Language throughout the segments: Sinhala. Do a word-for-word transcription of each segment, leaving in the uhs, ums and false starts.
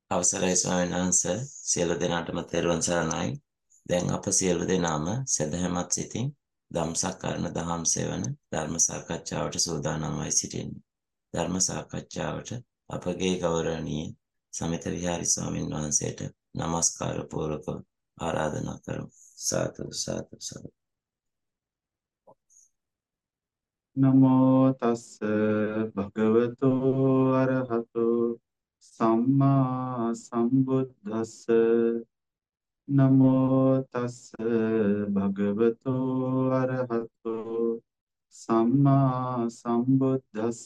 අවසරයි ස්වාමීන් වහන්සේ සියලු දෙනාටම තෙරුවන් සරණයි. දැන් අප සියලු දෙනාම සදහැමත් සිතින් ධම්සක්කරණ දහම් සෙවන ධර්ම සාකච්ඡාවට සූදානම් වයි සිටින්නේ. ධර්ම සාකච්ඡාවට අපගේ ගෞරවනීය සමිත විහාරි ස්වාමීන් වහන්සේට নমස්කාර පූර්වකව ආරාධනා කරමු. සාදු සාදු සාදු. නමෝ තස්ස භගවතු අරහතු සම්මා සම්බුද්දස්ස නමෝ තස්ස භගවතු අරහතු සම්මා සම්බුද්දස්ස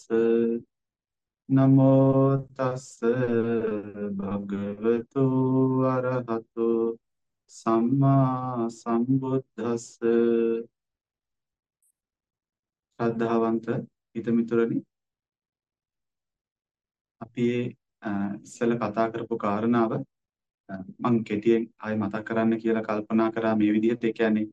නමෝ තස්ස භගවතු අරහතු සම්මා සම්බුද්දස්ස ශ්‍රද්ධාවන්ත හිතමිතුරනි අපි ඉස්සෙල්ලා කතා කරපු කාරණාව මම කෙටියෙන් ආයෙ මතක් කරන්න කියලා කල්පනා කරා මේ විදිහට. ඒ කියන්නේ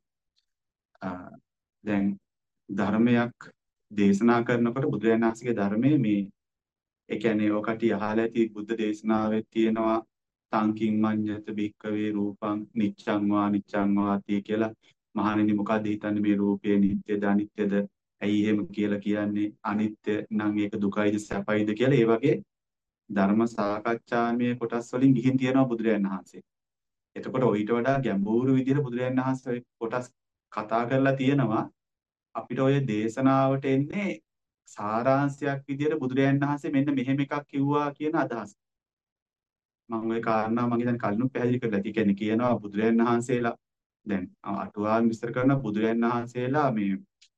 දැන් ධර්මයක් දේශනා කරනකොට බුදුරජාණන් වහන්සේගේ ධර්මයේ මේ ඒ කියන්නේ ඔකට අහලා ඇති බුද්ධ දේශනාවේ තියෙනවා තංකින් මඤ්ඤත භික්කවේ රූපං නිච්ඡං වා නිච්ඡං වාති කියලා. මහණෙනි මොකද හිතන්නේ මේ රූපය නිට්ටයද අනිත්‍යද? ඇයි එහෙම කියලා කියන්නේ? අනිත්‍ය නම් ඒක දුකයිද සැපයිද කියලා. ඒ වගේ ධර්ම සාකච්ඡාමය කොටස් වලින් ගිහින් තියෙනවා බුදුරජාණන් වහන්සේ. එතකොට ඊට වඩා ගැඹුරු විදිහට බුදුරජාණන් වහන්සේ කොටස් කතා කරලා තියෙනවා. අපිට ඔය දේශනාවට එන්නේ සාරාංශයක් විදිහට බුදුරජාණන් වහන්සේ මෙන්න මෙහෙම එකක් කිව්වා කියන අදහස. මම ওই කාරණා මම හිතන්නේ කලිනුත් පැහැදිලි කරලා ඇති. කියන්නේ කියනවා බුදුරජාණන් වහන්සේලා දැන් අටුවාන් විස්තර කරන බුදුරජාණන් වහන්සේලා මේ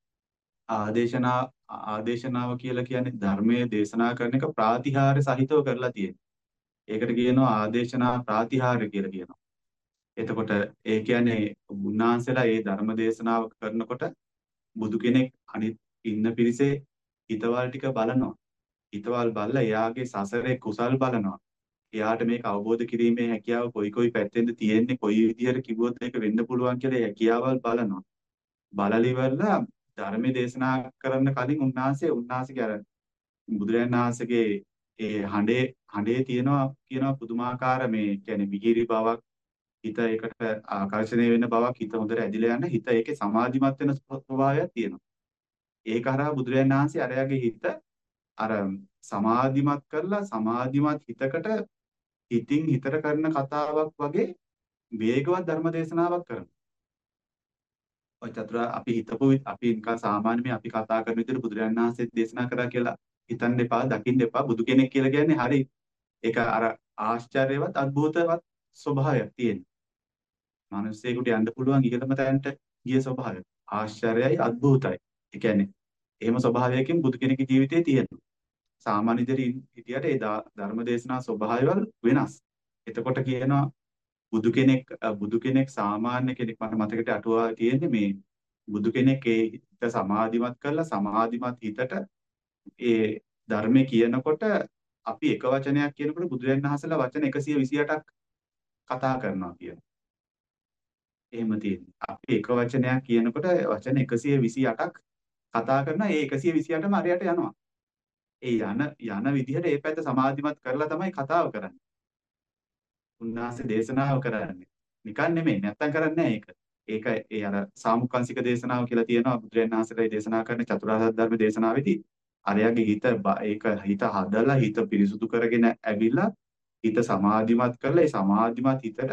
ආදේශනා ආදේශනාව කියලා කියන්නේ ධර්මයේ දේශනා කරන එක ප්‍රාතිහාර්ය සහිතව කරලා තියෙනවා. ඒකට කියනවා ආදේශනා ප්‍රාතිහාර්ය කියලා කියනවා. එතකොට ඒ කියන්නේ උන්වහන්සේලා මේ ධර්ම දේශනාව කරනකොට බුදු කෙනෙක් අනිත් ඉන්න පිරිසේ හිතවල් ටික බලනවා. හිතවල් බලලා එයාගේ සසරේ කුසල් බලනවා. එයාට මේක අවබෝධ කිරීමේ හැකියාව කොයි කොයි පැත්තෙන්ද තියෙන්නේ, කොයි විදිහට කිව්වොත් මේක වෙන්න පුළුවන් කියලා ඒ හැකියාවල් බලනවා. බලලිවලා ධර්මයේ දේශනා කරන්න කලින් උන්වහන්සේ උන්වහන්සේගේ අර බුදුරජාණන් වහන්සේගේ ඒ හඬේ හඬේ තියෙනවා කියනවා පුදුමාකාර මේ කියන්නේ මිහිරි බවක්, හිත ඒකට ආකර්ෂණය වෙන බවක්, හිත හොඳට ඇදිලා යන හිත ඒකේ සමාධිමත් වෙන ස්වභාවයක් තියෙනවා. ඒක හරහා බුදුරජාණන් වහන්සේ අරයාගේ හිත අර සමාධිමත් කරලා සමාධිමත් හිතකට හිතින් හිතට කරන කතාවක් වගේ වේගවත් ධර්ම දේශනාවක් කරනවා. ඔය චතුරා අපි හිතපු අපි නිකන් සාමාන්‍ය මේ අපි කතා කරන විදිහට බුදුරජාණන් වහන්සේ දේශනා කරා කියලා හිතන්න එපා, දකින්න එපා. බුදු කෙනෙක් කියලා කියන්නේ හරි ඒක අර ආශ්චර්යවත් අద్భుතවත් ස්වභාවයක් තියෙන. මිනිස්සෙකුට යන්න පුළුවන් ඉහළම තැනට ගිය ස්වභාවය. ආශ්චර්යයි අద్భుතයි. ඒ කියන්නේ එහෙම ස්වභාවයකින් බුදු කෙනෙකුගේ ජීවිතේ තියෙනවා. සාමාන්‍ය විදිහට හිටියට ඒ ධර්ම දේශනා ස්වභාවයවල වෙනස්. එතකොට කියනවා බුදු කෙනෙක් බුදු කෙනෙක් සාමාන්‍ය කෙනෙක් මට මතකයට අටුවා තියෙන්නේ මේ බුදු කෙනෙක් ඒ හිත සමාධිමත් කරලා සමාධිමත් හිතට ඒ ධර්මයේ කියනකොට අපි එක වචනයක් කියනකොට බුදුරජාණන් වහන්සේලා වචන එකසිය විසි අටක් කතා කරනවා කියනවා. එහෙම තියෙන්නේ. අපි එක වචනයක් කියනකොට වචන එකසිය විසි අටක් කතා කරනවා. ඒ එකසිය විසි අටම අරයට යනවා. ඒ යන යන විදිහට ඒ පැත්ත සමාධිමත් කරලා තමයි කතාව කරන්නේ. උන්වහන්සේ දේශනාව කරන්නේ. නිකන් නෙමෙයි නැත්තම් කරන්නේ නැහැ ඒක. ඒක ඒ අර සාමුක්කංශික දේශනාව කියලා තියෙනවා බුදුරජාණන් වහන්සේලා දේශනා කරන චතුරාර්ය සත්‍ය ධර්ම දේශනාවේදී අරයාගේ හිත ඒක හිත හදලා හිත පිරිසුදු කරගෙන ඇවිල්ලා හිත සමාධිමත් කරලා ඒ සමාධිමත් හිතට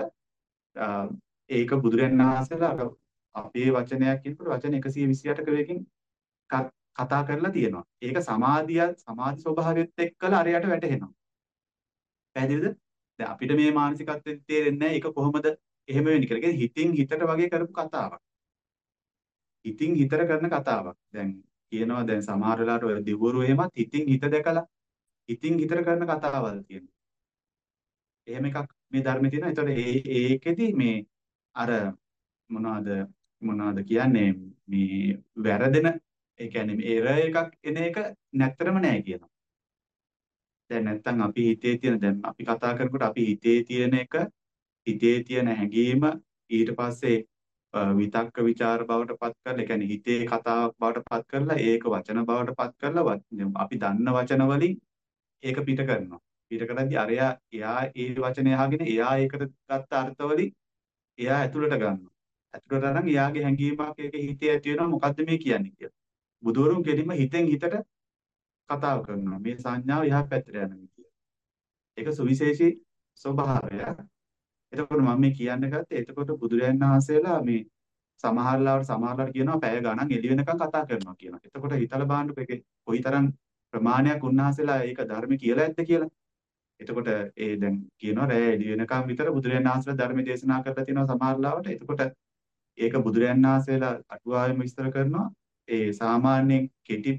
ඒක බුදුරජාණන් වහන්සේලා අපේ වචනයක් කියනකොට වචන එකසිය විසි අටක වේගෙන් කතා කරලා තියෙනවා. ඒක සමාධිය සමාධි ස්වභාවයත් එක්කලා අරයට වැටහෙනවා. පැහැදිලිද? දැන් අපිට මේ මානසිකත්වයෙන් තේරෙන්නේ නැහැ ඒක කොහොමද එහෙම වෙන්නේ කියලා. කියන්නේ හිතින් හිතට වගේ කරපු කතාවක්. හිතින් හිතට කරන කතාවක්. දැන් කියනවා දැන් සමහර වෙලාවට ඔය දිවුරු එහෙමත් හිතින් හිත දැකලා හිතින් හිතට කරන කතාවල් තියෙනවා. එහෙම එකක් මේ ධර්මයේ තියෙනවා. ඒතකොට ඒ ඒකෙදි මේ අර මොනවද මොනවද කියන්නේ මේ වැරදෙන ඒ කියන්නේ මේ එරර් එකක් එන එක නැත්තරම නෑ කියනවා. දැන් නැත්තම් අපි හිතේ තියෙන දැන් අපි කතා කරනකොට අපි හිතේ තියෙන එක හිතේ තියෙන හැඟීම ඊට පස්සේ විතක්ක ਵਿਚාර බවට පත් කරලා ඒ කියන්නේ හිතේ කතාවක් බවට පත් කරලා ඒක වචන බවට පත් කරලා අපි දන්න වචන වලින් ඒක පිට කරනවා. පිට කරද්දී අරයා එයා ඒ වචනේ අහගෙන එයා ඒකට ගත්ත අර්ථවලින් එයා ඇතුළට ගන්නවා. ඇතුළට අරන් එයාගේ හැඟීමක් ඒක හිතේ ඇති වෙනවා මොකද්ද මේ කියන්නේ කියලා. බුදුවරුන් කෙලින්ම හිතෙන් හිතට කතාව කරනවා. මේ සංඥාව එහා පැත්තට යන විදිය. ඒක සුවිශේෂී ස්වභාවයක්. එතකොට මම මේ කියන්න ගත්තේ එතකොට බුදුරජාණන් වහන්සේලා මේ සමහර ලාවට සමහර ලාවට කියනවා පැය ගණන් එළි වෙනකන් කතා කරනවා කියනවා. එතකොට හිතලා බලන්නකො ඒකේ කොයිතරම් ප්‍රමාණයක් උන්වහන්සේලා ඒක ධර්ම කියලා ඇද්ද කියලා. එතකොට ඒ දැන් කියනවා රැය එළි වෙනකන් විතර බුදුරජාණන් වහන්සේලා ධර්ම දේශනා කරලා තියෙනවා සමහර ලාවට. එතකොට ඒක බුදුරජාණන් වහන්සේලා අටුවාවෙම විස්තර කරනවා. ඒ සාමාන්‍යයෙන් කෙටි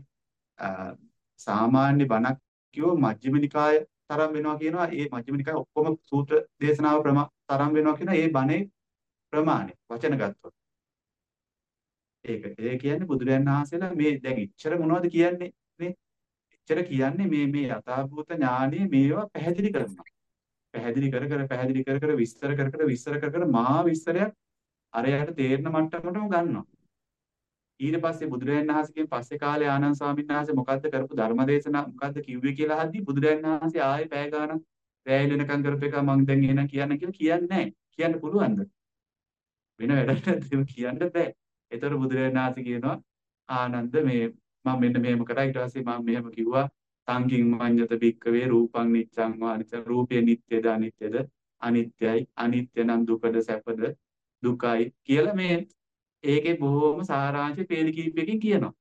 සාමාන්‍ය බණක් කියව මජ්ක්‍ධිම නිකාය තරම් වෙනවා කියනවා. ඒ මජ්ක්‍ධිම නිකාය ඔක්කොම සූත්‍ර දේශනාව ප්‍රමා තරම් වෙනවා කියනවා. ඒ බණේ ප්‍රමාණය වචන ගත්තොත්. ඒක ඒ කියන්නේ බුදුරජාණන් වහන්සේලා මේ දැන් ඉච්ඡර මොනවද කියන්නේ නේ? ඉච්ඡර කියන්නේ මේ මේ යථාභූත ඥානයේ මේවා පැහැදිලි කරනවා. පැහැදිලි කර කර පැහැදිලි කර කර විස්තර කර කර විස්තර කර කර මහා විස්තරයක් අරයට තේරෙන මට්ටමටම ගන්නවා. ඊට පස්සේ බුදුරජාණන් වහන්සේගෙන් පස්සේ කාලේ ආනන්ද ස්වාමීන් වහන්සේ මොකද්ද කරපු ධර්මදේශනා මොකද්ද කිව්වේ කියලා අහද්දී බුදුරජාණන් වහන්සේ ආයේ පැය ගාණක් රැය වෙනකන් කරපු එක මම දැන් එහෙනම් කියන්න කියලා කියන්නේ නැහැ. කියන්න පුළුවන්ද? වෙන වැඩක් නැද්ද කියන්න බෑ. ඒතර බුදුරජාණන් වහන්සේ කියනවා ආනන්ද මේ මම මෙන්න මෙහෙම කරා ඊට පස්සේ මම මෙහෙම කිව්වා සංකින් මඤ්ඤත භික්කවේ රූපං නිච්ඡං වා අනිච්ච රූපේ නිට්ටයද අනිත්‍යද අනිත්‍යයි අනිත්‍ය නම් දුකද සැපද දුකයි කියලා මේ ඒකේ බොහොම සාරාංශ පේලි කීපයකින් කියනවා.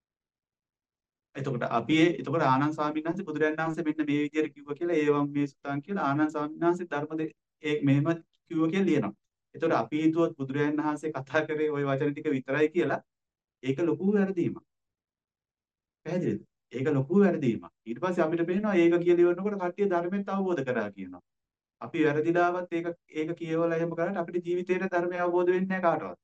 එතකොට අපි ඒ එතකොට ආනන්ද ස්වාමීන් වහන්සේ බුදුරජාණන් වහන්සේ මෙන්න මේ විදිහට කිව්වා කියලා ඒවම් මේ සුතං කියලා ආනන්ද ස්වාමීන් වහන්සේ ධර්මදේ ඒ මෙහෙම කිව්වා කියලා ලියනවා. එතකොට අපි හිතුවත් බුදුරජාණන් වහන්සේ කතා කරේ ওই වචන ටික විතරයි කියලා ඒක ලොකු වැරදීමක්. පැහැදිලිද? ඒක ලොකු වැරදීමක්. ඊට පස්සේ අපිට පේනවා ඒක කියලා ඉවරනකොට කට්ටිය ධර්මයෙන් අවබෝධ කරා කියනවා. අපි වැරදිලාවත් ඒක ඒක කියවලා එහෙම කරාට අපිට ජීවිතේට ධර්මය අවබෝධ වෙන්නේ නැහැ කාටවත්.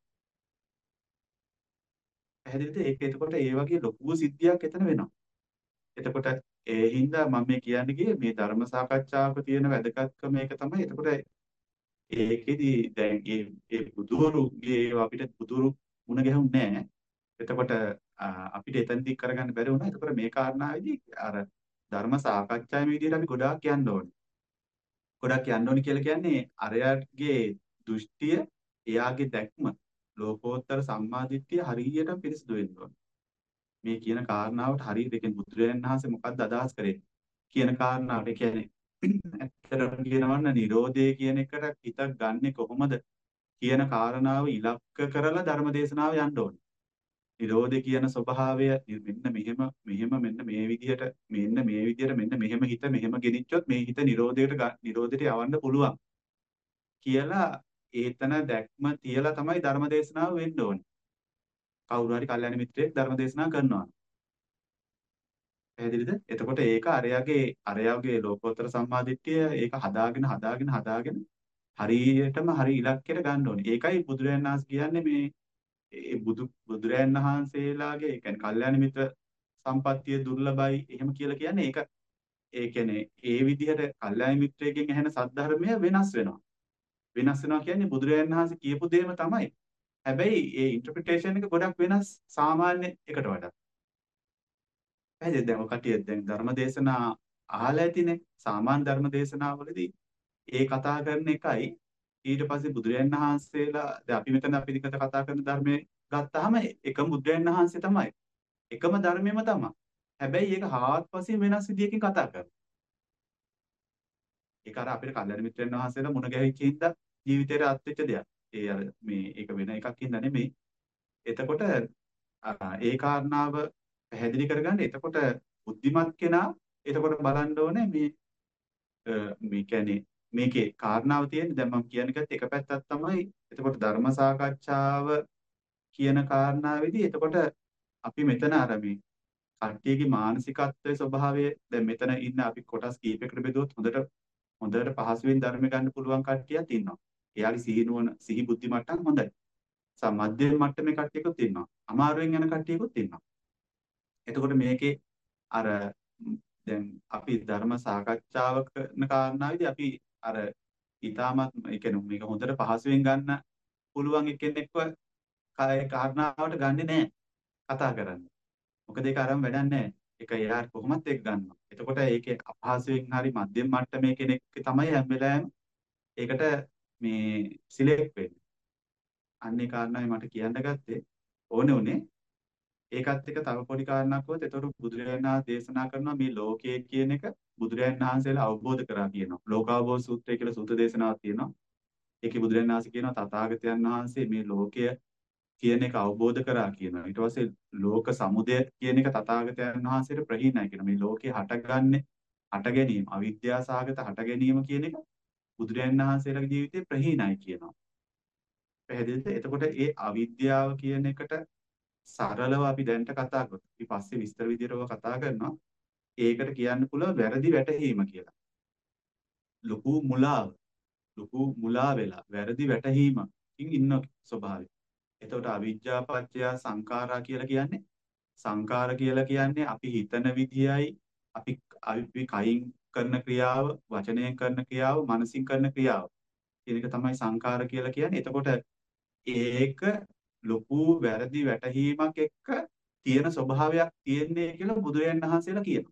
පැහැදිලිද? ඒක එතකොට ඒ වගේ ලොකු සිද්ධියක් එතන වෙනවා. එතකොට ඒ හින්දා මම මේ කියන්නේ ගියේ මේ ධර්ම සාකච්ඡාවක තියෙන වැදගත්කම ඒක තමයි. එතකොට ඒකෙදි දැන් ඒ ඒ බුදුරුගේ අපිට බුදුරු මුණ ගැහුන්නේ නැහැ. එතකොට අපිට එතනදී කරගන්න බැරි වුණා. එතකොට මේ කාරණාවේදී අර ධර්ම සාකච්ඡාවේ විදිහට අපි ගොඩාක් යන්න ඕනේ. ගොඩක් යන්න ඕනේ කියලා කියන්නේ අරයාගේ දෘෂ්ටිය, එයාගේ දැක්ම, ලෝකෝත්තර සම්මාදිට්ඨිය හරියට පිරිසිදු වෙන්න ඕනේ. මේ කියන කාරණාවට හරියට ඒ කියන්නේ බුදුරජාණන් වහන්සේ මොකක්ද අදහස් කරේ කියන කාරණාවට. ඒ කියන්නේ ඇත්තටම කියනවා නම් නිරෝධය කියන එකට හිතක් ගන්නෙ කොහොමද කියන කාරණාව ඉලක්ක කරලා ධර්ම දේශනාව යන්න ඕනේ. නිරෝධය කියන ස්වභාවය මෙන්න මෙහෙම මෙහෙම මෙන්න මේ විදිහට මෙන්න මේ විදිහට මෙන්න මෙහෙම හිත මෙහෙම ගෙනිච්චොත් මේ හිත නිරෝධයට නිරෝධයට යවන්න පුළුවන් කියලා ඒතන දැක්ම තියලා තමයි ධර්ම දේශනාව වෙන්න ඕනේ. කවුරු හරි කල්යාණ මිත්‍රයෙක් ධර්ම දේශනා කරනවා. පැහැදිලිද? එතකොට ඒක අරයාගේ අරයාගේ ලෝකෝත්තර සම්මාදිට්ඨිය ඒක හදාගෙන හදාගෙන හදාගෙන හරියටම හරි ඉලක්කයට ගන්න ඕනේ. ඒකයි බුදුරජාණන් වහන්සේ කියන්නේ මේ ඒ බුදු බුදුරජාණන් වහන්සේලාගේ ඒ කියන්නේ කල්යාණ මිත්‍ර සම්පත්තිය දුර්ලභයි එහෙම කියලා කියන්නේ ඒක ඒ කියන්නේ ඒ විදිහට කල්යාණ මිත්‍රයෙක්ගෙන් ඇහෙන සද්ධර්මය වෙනස් වෙනවා. වෙනස් වෙනවා කියන්නේ බුදුරජාණන් වහන්සේ කියපු දෙයම තමයි. හැබැයි ඒ ඉන්ටර්ප්‍රිටේෂන් එක ගොඩක් වෙනස් සාමාන්‍ය එකට වඩා. පැහැදිලිද? දැන් ඔය කටිය දැන් ධර්මදේශනා අහලා ඇතිනේ. සාමාන්‍ය ධර්මදේශනාවලදී ඒ කතා කරන එකයි ඊට පස්සේ බුදුරජාණන් වහන්සේලා දැන් අපි මෙතන අපි දිකට කතා කරන ධර්මයේ ගත්තාම එකම බුදුරජාණන් වහන්සේ තමයි. එකම ධර්මෙම තමයි. හැබැයි ඒක හාත්පසින් වෙනස් විදියකින් කතා කරනවා. ඒක අර අපේ කල්යාණ මිත්‍රයන් වහන්සේලා මුණ ගැහිච්ච හින්දා ජීවිතේට අත් වෙච්ච දෙයක්. ඒ අර මේ ඒක වෙන එකක් හින්දා නෙමෙයි. එතකොට ඒ කාරණාව පැහැදිලි කරගන්න. එතකොට බුද්ධිමත් කෙනා එතකොට බලන්න ඕනේ මේ මේ කියන්නේ මේකේ කාරණාව තියෙන්නේ දැන් මම කියන්නේ කත් එක පැත්තක් තමයි. එතකොට ධර්ම සාකච්ඡාව කියන කාරණාවේදී එතකොට අපි මෙතන අර මේ කට්ටියගේ මානසිකත්වයේ ස්වභාවය දැන් මෙතන ඉන්න අපි කොටස් කීපයකට බෙදුවොත් හොඳට හොඳට පහසුවෙන් ධර්ම ගන්න පුළුවන් කට්ටියක් ඉන්නවා. එයාගේ සිහි නුවණ සිහි බුද්ධි මට්ටම් හොඳයි. සමද්දේ මට්ටමේ කට්ටියකුත් ඉන්නවා. අමාරුවෙන් යන කට්ටියකුත් ඉන්නවා. එතකොට මේකේ අර දැන් අපි ධර්ම සාකච්ඡාව කරන කාරණාවේදී අපි අර ඊටමත් ඒ කියන්නේ මේක හොඳට පහසුවෙන් ගන්න පුළුවන් එක්කෙනෙක්ව කාරණාවට ගන්නෙ නැහැ කතා කරන්නේ. මොකද ඒක අරන් වැඩක් නැහැ. ඒක එයා කොහොමත් එක් ගන්නවා. එතකොට ඒකේ අපහසුයෙන් හරි මධ්‍යම මට්ටමේ කෙනෙක් තමයි හැම වෙලාවෙම ඒකට මේ සිලෙක්ට් වෙන්නේ. අන්නේ කාරණායි මට කියන්න ගත්තේ ඕනේ උනේ. ඒකත් එක්ක තව පොඩි කාරණාවක් වුත් එතකොට බුදුරජාණන් වහන්සේ දේශනා කරනවා මේ ලෝකයේ කියන එක බුදුරජාණන් වහන්සේලා අවබෝධ කරා කියනවා. ලෝකාවබෝධ සූත්‍රය කියලා සූත්‍ර දේශනාවක් තියෙනවා. ඒකේ බුදුරජාණන් වහන්සේ කියනවා තථාගතයන් වහන්සේ මේ ලෝකය කියන එක අවබෝධ කරා කියනවා. ඊට පස්සේ ලෝක සමුදය කියන එක තථාගතයන් වහන්සේට ප්‍රහීනයි කියනවා. මේ ලෝකේ හටගන්නේ හට ගැනීම, අවිද්‍යාව සහගත හට ගැනීම කියන එක බුදුරජාණන් වහන්සේලාගේ ජීවිතේ ප්‍රහීනයි කියනවා. පැහැදිලිද? එතකොට ඒ අවිද්‍යාව කියන එකට සරලව අපි දැනට කතා කරමු. අපි පස්සේ විස්තර විදිහටව කතා කරනවා. ඒකට කියන්න පුළුවන් වැරදි වැටහීම කියලා. ලොකු මුලාව, ලොකු මුලා වෙලා වැරදි වැටහීමකින් ඉන්න ස්වභාවය. එතකොට අවිජ්ජා පත්‍ය සංඛාරා කියලා කියන්නේ සංඛාර කියලා කියන්නේ අපි හිතන විදියයි අපි අපි කයින් කරන ක්‍රියාව, වචනයෙන් කරන ක්‍රියාව, මනසින් කරන ක්‍රියාව. කියන එක තමයි සංඛාර කියලා කියන්නේ. එතකොට ඒක ලොකු වැරදි වැටහීමක් එක්ක තියෙන ස්වභාවයක් තියෙන්නේ කියලා බුදුරජාණන් වහන්සේලා කියනවා.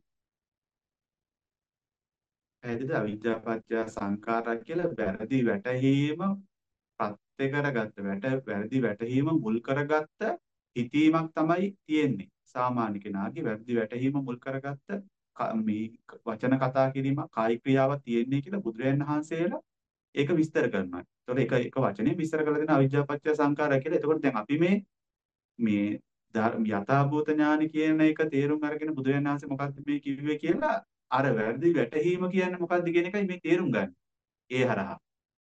පැහැදිලිද? අවිද්‍යා පත්‍ය සංඛාරා කියලා වැරදි වැටහීම පත්‍ය කරගත්ත වැට වැරදි වැටහීම මුල් කරගත්ත හිතීමක් තමයි තියෙන්නේ. සාමාන්‍ය කෙනාගේ වැරදි වැටහීම මුල් කරගත්ත මේ වචන කතා කිරීම කායි ක්‍රියාවක් තියෙන්නේ කියලා බුදුරජාණන් වහන්සේලා ඒක විස්තර කරනවා. ඒතකොට ඒක එක වචනේ විස්තර කරලා දෙන අවිජ්ජා පත්‍ය සංඛාරය කියලා. එතකොට දැන් අපි මේ මේ යථාභූත ඥාන කියන එක තේරුම් අරගෙන බුදුරජාණන් වහන්සේ මොකක්ද මේ කිව්වේ කියලා අර වැරදි වැටහීම කියන්නේ මොකක්ද කියන එකයි මේ තේරුම් ගන්න. ඒ හරහා.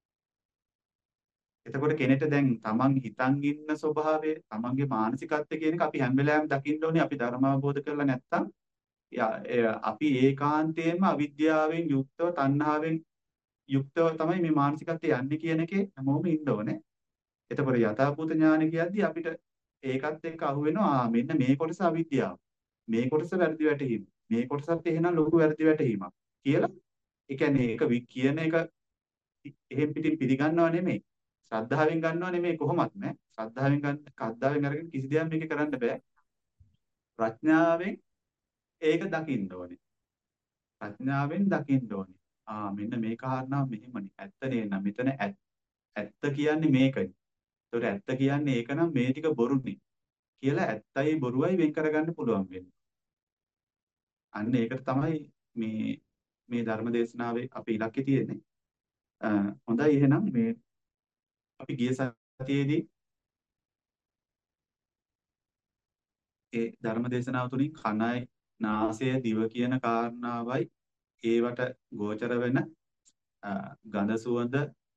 එතකොට කෙනෙක්ට දැන් තමන් හිතන් ඉන්න ස්වභාවය, තමන්ගේ මානසිකත්වය කියන එක අපි හැම වෙලාවෙම දකින්න ඕනේ. අපි ධර්ම අවබෝධ කරලා නැත්තම් අපි ඒකාන්තයෙන්ම අවිද්‍යාවෙන් යුක්තව, තණ්හාවෙන් යුක්තව තමයි මේ මානසිකත්වය යන්නේ කියන එකේ හැමෝම ඉන්න ඕනේ. එතකොට යථාභූත ඥාන කියද්දි අපිට ඒකත් එක්ක අහු වෙනවා මෙන්න මේ කොටස අවිද්‍යාව. මේ කොටස වැරදි වැටහීම. මේ කොටසත් එහෙනම් ලොකු වැරදි වැටහීමක් කියලා. ඒ කියන්නේ ඒක කියන එක එහෙම් පිටින් පිළිගන්නව නෙමෙයි. ශ්‍රද්ධාවෙන් ගන්නව නෙමෙයි කොහොමත් නෑ. ශ්‍රද්ධාවෙන් ගන්න ශ්‍රද්ධාවෙන් අරගෙන කිසි දෙයක් මේක කරන්න බෑ. ප්‍රඥාවෙන් ඒක දකින්න ඕනේ. ප්‍රඥාවෙන් දකින්න ඕනේ. ආ මෙන්න මේ කාරණාව මෙහෙමනේ. ඇත්ත නේනම් මෙතන ඇත්ත කියන්නේ මේකයි. ඒතකොට ඇත්ත කියන්නේ ඒක නම් මේ ටික බොරුනේ කියලා ඇත්තයි බොරුවයි වෙන් කරගන්න පුළුවන් වෙන්නේ. අන්න ඒකට තමයි මේ මේ ධර්ම දේශනාවේ අපේ ඉලක්කය තියෙන්නේ. හොඳයි එහෙනම් මේ අපි ගිය සතියේදී ඒ ධර්ම දේශනාව තුළින් කනයි නාසය දිව කියන කාරණාවයි ඒවට ගෝචර වෙන ගඳ සුවඳ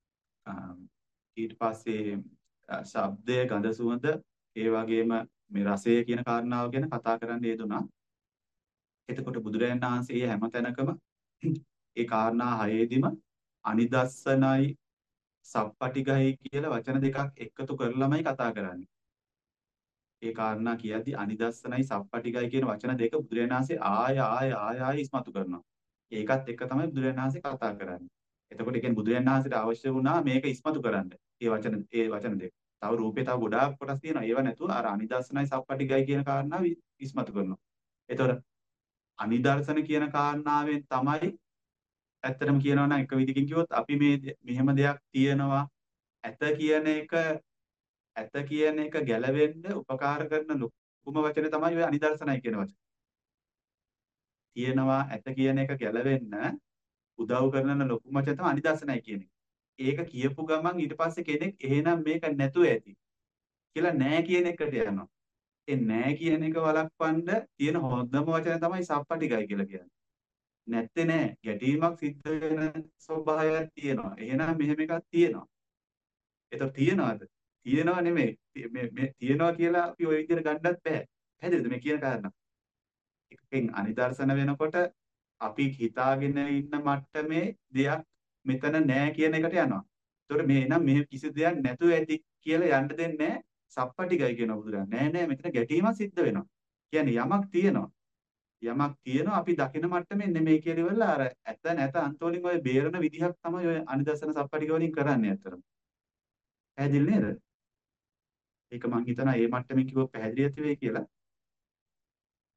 ඊට පස්සේ ශබ්දය ගඳ සුවඳ ඒ වගේම මේ රසය කියන කාරණාව ගැන කතා කරන්න යෙදුනා. එතකොට බුදුරජාණන් වහන්සේ හැම තැනකම ඒ කාරණා හයේදීම අනිදස්සනයි සප්පටිගයි කියලා වචන දෙකක් එකතු කරලාමයි කතා කරන්නේ. ඒ කාරණා කියද්දි අනිදස්සනයි සප්පටිගයි කියන වචන දෙක බුදුරජාණන් වහන්සේ ආය ආය ආය ආය ඉස්මතු කරනවා. ඒකත් එක්ක තමයි බුදුරජාණන් වහන්සේ කතා කරන්නේ. එතකොට ඒ කියන්නේ බුදුරජාණන් වහන්සේට අවශ්‍ය වුණා මේක ඉස්මතු කරන්න. ඒ වචන ඒ වචන දෙක. තව රූපේ තව ගොඩාක් කොටස් තියෙනවා. ඒව නැතුව අර අනිදස්සනයි සප්පටිගයි කියන කාරණාව ඉස්මතු කරනවා. එතකොට අනිදර්ශන කියන කාරණාවෙන් තමයි ඇත්තටම කියනවා නම් එක විදිහකින් කිව්වොත් අපි මේ මෙහෙම දෙයක් තියෙනවා ඇත කියන එක ඇත කියන එක ගැලවෙන්න උපකාර කරන ලොකුම වචනේ තමයි ඔය අනිදර්ශනයි කියන වචනේ. තියෙනවා ඇත කියන එක ගැලවෙන්න උදව් කරන ලොකුම වචනේ තමයි අනිදර්ශනයි කියන එක. ඒක කියපු ගමන් ඊට පස්සේ කෙනෙක් එහෙනම් මේක නැතුව ඇති කියලා නෑ කියන එකට යනවා. ඒ නෑ කියන එක වළක්වන්න තියෙන හොඳම වචනේ තමයි සප්පටිගයි කියලා කියන්නේ. නැත්තේ නෑ ගැටීමක් සිද්ධ වෙන ස්වභාවයක් තියෙනවා. එහෙනම් මෙහෙම එකක් තියෙනවා. ඒතර තියනවාද? තියෙනව නෙමෙයි. මේ මේ තියනවා කියලා අපි ওই විදිහට ගන්නත් බෑ. පැහැදිලිද මේ කියන කාරණා? එකකින් අනිදර්ශන වෙනකොට අපි හිතාගෙන ඉන්න මට්ටමේ දෙයක් මෙතන නෑ කියන එකට යනවා. ඒතකොට මේ නම් මේ කිසි දෙයක් නැතුව ඇති කියලා යන්න දෙන්නේ නෑ. සප්පටිගයි කියන බුදුරජාණන්. නෑ නෑ මෙතන ගැටීමක් සිද්ධ වෙනවා. කියන්නේ යමක් තියෙනවා. යමක් තියෙනවා අපි දකින මට්ටමේ නෙමෙයි කියලා ඉවරලා අර ඇත නැත අන්තෝලින් ඔය බේරන විදිහක් තමයි ඔය අනිදර්ශන සප්පටිග වලින් කරන්නේ අතරම. පැහැදිලි නේද? ඒක මං හිතනවා මේ මට්ටමින් කිව්වොත් පැහැදිලි ඇති වෙයි කියලා.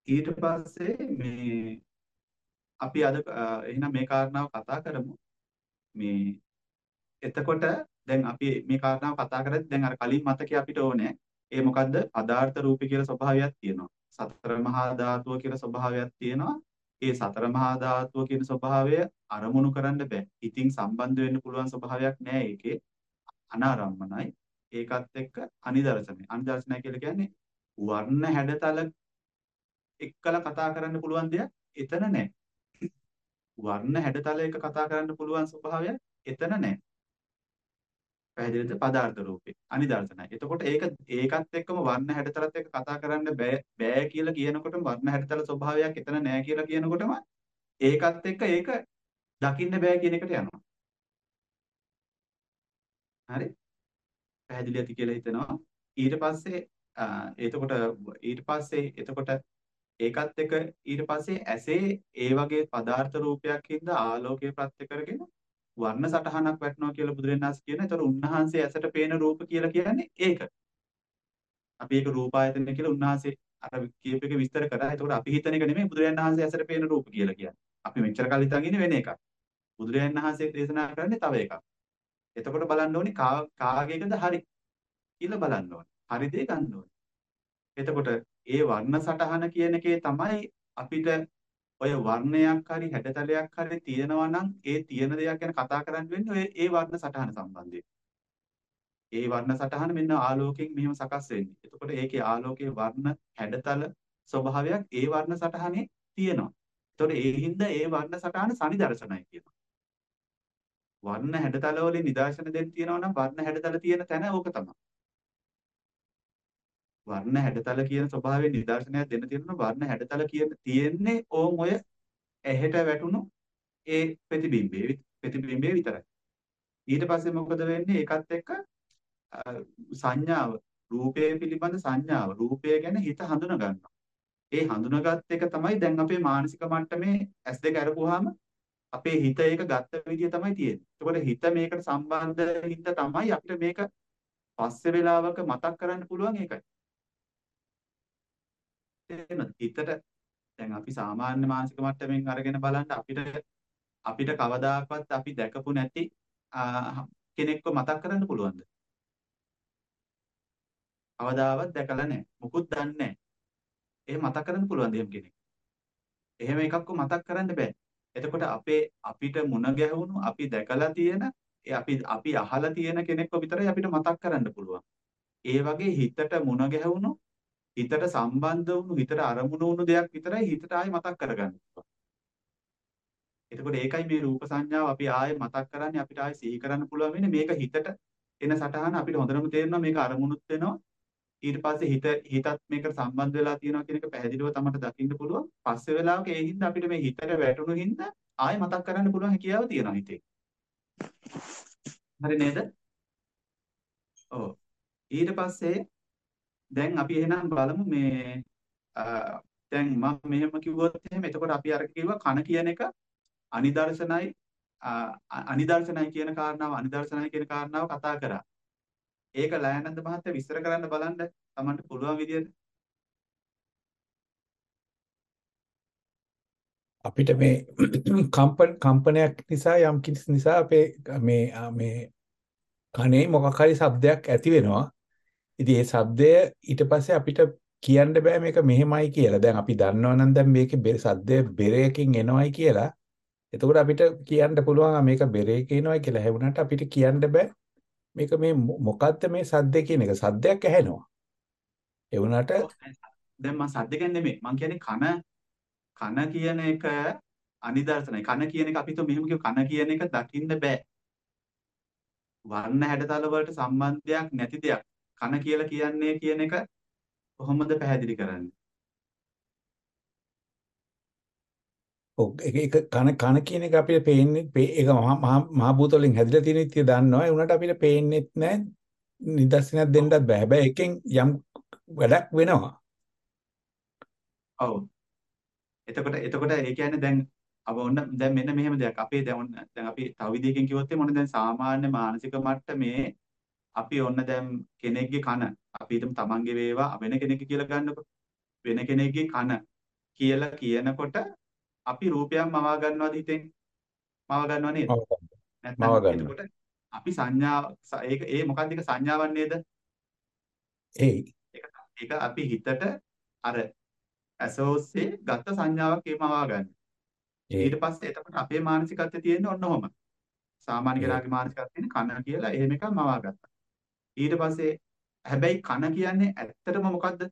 ඊට පස්සේ මේ අපි අද අ, එහෙනම් මේ කාරණාව කතා කරමු. මේ එතකොට දැන් අපි මේ කාරණාව කතා කරද්දී දැන් අර කලින් මතකයේ අපිට ඕනේ. ඒ මොකද්ද? පදාර්ථ රූපේ කියලා ස්වභාවයක් තියෙනවා. සතර මහා ධාතුව කියලා ස්වභාවයක් තියෙනවා. ඒ සතර මහා ධාතුව කියන ස්වභාවය අරමුණු කරන්න බෑ. ඉතින් සම්බන්ධ වෙන්න පුළුවන් ස්වභාවයක් නෑ ඒකේ. අනාරම්මනයි. ඒකත් එක්ක අනිදර්ශනයි. අනිදර්ශනයි කියලා කියන්නේ වර්ණ හැඩතල එක්කලා කතා කරන්න පුළුවන් දෙයක් එතන නෑ. වර්ණ හැඩතල එක කතා කරන්න පුළුවන් ස්වභාවයක් එතන නෑ. පැහැදිලිද? පදාර්ථ රූපේ අනිදර්ශනයි. එතකොට ඒක ඒකත් එක්කම වර්ණ හැඩතලත් එක්ක කතා කරන්න බෑ බෑ කියලා කියනකොටම වර්ණ හැඩතල ස්වභාවයක් එතන නෑ කියලා කියනකොටම ඒකත් එක්ක ඒක දකින්න බෑ කියන එකට යනවා. හරි? පැහැදිලි ඇති කියලා හිතනවා. ඊට පස්සේ අ, එතකොට ඊට පස්සේ එතකොට ඒකත් එක්ක ඊට පස්සේ ඇසේ ඒ වගේ පදාර්ථ රූපයක් හින්දා ආලෝකය ප්‍රත්‍ය කරගෙන වර්ණ සටහනක් වැටෙනවා කියලා බුදුරජාණන් වහන්සේ කියනවා. ඒතර උන්වහන්සේ ඇසට පේන රූප කියලා කියන්නේ ඒක. අපි ඒක රූපායතන කියලා උන්වහන්සේ අර කියප එක විස්තර කරා. ඒතකොට අපි හිතන එක නෙමෙයි බුදුරජාණන් වහන්සේ ඇසට පේන රූප කියලා කියන්නේ. අපි මෙච්චර කල් හිතාගෙන ඉන්නේ වෙන එකක්. බුදුරජාණන් වහන්සේ දේශනා කරන්නේ තව එකක්. එතකොට බලන්න ඕනේ කා කාගේකද හරි කියලා බලන්න ඕනේ. හරි දේ ගන්න ඕනේ. එතකොට ඒ වර්ණ සටහන කියන එකේ තමයි අපිට ඔය වර්ණයක් හරි හැඩතලයක් හරි තියෙනවා නම් ඒ තියෙන දෙයක් ගැන කතා කරන්න වෙන්නේ ඔය ඒ වර්ණ සටහන සම්බන්ධයෙන්. ඒ වර්ණ සටහන මෙන්න ආලෝකයෙන් මෙහෙම සකස් වෙන්නේ. එතකොට ඒකේ ආලෝකයේ වර්ණ හැඩතල ස්වභාවයක් ඒ වර්ණ සටහනේ තියෙනවා. එතකොට ඒ හින්දා ඒ වර්ණ සටහන සනිදර්ශනයි කියනවා. වර්ණ හැඩතල වලින් නිදර්ශන දෙන්න තියෙනවා නම් වර්ණ හැඩතල තියෙන තැන ඕක තමයි. වර්ණ හැඩතල කියන ස්වභාවයෙන් නිදර්ශනයක් දෙන්න තියෙනවා වර්ණ හැඩතල කියන තියෙන්නේ ඕම් ඔය ඇහෙට වැටුණු ඒ ප්‍රතිබිම්බේ ප්‍රතිබිම්බේ විතරයි. ඊට පස්සේ මොකද වෙන්නේ? ඒකත් එක්ක අ, සංඥාව රූපය පිළිබඳ සංඥාව රූපය ගැන හිත හඳුන ගන්නවා. ඒ හඳුනාගත් එක තමයි දැන් අපේ මානසික මට්ටමේ ඇස් දෙක අරපුවාම අපේ හිත ඒක ගත්ත විදිය තමයි තියෙන්නේ. එතකොට හිත මේකට සම්බන්ධ හින්දා තමයි අපිට මේක පස්සේ වෙලාවක මතක් කරන්න පුළුවන් ඒකයි. තේරෙනවද? හිතට දැන් අපි සාමාන්‍ය මානසික මට්ටමින් අරගෙන බලන්න අපිට අපිට කවදාකවත් අපි දැකපු නැති ආ, කෙනෙක්ව මතක් කරන්න පුළුවන්ද? කවදාවත් දැකලා නැහැ. මුකුත් දන්නේ නැහැ. එහෙම මතක් කරන්න පුළුවන්ද එහෙම කෙනෙක්? එහෙම එකක්ව මතක් කරන්න බෑ. එතකොට අපේ අපිට මුණ ගැහුණු අපි දැකලා තියෙන ඒ අපි අපි අහලා තියෙන කෙනෙක්ව විතරයි අපිට මතක් කරන්න පුළුවන්. ඒ වගේ හිතට මුණ ගැහුණු හිතට සම්බන්ධ වුණු හිතට අරමුණු වුණු දෙයක් විතරයි හිතට ආයේ මතක් කරගන්න පුළුවන්. එතකොට ඒකයි මේ රූප සංඥාව අපි ආයේ මතක් කරන්නේ අපිට ආයේ සිහි කරන්න පුළුවන් වෙන්නේ මේක හිතට එන සටහන අපිට හොඳටම තේරෙනවා මේක අරමුණුත් වෙනවා ඊට පස්සේ හිත හිතත් මේකට සම්බන්ධ වෙලා තියෙනවා කියන එක පැහැදිලිව තමයි දකින්න පුළුවන්. පස්සේ වෙලාවක ඒ හින්දා අපිට මේ හිතට වැටුණු හින්දා ආයෙ මතක් කරන්න පුළුවන් හැකියාව තියෙනවා හිතේ. හරි නේද? ඔව්. ඊට පස්සේ දැන් අපි එහෙනම් බලමු මේ අ, දැන් මම මෙහෙම කිව්වොත් එහෙම එතකොට අපි අර කිව්වා කන කියන එක අනිදර්ශනයි අ, අ- අනිදර්ශනයි කියන කාරණාව අනිදර්ශනයි කියන කාරණාව කතා කරා. ඒක ලයනන්ද මහත්තයා විස්තර කරන්න බලන්න Tamanට පුළුවන් විදියට. අපිට මේ කම්පන කම්පනයක් නිසා යම් කිසි නිසා අපේ මේ ආ, මේ කනේ මොකක් හරි ශබ්දයක් ඇති වෙනවා. ඉතින් ඒ ශබ්දය ඊට පස්සේ අපිට කියන්න බෑ මේක මෙහෙමයි කියලා. දැන් අපි දන්නවා නම් දැන් මේකේ බෙර ශබ්දය බෙරයකින් එනවයි කියලා. එතකොට අපිට කියන්න පුළුවන් ආ, මේක බෙරයකින් එනවයි කියලා. හැවුනට අපිට කියන්න බෑ මේක මේ මො- මොකද්ද මේ ශබ්දය කියන එක. ශබ්දයක් ඇහෙනවා. ඒ වුණාට ඔව්, දැන් මම සද්ද කියන්නේ නෙමෙයි. මම කියන්නේ කන කන කියන එක අනිදර්ශනයි. කන කියන එක අපි તો මෙහෙම කියව කන කියන එක දකින්න බෑ. වර්ණ හැඩතල වලට සම්බන්ධයක් නැති දෙයක්. කන කියලා කියන්නේ කියන එක කොහොමද පැහැදිලි කරන්නේ? ඔව් ඒක ඒක කන කන කියන එක අපිට පේන්නේ පේ- ඒක මහා මහා මහා භූත වලින් හැදිලා තියෙන ඉතිය දන්නවා. ඒ වුණාට අපිට පේන්නේත් නැහැ. නිදර්ශනයක් ඔව්. දෙන්නත් බෑ. හැබැයි එකෙන් යම් වැඩක් වෙනවා. ඔව්. එතකොට එතකොට ඒ කියන්නේ දැන් අප ඔන්න දැන් මෙන්න මෙහෙම දෙයක්. අපේ දැන් ඔන්න දැන් අපි තව විදිහකින් කිව්වොත් එimhe ඔන්න දැන් සාමාන්‍ය මානසික මට්ටමේ අපි ඔන්න දැන් කෙනෙක්ගේ කන අපි හිතමු තමන්ගේ වේවා වෙන කෙනෙක්ගේ කියලා ගන්නකො. වෙන කෙනෙක්ගේ කන කියලා කියනකොට අපි රූපයක් මවා ගන්නවද හිතෙන්? මවා ගන්නව නේද? මව ගන්න. නැත්නම් මව ගන්න. එතකොට අපි සංඥා ස- ඒක ඒ මොකක්ද ඒක සංඥාවක් නේද? ඒ ඒක ඒක අපි හිතට අර ඇස ඔස්සේ ගත්ත සංඥාවක් ඒ මවා ගන්න. ඒ ඊට පස්සේ එතකොට අපේ මානසිකත්වයේ තියෙන්නේ ඔන්න ඔහොම. සාමාන්‍ය ඒ කෙනාගේ මානසිකත්වයේ තියෙන්නේ කන කියලා එහෙම එකක් මවා ගත්තා. ඊට පස්සේ හැබැයි කන කියන්නේ ඇත්තටම මොකද්ද?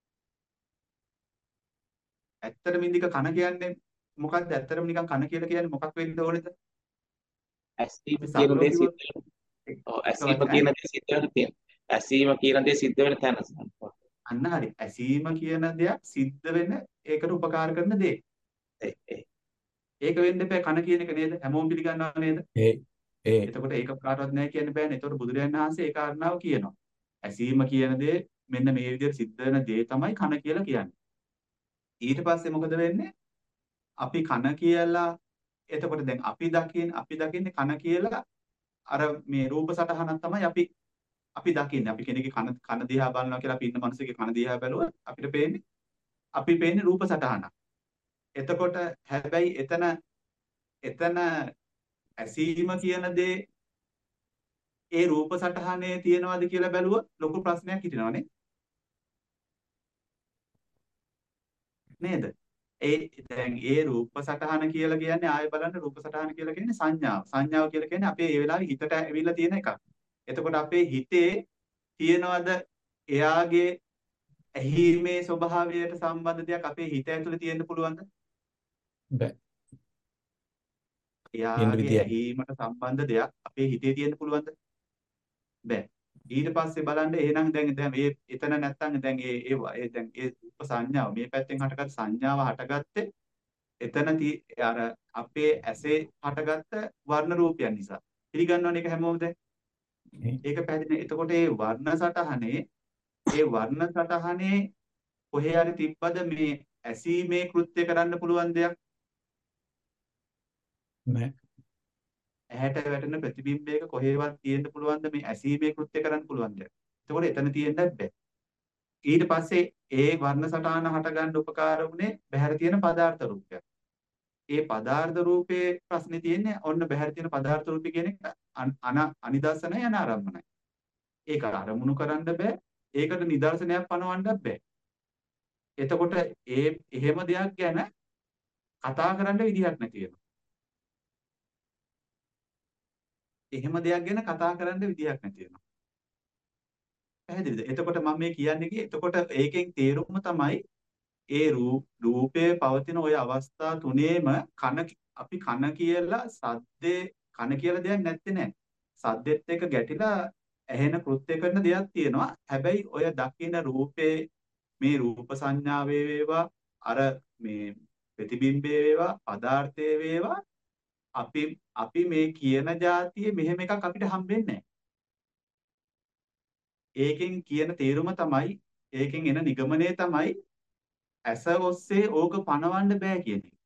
ඇත්තටම ඉන්දික කන කියන්නේ මොකද්ද? ඇත්තටම නිකන් කන කියලා කියන්නේ මොකක් වෙන්න ඕනේද? ඇසීම අපි කියන සරලව දේ කිව්වොත් සිද්ධ වෙන. එක ඔව් එක ඇසීම වචන ඈ කියන දේ සිද්ධ වෙන තියෙන. ඇසීම කියන දේ සිද්ධ වෙන තැන. අන්න හරි. ඇසීම කියන දෙයක් සිද්ධ වෙන ඒකට උපකාර කරන දේ. ඒ ඒ ඒක වෙන්න එපා කන කියන එක නේද? හැමෝම පිළිගන්නව නේද? ඒ ඒ එතකොට ඒක කාටවත් නැහැ කියන්න බෑනේ. එතකොට බුදුරජාණන් වහන්සේ ඒ කාරණාව කියනවා. ඇසීම කියන දේ මෙන්න මේ විදිහට සිද්ධ වෙන දේ තමයි කන කියලා කියන්නේ. ඊට පස්සේ මොකද වෙන්නේ? අපි කන කියලා එතකොට දැන් අපි දකින් අපි දකින්නේ කන කියලා අර මේ රූප සටහනක් තමයි අපි අපි දකින්නේ. අපි කෙනෙක්ගේ කන කන දිහා බලනවා කියලා අපි ඉන්න මිනිස්සුගේ කන දිහා බැලුවොත් අපිට පේන්නේ අපි පේන්නේ රූප සටහනක්. එතකොට හැබැයි එතන එතන ඇසීම කියන දේ ඒ රූප සටහනේ තියෙනවද කියලා බැලුවොත් ලොකු ප්‍රශ්නයක් හිටිනවනේ නේද? ඒ දැන් ඒ රූප සටහන කියලා කියන්නේ ආයෙ බලන්න රූප සටහන කියලා කියන්නේ සංඥාව. සංඥාව කියලා කියන්නේ අපේ ඒ වෙලාවේ හිතට ඇවිල්ලා තියෙන එකක්. එතකොට අපේ හිතේ තියෙනවද එයාගේ ඇහිීමේ ස්වභාවයට සම්බන්ධ දෙයක් අපේ හිත ඇතුලේ තියෙන්න පුළුවන්ද? බෑ. තියෙන එයාගේ විදියක්. ඇහිීමට සම්බන්ධ දෙයක් අපේ හිතේ තියෙන්න පුළුවන්ද? බෑ. ඊට පස්සේ බලන්න එහෙනම් දැන් දැන් මේ එතන නැත්තම් දැන් ඒ ඒ ඒ දැන් ඒ රූප සංඥාව මේ පැත්තෙන් හටගත් සංඥාව හටගත්තේ එතන ති- අර අපේ ඇසේ හටගත්ත වර්ණ රූපයන් නිසා. පිළිගන්නවනේ ඒක හැමෝම දැන්. ඒ ඒක පැහැදිලි. එතකොට ඒ වර්ණ සටහනේ ඒ වර්ණ සටහනේ කොහේ හරි තිබ්බද මේ ඇසීමේ කෘත්‍ය කරන්න පුළුවන් දෙයක්? නෑ. ඇහැට වැටෙන ප්‍රතිබිම්බයක කොහේවත් තියෙන්න පුළුවන්ද මේ ඇසීමේ කෘත්‍ය කරන්න පුළුවන් දෙයක්? එතකොට එතන තියෙන්නත් බෑ. ඊට පස්සේ ඒ වර්ණ සටහන හට ගන්න උපකාර වුණේ බහැර තියෙන පදාර්ථ රූපයක්. ඒ පදාර්ථ රූපේ ප්‍රශ්නේ තියෙන්නේ ඔන්න බහැර තියෙන පදාර්ථ රූපය කියන එක අන අන- අනිදර්ශනයි අනාරම්මනයි. ඒක අරමුණු කරන්න බෑ. ඒකට නිදර්ශනයක් පනවන්නත් බෑ. එතකොට ඒ එහෙම දෙයක් ගැන කතා කරන්න විදිහක් නැති වෙනවා. එහෙම දෙයක් ගැන කතා කරන්න විදිහක් නැති වෙනවා. පැහැදිලිද? එතකොට මම මේ කියන්නේ කි එතකොට ඒකෙන් තේරුම තමයි ඒ රූප රූපයේ පවතින ওই අවස්ථා තුනේම කන අපි කන කියලා සද්දේ කන කියලා දෙයක් නැත්තේ නෑ. සද්දෙත් එක්ක ගැටිලා ඇහෙන කෘත්‍ය කරන දෙයක් තියෙනවා. හැබැයි ඔය දකින්න රූපේ මේ රූප සංඥාවේ වේවා අර මේ ප්‍රතිබිම්බයේ වේවා පදාර්ථයේ වේවා අපි අපි මේ කියන જાතියේ මෙහෙම එකක් අපිට හම්බෙන්නේ නැහැ. ඒකෙන් කියන තේරුම තමයි ඒකෙන් එන නිගමනය තමයි ඇස ඔස්සේ ඕක පණවන්න බෑ කියන එක.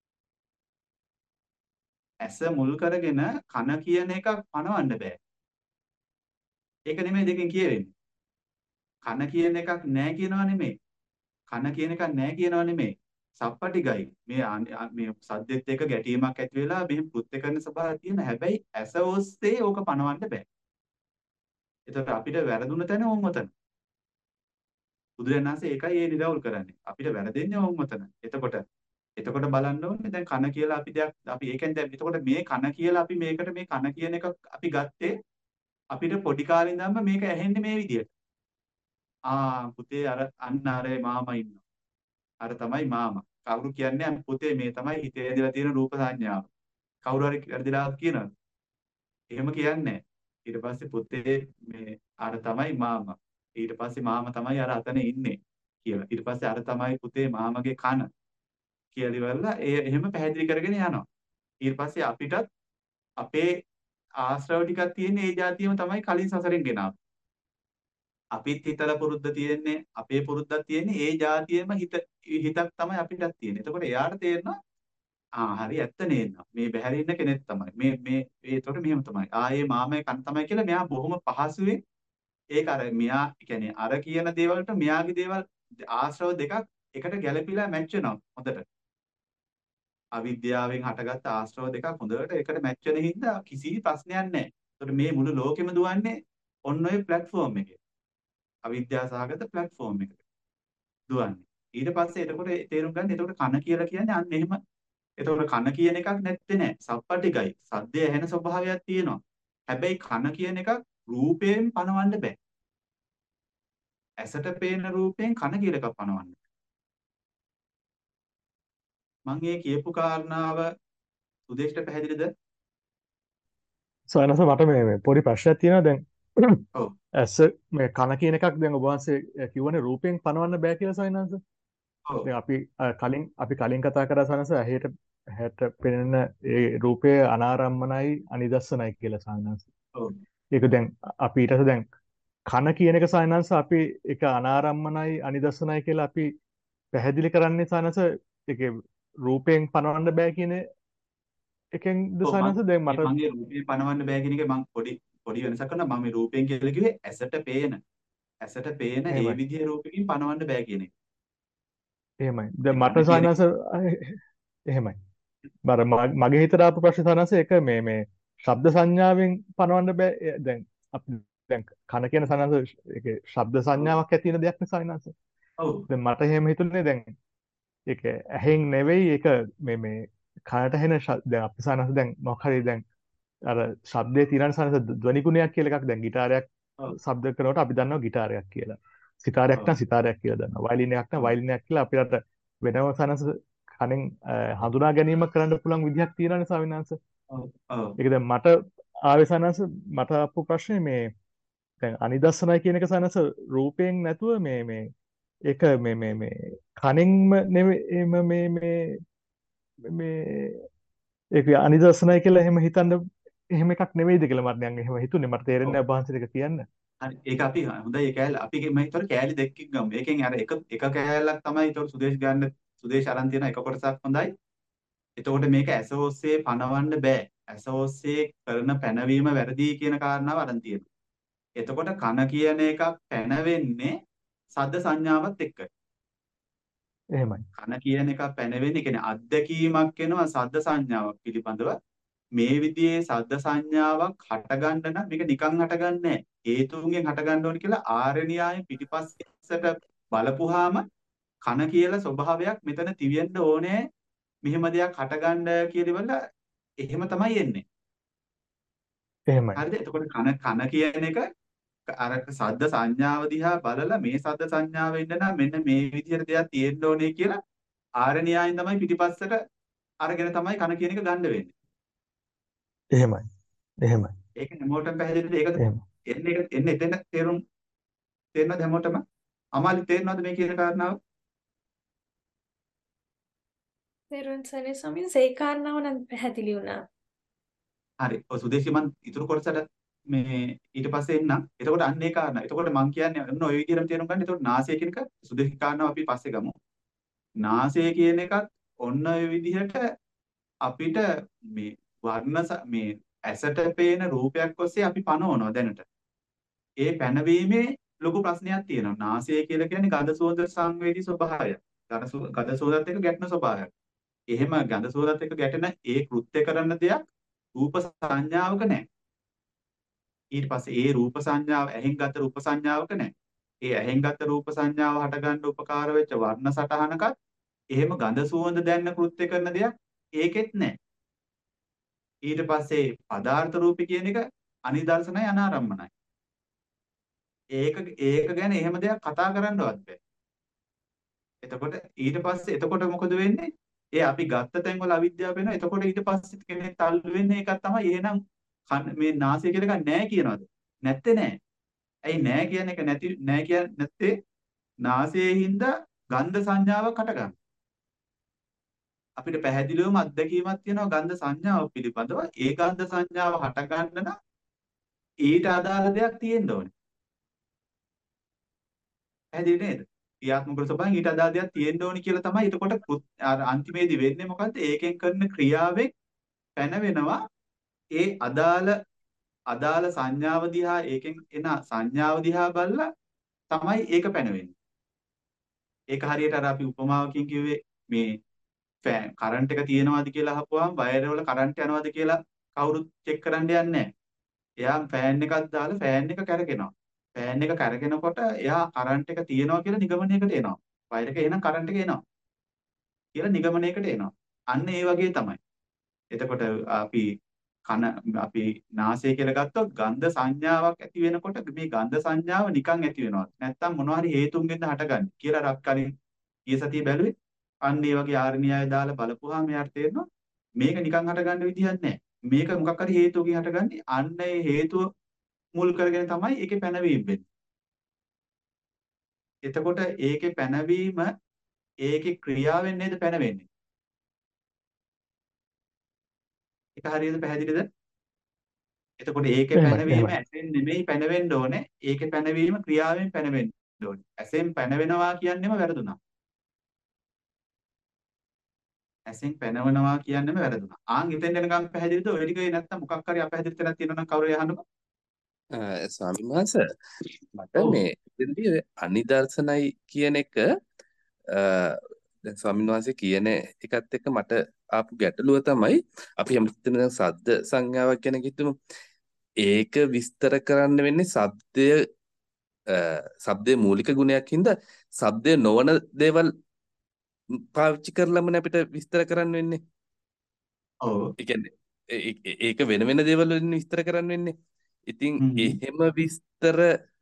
ඇස මුල් කරගෙන කන කියන එකක් පණවන්න බෑ. ඒක නෙමෙයි දෙකෙන් කියවෙන්නේ. කන කියන එකක් නෑ කියනවා නෙමෙයි. කන කියන එකක් නෑ කියනවා නෙමෙයි. සප්පටිගයි. මේ ආ- මේ සද්දෙත් එක්ක ගැටීමක් ඇති වෙලා මෙහෙම කෘත්‍ය කරන ස්වභාවය තියෙන හැබැයි ඇස ඔස්සේ ඕක පණවන්න බෑ. එතකොට අපිට වැරදුන තැන ඕම් ඔතන. බුදුරජාණන් වහන්සේ ඒකයි ඒ නිරවුල් කරන්නේ. අපිට වැරදෙන්නේ ඕම් ඔතන. එතකොට එතකොට බලන්න ඕනේ දැන් කන කියලා අපි දෙයක් අපි ඒකෙන් දැන් එතකොට මේ කන කියලා අපි මේකට මේ කන කියන එක අපි ගත්තේ අපිට පොඩි කාලේ ඉඳන්ම මේක ඇහෙන්නේ මේ විදියට. ආ පුතේ අර අන්න අර මාමා ඉන්නවා. අර තමයි මාමා. කවුරු කියන්නේ පුතේ මේ තමයි හිතේ ඇදලා තියෙන රූප සංඥාව. කවුරු හරි වැරදිලා කියනවද? එහෙම කියන්නේ නැහැ. ඊට පස්සේ පුතේ මේ අර තමයි මාමා. ඊට පස්සේ මාමා තමයි අර අතන ඉන්නේ කියලා. ඊට පස්සේ අර තමයි පුතේ මාමගේ කන කියලා ඉවරලා ඒ එහෙම පැහැදිලි කරගෙන යනවා. ඊට පස්සේ අපිටත් අපේ ආශ්‍රව ටිකක් තියෙන ඒ જાතියම තමයි කලින් සසරෙන් ගෙනාව. අපිත් හිතලා පුරුද්ද තියෙන්නේ අපේ පුරුද්දක් තියෙන්නේ ඒ જાතියෙම හිත හිතක් තමයි අපිටත් තියෙන්නේ. එතකොට එයාට තේරෙනවා ආ හරි ඇත්ත නේද මේ බැහැර ඉන්න කෙනෙක් තමයි මේ මේ ඒතකොට මෙහෙම තමයි ආයේ මාමේ කන් තමයි කියලා මෙයා බොහොම පහසුවෙන් ඒක අර මෙයා කියන්නේ අර කියන දේවල්ට මෙයාගේ දේවල් ආශ්‍රව දෙකක් එකට ගැළපීලා මැච් වෙනවා හොඳට. අවිද්‍යාවෙන් හටගත්ත ආශ්‍රව දෙකක් හොඳට එකට මැච් වෙන හින්දා කිසි ප්‍රශ්නයක් නැහැ. ඒතකොට මේ මුළු ලෝකෙම දුවන්නේ ඔන්න ඔය ප්ලැට්ෆෝම් එකේ. අවිද්‍යාව සහගත ප්ලැට්ෆෝම් එකක දුවන්නේ. ඊට පස්සේ එතකොට තේරුම් ගන්න එතකොට කන කියලා කියන්නේ අන්න එහෙම. එතකොට කන කියන එකක් නැත්තේ නෑ. සප්පටිකයි. සද්දය ඇහෙන ස්වභාවයක් තියෙනවා. හැබැයි කන කියන එකක් රූපයෙන් පනවන්න බෑ. ඇසට පේන රූපයෙන් කන කියන එකක් පනවන්න. මම මේ කියපු කාරණාව සුදේෂ්ට පැහැදිලිද? සයනස මට මේ මේ පොඩි ප්‍රශ්නයක් තියෙනවා දැන් ඔව්. ඇස මේ කන කියන එකක් දැන් ඔබ වහන්සේ කිව්වනේ රූපයෙන් පනවන්න බෑ කියලා සයනස. ඔව්. දැන් අපි අ, කලින් අපි කලින් කතා කරා සයනස ඇහෙට ඇහැට පෙනෙන ඒ රූපය අනාරම්මනයි අනිදස්සනයි කියලා සයනස. ඔව්. ඒක දැන් අපි ඊට පස්සේ දැන් කන කියන එක සයනස අපි ඒක අනාරම්මනයි අනිදස්සනයි කියලා අපි පැහැදිලි කරන්නේ සයනස ඒකේ රූපයෙන් පනවන්න බෑ කියන එකෙන්ද ඔව් මම සයනස දැන් මට මම මේ රූපේ පනවන්න බෑ කියන එක මම පොඩි පොඩි වෙනසක් කරනවා. මම මේ රූපයෙන් කියලා කිව්වේ ඇසට පේන ඇසට පේන ඒ එහෙමයි විදිහේ රූපකින් පනවන්න බෑ කියන එක. එහෙමයි ඒ දැන් කන මට කියන එක සයනස එහෙමයි බර ම- මගේ හිතට ආපු ප්‍රශ්නේ සයනස එක මේ මේ ශබ්ද සංඥාවෙන් පනවන්න බෑ ඒ දැන් අපි දැන් කන කියන සයනස ඒකේ ශබ්ද ඔව්. සංඥාවක් ඇති වෙන දෙයක් නේ සයනස ඔව්. දැන් මට එහෙම හිතුනේ දැන් ඒක ඇහෙන් නෙවෙයි ඒක මේ මේ කනට හෙන ශබ්ද දැන් අපි සයනස දැන් මොකක් හරි දැන් අර ශබ්දයේ තියෙන සයනස ධ්වනි ගුණයක් කියලා එකක් දැන් ගිටාරයක් ඔව්. ශබ්ද කරනකොට අපි දන්නවා ගිටාරයක් කියලා සිතාරයක් ඔව්. නම් සිතාරයක් කියලා දන්නවා වයලින් එකක් නම් ඔව්. වයලින් එකක් කියලා අපිට වෙනම සයනස කනෙන් අ, හඳුනා ගැනීමක් කරන්න පුළුවන් විදිහක් තියෙනවානේ සවිනාංශ. ඔව්. ඔව්. ඒක දැන් මට ආවේ සයනස මට ආපු ප්‍රශ්නේ මේ දැන් අනිදස්සනයි කියන එක සයනස රූපයෙන් නැතුව මේ මේ ඒක මේ මේ මේ කනින්ම නෙවෙයි මේ මේ මේ මේ ඒක අනිදස්සනයි කියලා එහෙම හිතන්න එහෙම එකක් නෙවෙයිද කියලා මට දැන් එහෙම හිතුනේ මට තේරෙන්නේ ඔව්. නැහැ වහන්සේට ඒක කියන්න. හරි ඒක අපි හොඳයි ඒ කෑල්ල අපි මම හිතුවා කෑලි දෙකකින් ගමු. ඒකෙන් අර එක එක කෑල්ලක් තමයි ඒතකොට සුදේශ් ගන්න සුදේශ් අරන් තියෙන එක කොටසක් හොඳයි. එතකොට මේක ඇස ඔස්සේ පනවන්න බෑ. ඇස ඔස්සේ කරන පැනවීම වැරදි කියන කාරණාව අරන් තියෙනවා. එතකොට කන කියන එකක් පැනවෙන්නේ සද්ද සංඥාවත් එක්ක. එහෙමයි. කන කියන එකක් පැනවෙන්නේ කියන්නේ අත්දැකීමක් වෙනවා සද්ද සංඥාවක් පිළිබඳව. මේ විදිහේ සද්ද සංඥාවක් හටගන්න නම් මේක නිකන් හටගන්නේ නැහැ. හේතුන්ගෙන් හටගන්න ඕන කියලා ආර්ය න්‍යාය පිටිපස්සට බලපුවාම කන කියලා ස්වභාවයක් මෙතන තියෙන්න ඕනේ. මෙහෙම දෙයක් හටගන්න කියලාවල එහෙම තමයි එන්නේ. එහෙමයි. හරිද? එතකොට කන කන කියන එක අර සද්ද සංඥාව දිහා බලලා මේ සද්ද සංඥාව එන්න නම් මෙන්න මේ විදිහට දෙයක් තියෙන්න ඕනේ කියලා ආර්ය න්‍යායෙන් තමයි පිටිපස්සට අරගෙන තමයි කන කියන එක ගන්න වෙන්නේ. එහෙමයි. එහෙමයි. ඒක හැමෝටම පැහැදිලිද? ඒකද එහෙමයි. එන්නේ ඒක එන්නේ එතන තේරුම් තේරෙනවද හැමෝටම? අමාලි තේරෙනවද මේ කියන කාරණාව? තෙරුවන් සරණයි ස්වාමීන් වහන්සේ ඒ කාරණාව නම් පැහැදිලි වුණා. හරි. ඔය සුදේශි මන් ඊටු කොටසට මේ ඊට පස්සේ එන්නම්. එතකොට අන්න ඒ කාරණා. එතකොට මං කියන්නේ ඔන්න ඔය විදිහටම තේරුම් ගන්න. එතකොට නාසය කියන එක සුදේශි කාරණාව අපි පස්සේ ගමු. නාසය කියන එකත් ඔන්න ඔය විදිහට අපිට මේ වර්ණ ස- මේ ඇසට පේන රූපයක් ඔස්සේ අපි පනවනවා දැනට. ඒ පැනවීමේ ලොකු ප්‍රශ්නයක් තියෙනවා. නාසය කියලා කියන්නේ ගඳ සුවඳ සංවේදී ස්වභාවයක්. ගඳ සුව- ගඳ සුවඳත් එක්ක ගැටෙන ස්වභාවයක්. එහෙම ගඳ සුවඳත් එක්ක ගැටෙන ඒ කෘත්‍ය කරන දෙයක් රූප සංඥාවක නැහැ. ඊට පස්සේ ඒ රූප සංඥාව ඇහෙන් ගත්ත රූප සංඥාවක නැහැ. ඒ ඇහෙන් ගත්ත රූප සංඥාව හටගන්න උපකාර වෙච්ච වර්ණ සටහනකත් එහෙම ගඳ සුවඳ දැනන කෘත්‍ය කරන දෙයක් ඒකෙත් නැහැ. ඊට පස්සේ පදාර්ථ රූපී කියන එක අනිදර්ශනයි අනාරම්මනයි. ඒක ඒක ගැන එහෙම දෙයක් කතා කරන්නවත් බෑ. එතකොට ඊට පස්සේ එතකොට මොකද වෙන්නේ? ඒ අපි ගත්ත තැන් වල අවිද්‍යාව වෙනවා. එතකොට ඊට පස්සේ කෙනෙක් තල්ලු වෙන්නේ ඒකක් තමයි. එහෙනම් කන- මේ නාසය කියලා එකක් නැහැ කියනවාද? නැත්තේ නැහැ. ඇයි නැහැ කියන එක නැති නැහැ කියන්නේ නැත්තේ නාසයේ හින්දා ගන්ධ සංඥාවක් හටගන්නවා. අපිට පැහැදිලිවම අත්දැකීමක් තියෙනවා ගන්ධ සංඥාව පිළිබඳව. ඒ ගන්ධ සංඥාව හටගන්න නම් ඊට අදාළ දෙයක් තියෙන්න ඕනේ. පැහැදිලි නේද? ක්‍රියාත්මක ස්වභාවයෙන් ඊට අදාළ දෙයක් තියෙන්න ඕනි කියලා තමයි එතකොට කෘත්- අර අන්තිමේදී වෙන්නේ මොකද්ද? ඒකෙන් කරන ක්‍රියාවෙන් පැනවෙනවා ඒ අදාළ අදාළ සංඥාව දිහා ඒකෙන් එන සංඥාව දිහා බලලා තමයි ඒක පැනවෙන්නේ. ඒක හරියට අර අපි උපමාවකින් කිව්වේ මේ ෆෑන් කරන්ට් එක තියෙනවද කියලා අහපුවාම වයර් වල කරන්ට් යනවද කියලා කවුරුත් චෙක් කරන්න යන්නේ නැහැ. එයා ෆෑන් එකක් දාලා ෆෑන් එක කැරකෙනවා. ෆෑන් එක කැරකෙනකොට එයා කරන්ට් එක තියෙනවා කියලා නිගමනයකට එනවා. වයර් එක එහෙනම් කරන්ට් එක එනවා කියලා නිගමනයකට එනවා. අන්න ඒ වගේ තමයි. එතකොට අපි කන අපි නාසය කියලා ගත්තොත් ගන්ධ සංඥාවක් ඇති වෙනකොට මේ ගන්ධ සංඥාව නිකන් ඇති වෙනවා. නැත්තම් මොනවා හරි හේතුන්ගෙන්ද හටගන්නේ කියලා අර අපි කලින් ඊයේ සතියේ බැලුවේ. අන්න ඒ වගේ ආර්ණ්‍යය දාලා බලපුවාම එයාට තේරෙනවා මේක නිකන් හටගන්න විදිහක් නැහැ. මේක මොකක් හරි හේතුවකින් හටගන්නේ. අන්න ඒ හේතුව මුල් කරගෙන තමයි ඒකේ පැනවීම වෙන්නේ. එතකොට ඒකේ පැනවීම ඒකේ ක්‍රියාවෙන් නේද පැනවෙන්නේ. ඒක හරියද පැහැදිලිද? එතකොට ඒකේ එහෙමයි පැනවීම එහෙමයි. ඇසෙන් නෙමෙයි පැනවෙන්න ඕනේ. ඒකේ පැනවීම ක්‍රියාවෙන් පැනවෙන්න ඕනේ. ඇසෙන් පැනවෙනවා කියන්නේම වැරදුනා. ඇසෙන් පැනවනවා කියන්නේම වැරදුනා. ආන් ඉතින් එනකම් පැහැදිලිද? ඔය ටිකේ නැත්තම් මොකක් හරි අපැහැදිලි තැනක් තියෙනවා නම් කවුරු යහන්නකෝ. අ, ස්වාමීන් වහන්සේ මට ඔව්. මේ එතනදී ඔය අනිදර්ශනයි කියන එක අ, දැන් ස්වාමීන් වහන්සේ කියන එකත් එක්ක මට ආපු ගැටලුව තමයි අපි හැමතිස්සෙම දැන් සද්ද සංඥාවක් ගැන හිතමු. ඒක විස්තර කරන්න වෙන්නේ ශබ්දය අ, ශබ්දයේ මූලික ගුණයක් හින්දා ශබ්දය නොවන දේවල් පාවිච්චි කරලම අපිට විස්තර කරන්න වෙන්නේ. ඔව්. ඒ කියන්නේ ඒ- ඒ- ඒක වෙන වෙන දේවල් වලින් විස්තර කරන්න වෙන්නේ. ඉතින් හ්ම්. එහෙම විස්තර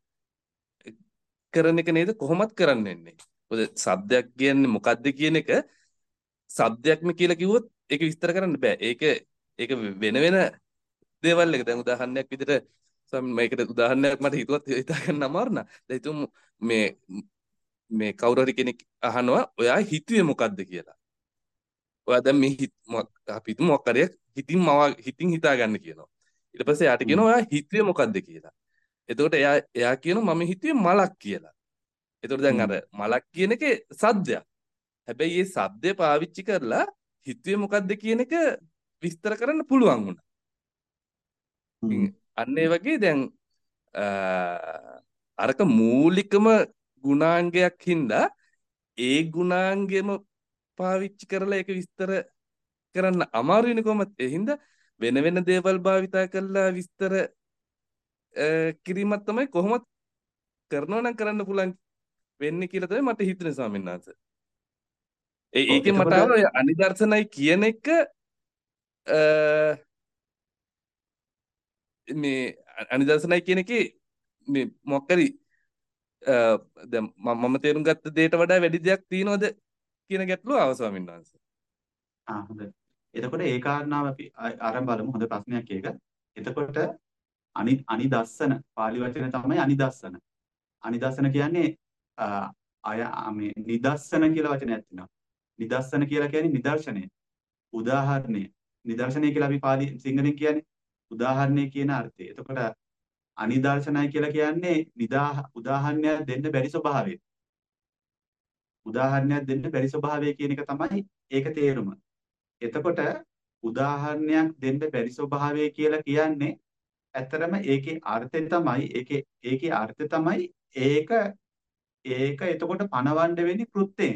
කරන එක නේද කොහොමත් කරන්න වෙන්නේ. මොකද શબ્දයක් කියන්නේ මොකද්ද කියන එක શબ્දයක්ම කියලා කිව්වොත් ඒක විස්තර කරන්න බෑ. ඒක ඒක වෙන වෙන දේවල් එක. දැන් උදාහරණයක් විදිහට ස්වාමීන් මේකට උදාහරණයක් මට හිතුවත් හිතා ගන්න අමාරු නා. දැන් හිතමු මේ මේ කවුරු හරි කෙනෙක් අහනවා ඔයා හිතුවේ මොකද්ද කියලා. ඔයා දැන් මේ හිත මොකක්- අපි හිතමු මොකක් හරි හිතින් මවා හිතින් හිතා ගන්න කියනවා. ඊට පස්සේ යාට හ්ම්. කියනවා ඔයා හිතුවේ මොකද්ද කියලා. එතකොට එයා එයා කියනවා මම හිතුවේ මලක් කියලා. එතකොට දැන් හ්ම්. අර මලක් කියන එකේ සද්දයක්. හැබැයි මේ සද්දය පාවිච්චි කරලා හිතුවේ මොකද්ද කියන එක විස්තර කරන්න පුළුවන් වුණා. ඉතින් හ්ම්. අන්න ඒ වගේ දැන් අ, අරක මූලිකම ගුණාංගයක් හින්දා ඒ ගුණාංගෙම පාවිච්චි කරලා ඒක විස්තර කරන්න අමාරු වෙන්නේ කොහොමද? ඒ හින්දා වෙන වෙන දේවල් භාවිතා කරලා විස්තර අ, කිරීමක් තමයි කොහොමද කරනවා නම් කරන්න පුළුවන් වෙන්නේ කියලා තමයි මට හිතෙන්නේ ස්වාමීන් වහන්සේ. ඒ ඔව්. ඒකෙන් මට එතකොට ආවා ඔය අනිදර්ශනයි කියන එක අ, මේ අ- අනිදර්ශනයි කියන එකේ මේ මොකක් හරි අ, දැන් මම මම තේරුම් ගත්ත දෙයට වඩා වැඩි දෙයක් තියනවද කියන ගැටලුව ආවා ස්වාමීන් වහන්සේ. ආ හොඳයි. එතකොට ඒ කාරණාව අපි ආ- අරන් බලමු. හොඳ ප්‍රශ්නයක් ඒක. එතකොට අනි අනිදස්සන පාලි වචන තමයි අනිදස්සන. අනිදස්සන කියන්නේ අ, අය ආ, මේ නිදස්සන කියලා වචනයක් තියෙනවා. නිදස්සන කියලා කියන්නේ නිදර්ශනය. උදාහරණය. නිදර්ශනය කියලා අපි පාලි සිංහලෙන් කියන්නේ උදාහරණය කියන අර්ථය. එතකොට අනිදර්ශනයි කියලා කියන්නේ නිදා උදාහරණයක් දෙන්න බැරි ස්වභාවය. උදාහරණයක් දෙන්න බැරි ස්වභාවය කියන එක තමයි ඒක තේරුම. එතකොට උදාහරණයක් දෙන්න බැරි ස්වභාවය කියලා කියන්නේ ඇත්තරම ඒකේ අර්ථය තමයි ඒකේ ඒකේ අර්ථය තමයි ඒක ඒක එතකොට පණවන්න වෙන්නේ කෘත්‍යයෙන්.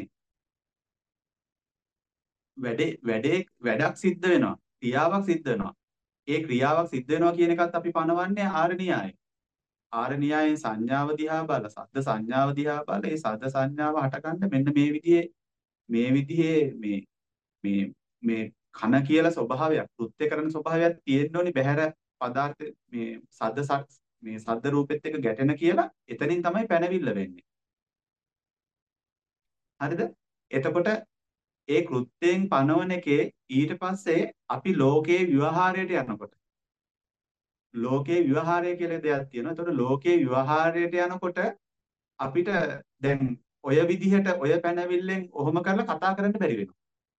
වැඩේ වැඩේ වැඩක් සිද්ධ වෙනවා. ක්‍රියාවක් සිද්ධ වෙනවා. ඒ ක්‍රියාවක් සිද්ධ වෙනවා කියන එකත් අපි පණවන්නේ ආරණ්‍යයයි. ආරණ්‍යයෙන් සංඥාව දිහා බලලා සද්ද සංඥාව දිහා බලලා ඒ සද්ද සංඥාව හටගන්න මෙන්න මේ විදිහේ මේ විදිහේ මේ මේ මේ කන කියලා ස්වභාවයක් කෘත්‍ය කරන ස්වභාවයක් තියෙන්න ඕනි බහැර පදාර්ථ මේ සද්ද ස- මේ සද්ද රූපෙත් එක්ක ගැටෙන කියලා එතනින් තමයි පැනවිල්ල වෙන්නේ. හරිද? එතකොට ඒ කෘත්‍යයෙන් පනවන එකේ ඊට පස්සේ අපි ලෝකේ ව්‍යවහාරයට යනකොට ලෝකේ ව්‍යවහාරය කියලා දෙයක් තියෙනවා. එතකොට ලෝකේ ව්‍යවහාරයට යනකොට අපිට දැන් ඔය විදිහට ඔය පැනවිල්ලෙන් ඔහොම කරලා කතා කරන්න බැරි වෙනවා.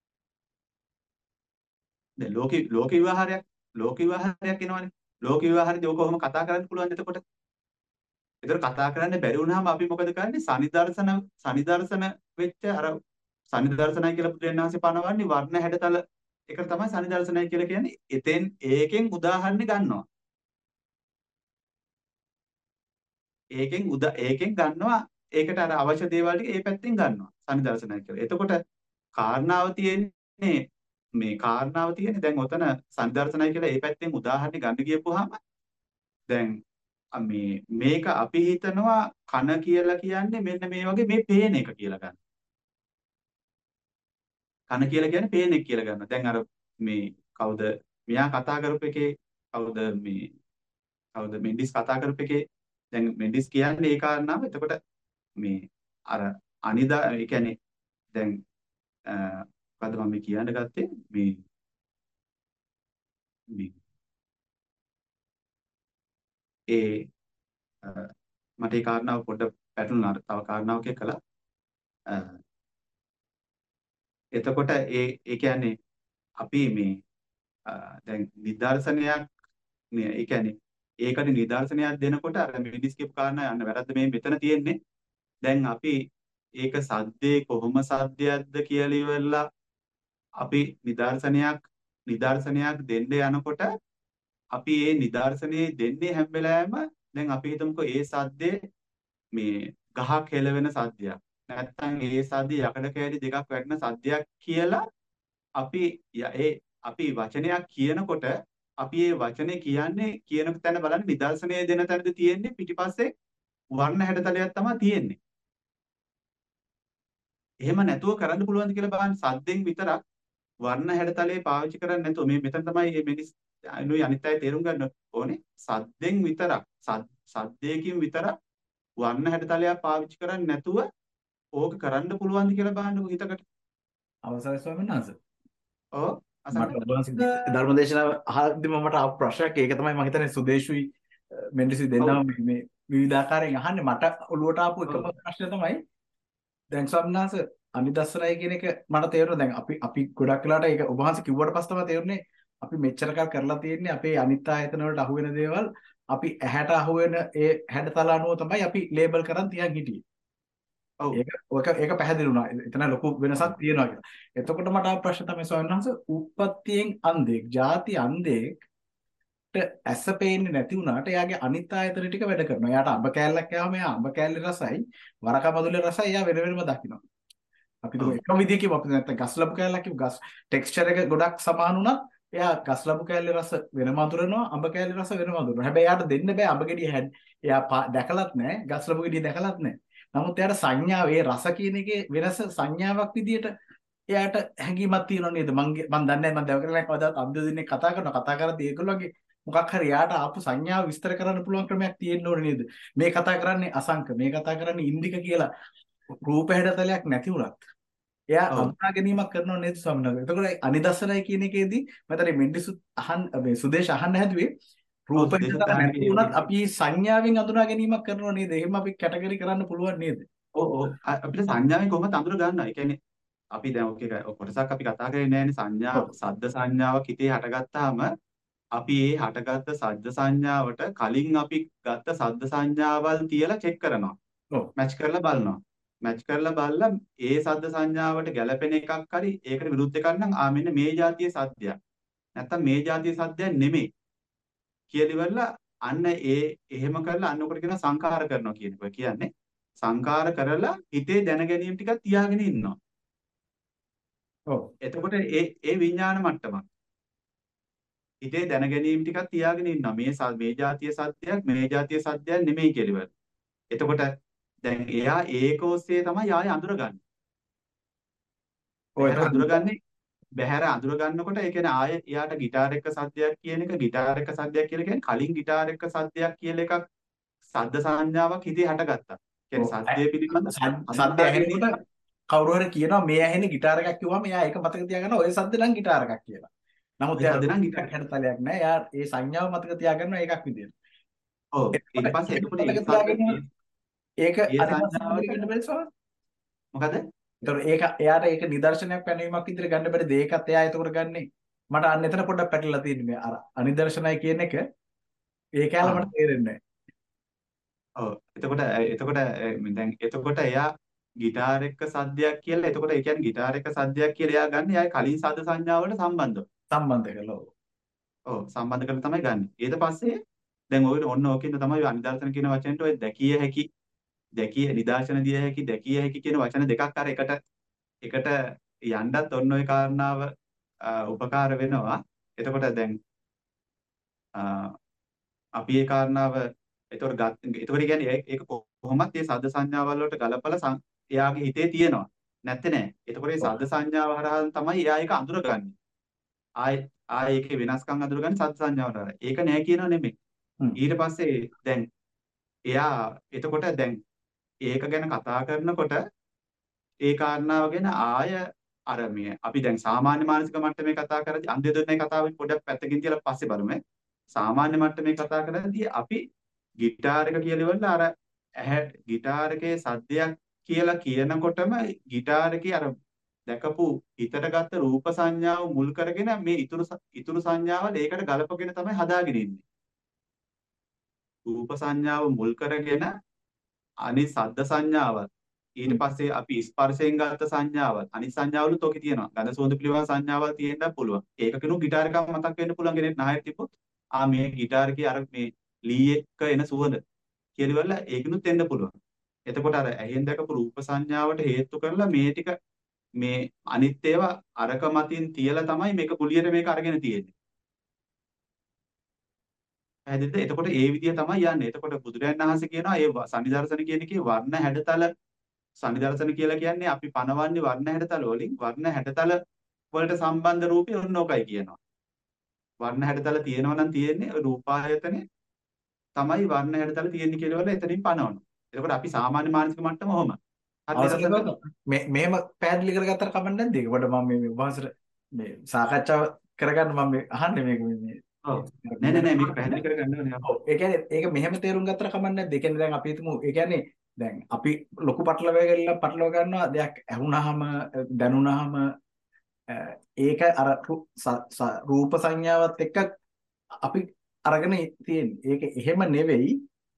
දැන් ලෝකේ ලෝක විවහාරයක් ලෝක විවහාරයක් එනවනේ. ලෝක විවහාරයේදී ඔක කොහොම කතා කරන්න පුළුවන්ද එතකොට? ඒතර කතා කරන්න බැරි වුණාම අපි මොකද කරන්නේ? සනිදර්ශන සනිදර්ශන වෙච්ච අර සනිදර්ශනයි කියලා බුදුන් වහන්සේ පනවන්නේ වර්ණ හැඩතල එක තමයි සනිදර්ශනයි කියලා කියන්නේ. එතෙන් ඒකෙන් උදාහරණ ගන්නවා. ඒකෙන් උදා ඒකෙන් ගන්නවා ඒකට අර අවශ්‍ය දේවල් ටික ඒ පැත්තෙන් ගන්නවා සනිදර්ශනය කියලා. එතකොට කාරණාව තියෙන්නේ මේ කාරණාව තියෙන්නේ දැන් ඔතන සනිදර්ශනය කියලා ඒ පැත්තෙන් උදාහරණ ගන්න ගියපුවාම දැන් මේ මේක අපි හිතනවා කන කියලා කියන්නේ මෙන්න මේ වගේ මේ පේන එක කියලා ගන්න. කන කියලා කියන්නේ පේන එක කියලා ගන්න. දැන් අර මේ කවුද මෙයා කතා කරපු එකේ කවුද මේ කවුද මෙන්ඩිස් කතා කරපු එකේ දැන් මෙන්ඩිස් කියන්නේ ඒ කාරණාව. එතකොට මේ අර අනිදා ඒ කියන්නේ දැන් මොකද්ද මම මේ කියන්න ගත්තේ මේ මේ ඒ මට ඒ කාරණාව පොඩ්ඩක් පැටලුණා. තව කාරණාවක් එක්කලා එතකොට ඒ ඒ කියන්නේ අපි මේ දැන් නිදර්ශනයක් නේ ඒ කියන්නේ ඒකට නිදර්ශනයක් දෙනකොට අර මිනිස් කියපු කාරණා යන්න වැරද්ද මේ මෙතන තියෙන්නේ. දැන් අපි ඒක සද්දේ කොහොම සද්දයක්ද කියලා ඉවරලා අපි නිදර්ශනයක් නිදර්ශනයක් දෙන්න යනකොට අපි ඒ නිදර්ශනේ දෙන්නේ හැම වෙලාවෙම දැන් අපි හිතමුකෝ ඒ සද්දේ මේ ගහක් හෙලවෙන සද්දයක්. නැත්තම් ඒ සද්දේ යකඩ කෑලි දෙකක් වැටෙන සද්දයක් කියලා අපි ඒ අපි වචනයක් කියනකොට අපි ඒ වචනේ කියන්නේ කියන තැන බලන්න නිදර්ශනය දෙන තැනද තියෙන්නේ පිටිපස්සේ වර්ණ හැඩතලයක් තමයි තියෙන්නේ. එහෙම නැතුව කරන්න පුළුවන්ද කියලා බලන්න සද්දෙන් විතරක් වර්ණ හැඩතලේ පාවිච්චි කරන්නේ නැතුව මේ මෙතන තමයි මේ මිනිස් අනුයි අනිත් අය තේරුම් ගන්න ඕනේ. සද්දෙන් විතරක් සද්දයකින් විතරක් වර්ණ හැඩතලයක් පාවිච්චි කරන්නේ නැතුව ඕක කරන්න පුළුවන්ද කියලා බලන්නකො හිතකට. අවසරයි ස්වාමීන් වහන්සේ. ඔව් මට ඔබවහන්සේ ධර්මදේශනාව අහද්දිම මට ආපු ප්‍රශ්නයක් ඒක තමයි මම හිතන්නේ සුදේශුයි මෙන්ඩිසි දෙන්නම මේ විවිධාකාරයෙන් අහන්නේ මට ඔළුවට ආපු එකම ප්‍රශ්නය තමයි දැන් ස්වාමීන් වහන්සේ අනිදස්සනයි කියන එක මට තේරුණා. දැන් අපි අපි ගොඩක් වෙලාට ඒක ඔබ වහන්සේ කිව්වට පස්සේ තමයි තේරුනේ අපි මෙච්චර කල් කරලා තියෙන්නේ අපේ අනිත් ආයතන වලට අහු වෙන දේවල් අපි ඇහැට අහු වෙන ඒ හැඩතල අනුව තමයි අපි ලේබල් කරන් තියන් හිටියේ. ඔව් ඒක ඔක ඒක පැහැදිලි වුණා. එතන ලොකු වෙනසක් තියෙනවා කියලා. එතකොට මට ආව ප්‍රශ්න තමයි ස්වාමීන් වහන්සේ උප්පත්තියෙන් අන්ධෙක්, ಜಾති අන්ධෙක්ට ඇස පේන්නේ නැති වුණාට එයාගේ අනිත් ආයතන ටික වැඩ කරනවා. එයාට අඹ කෑල්ලක් කෑවම එයා අඹ කෑල්ලේ රසයි, වරක මදුලේ රසයි එයා වෙන වෙනම දකිනවා. අපි දුක එකම විදිය කිව්ව අපි නැත්නම් ගස් ලැබු කෑල්ලක් කිව්ව ගස් ටෙක්ස්චර් එක ගොඩක් සමාන වුණත් එයා ගස් ලැබු කෑල්ලේ රස වෙනම අඳුරනවා, අඹ කෑල්ලේ රස වෙනම අඳුරනවා. හැබැයි එයාට දෙන්න බෑ අඹ ගෙඩිය හැඩ. එයා දැකලත් නැහැ, ගස් ලැබු ගෙඩිය දැකලත් නැහැ. නමුත් එයාට සංඥාව ඒ රස කියන එකේ වෙනස සංඥාවක් විදියට එයාට හැඟීමක් තියෙනව නේද? මං මං දන්නේ නැහැ මං දැව කරලා කවදාවත් අන්ධ දෙන්නේ කතා කරනවා. කතා කරද්දී ඒගොල්ලෝගේ මොකක් හරි එයාට ආපු සංඥාව විස්තර කරන්න පුළුවන් ක්‍රමයක් තියෙන්න ඕනේ නේද? මේ කතා කරන්නේ අසංක, මේ කතා කරන්නේ ඉන්දික කියලා රූප හැඩතලයක් නැති වුණත් එයා අඳුනා ගැනීමක් කරනව නේද ස්වාමීන් වහන්සේ? එතකොට අනිදස්සනයි කියන එකේදී මම මෙන්ඩිසු අහන් මේ සුදේශ අහන්න හැදුවේ රූප හැඩතල නැති වුණත් අපි සංඥාවෙන් අඳුනා ගැනීමක් කරනව නේද? එහෙම අපි කැටගරි කරන්න පුළුවන් නේද? ඔව් ඔව් අපිට සංඥාවෙන් කොහොමද අඳුර ගන්නවා? ඒ කියන්නේ අපි දැන් ඔක කොටසක් අපි කතා කරේ නෑනේ සංඥා සද්ද සංඥාවක් හිතේ හටගත්තාම අපි ඒ හටගත්ත සද්ද සංඥාවට කලින් අපි ගත්ත සද්ද සංඥාවල් තියලා චෙක් කරනවා. ඔව් මැච් කරලා බලනවා. මැච් කරලා බලලා ඒ සද්ද සංඥාවට ගැළපෙන එකක් හරි ඒකට විරුද්ධ එකක් නම් ආ මෙන්න මේ જાතියේ සද්දයක්. නැත්තම් මේ જાතියේ සද්දයක් නෙමෙයි. කියලා ඉවරලා අන්න ඒ එහෙම කරලා අන්න උකට කියන සංඛාර කරනවා කියන එක. කියන්නේ සංඛාර කරලා හිතේ දැන ගැනීම ටිකක් තියාගෙන ඉන්නවා. ඔව්. එතකොට ඒ ඒ විඥාන මට්ටමක්. හිතේ දැන ගැනීම ටිකක් තියාගෙන ඉන්නවා. මේ මේ જાතිය සත්‍යයක් මේ જાතිය සත්‍යයක් නෙමෙයි කියලා ඉවර. එතකොට දැන් එයා ඒක ඔස්සේ තමයි ආයෙ අඳුරගන්නේ. ඔය අඳුරගන්නේ බහැර අඳුර ගන්නකොට ඒ කියන්නේ ආයෙ එයාට গিitar එක සද්දයක් කියන එක গিitar එක සද්දයක් කියලා කියන්නේ කලින් গিitar එක සද්දයක් කියලා එකක් සද්ද සංඥාවක් හිතේ හටගත්තා. කියන්නේ සද්දය පිළිබඳ සද්ද ඇහෙනකොට කවුරු හරි කියනවා මේ ඇහෙන গিitar එකක් කිව්වම එයා ඒක මතක තියාගන්න ඔය සද්ද නම් গিitar එකක් කියලා. නමුත් එයා දෙනම් গিitar හැඩතලයක් නෑ. එයා ඒ සංඥාව මතක තියාගන්නවා ඒකක් විදියට. ඔව් ඊට පස්සේ එතකොට ඒක අනිවාර්යයෙන්ම ගන්න බැරි සෝන. මොකද? ඒතකොට ඒක එයාට ඒක නිදර්ශනයක් පැනවීමක් විදිහට ගන්න බැරිද? ඒකත් එයා එතකොට ගන්නෙ. මට අන්න එතන පොඩ්ඩක් පැටලලා තියෙන්නේ මේ අර අනිදර්ශනයි කියන එක ඒ කැල මට තේරෙන්නේ නැහැ. ඔව් එතකොට එතකොට දැන් එතකොට එයා গিitar එක සද්දයක් කියලා එතකොට ඒ කියන්නේ গিitar එක සද්දයක් කියලා එයා ගන්න එයා කලින් සද්ද සංඥාවලට සම්බන්ධව. සම්බන්ධ කරලා ඔව්. ඔව් සම්බන්ධ කරලා තමයි ගන්න. ඊට පස්සේ දැන් ඔය ඔන්න ඕකෙන්ද තමයි අනිදර්ශන කියන වචනෙට ඔය දැකිය හැකි දැකිය නිදාශන දිය හැකි දැකිය හැකි කියන වචන දෙකක් අර එකට එකට යන්නත් ඔන්න ඔය කාරණාව උපකාර වෙනවා. එතකොට දැන් අපි ඒ කාරණාව එතකොට ගත් එතකොට කියන්නේ ඒක කොහොමත් මේ සද්ද සංඥාවල් වලට ගලපලා එයාගේ හිතේ තියෙනවා. නැත්තේ නෑ. එතකොට මේ සද්ද සංඥාව හරහා තමයි එයා ඒක අඳුරගන්නේ. ආයි ආයි ඒකේ වෙනස්කම් අඳුරගන්නේ සද්ද සංඥාවට හරහා. ඒක නෑ කියනව නෙමෙයි. ඊට පස්සේ දැන් එයා එතකොට දැන් ඒක ගැන කතා කරනකොට ඒ කාරණාව ගැන ආය අර මේ අපි දැන් සාමාන්‍ය මානසික මට්ටමේ කතා කරද්දී අන්ධය දෙන්නයි කතාවෙන් පොඩ්ඩක් පැත්තකින් තියලා පස්සේ බලමු. සාමාන්‍ය මට්ටමේ කතා කරද්දී අපි ගිටාර් එක කියලා ඉවරලා අර ඇහැ ගිටාර් එකේ සද්දයක් කියලා කියනකොටම ගිටාර් එකේ අර දැකපු හිතට ගත්ත රූප සංඥාව මුල් කරගෙන මේ ඉතුරු ඉතුරු සංඥාවල් ඒකට ගලපගෙන තමයි හදාගෙන ඉන්නේ. රූප සංඥාව මුල් කරගෙන අනිත් සද්ද සංඥාවල් ඊට පස්සේ අපි ස්පර්ශයෙන් ගත්ත සංඥාවල් අනිත් සංඥාවලුත් ඔකේ තියෙනවා. ගඳ සුවඳ පිළිබඳ සංඥාවල් තියෙන්නත් පුළුවන්. ඒක කිනු ගිටාර් එකක් මතක් වෙන්න පුළුවන් කෙනෙක් නායක තිබ්බොත් ආ මේ ගිටාර් එකේ අර මේ ලී එක්ක එන සුවඳ කියලා ඉවරලා ඒකිනුත් එන්න පුළුවන්. එතකොට අර ඇහෙන් දැකපු රූප සංඥාවට හේතු කරලා මේ ටික මේ අනිත් ඒවා අරක මතින් තියලා තමයි මේක කුලියට මේක අරගෙන තියෙන්නේ. පැහැදිලිද? එතකොට ඒ විදිය තමයි යන්නේ. එතකොට බුදුරජාණන් වහන්සේ කියනවා ඒ සම්නිදර්ශන කියන එකේ වර්ණ හැඩතල සම්නිදර්ශන කියලා කියන්නේ අපි පනවන්නේ වර්ණ හැඩතල වලින් වර්ණ හැඩතල වලට සම්බන්ධ රූපේ ඔන්න ඔකයි කියනවා. වර්ණ හැඩතල තියෙනවා නම් තියෙන්නේ රූපායතනේ තමයි වර්ණ හැඩතල තියෙන්නේ කියලා වල එතනින් පනවනවා. එතකොට අපි සාමාන්‍ය මානසික මට්ටම ඔහොම. මේ මේම පැහැදිලි කරගත්තට කමක් නැද්ද? ඒක කොට මම මේ වහන්සේට මේ සාකච්ඡාව කරගන්න මම මේ අහන්නේ මේක මේ ඔව් නෑ නෑ නෑ මේක පැහැදිලි කරගන්න ඕනේ. ඔව් ඒ කියන්නේ ඒක මෙහෙම තේරුම් ගත්තට කමක් නැද්ද? ඒ කියන්නේ දැන් අපි හිතමු ඒ කියන්නේ දැන් අපි ලොකු පටලවගල්ලා පටලව ගන්නවා දෙයක් ඇහුණාම දැනුණාම ඒක අර රූප සංඥාවත් එක්ක අපි අරගෙන තියෙන්නේ. ඒක එහෙම නෙවෙයි.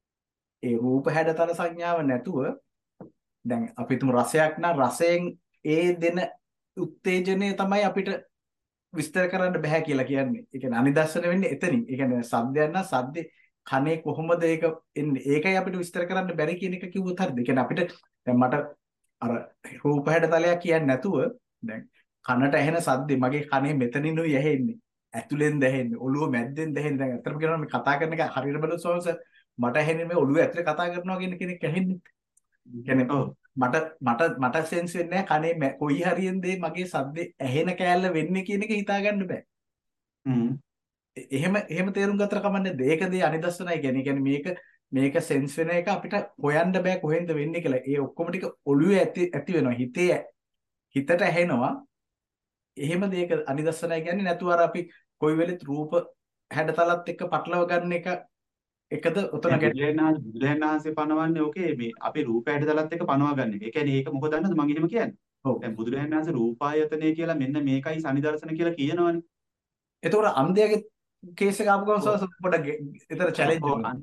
ඒ රූප හැඩතල සංඥාව නැතුව දැන් අපි හිතමු රසයක් නම් රසයෙන් ඒ දෙන උත්තේජනය තමයි අපිට විස්තර කරන්න බෑ කියලා කියන්නේ. ඒ කියන්නේ අනිදර්ශන වෙන්නේ එතනින්. ඒ කියන්නේ සද්දයක් නම් සද්දේ කනේ කොහොමද ඒක එන්නේ? ඒකයි අපිට විස්තර කරන්න බැරි කියන එක කිව්වොත් හරිද? ඒ කියන්නේ අපිට දැන් මට අර රූප හැඩතලයක් කියන්නේ නැතුව දැන් කනට ඇහෙන සද්දේ මගේ කනේ මෙතනිනුයි ඇහෙන්නේ. ඇතුලෙන් දැහෙන්නේ. ඔළුව මැද්දෙන් දැහෙන්නේ. දැන් අතරම කියනවා මේ කතා කරන එක හරියට බලුවොත් සෝන්ස මට ඇහෙන්නේ මේ ඔළුව ඇතුලේ කතා කරනවා කියන කෙනෙක් ඇහෙන්නේ. කියන්නේ මට මට මට සෙන්ස් වෙන්නේ නැහැ කනේ කොයි හරියෙන් දේ මගේ සද්දේ ඇහෙන කෑල්ල වෙන්නේ කියන එක හිතා ගන්න බෑ. හ්ම්. එහෙම එහෙම තේරුම් ගත්තට කමන්නේ දෙයකදී අනිදස්සනයි කියන්නේ. කියන්නේ මේක මේක සෙන්ස් වෙන එක අපිට හොයන්න බෑ කොහෙන්ද වෙන්නේ කියලා. ඒ ඔක්කොම ටික ඔළුවේ ඇති ඇති වෙනවා. හිතේ හිතට ඇහෙනවා. එහෙම දෙයක අනිදස්සනයි කියන්නේ නැතුව අර අපි කොයි වෙලෙත් රූප හැඩතලත් එක්ක පටලව ගන්න එක එකද උතන බුදුරජාණන් බුදුරජාණන් වහන්සේ පනවන්නේ ඕකේ මේ අපි රූප හැඩතලත් එක්ක පනවා ගන්න එක. ඒ කියන්නේ ඒක මොකද දන්නවද මම එහෙම කියන්නේ? ඔව්. දැන් බුදුරජාණන් වහන්සේ රූපායතනය කියලා මෙන්න මේකයි සනිදර්ශන කියලා කියනවනේ. එතකොට අන්ධයාගේ කේස් එක ආපු ගමන් සෝස් පොඩක් ඒතර චැලෙන්ජ් වෙනවා.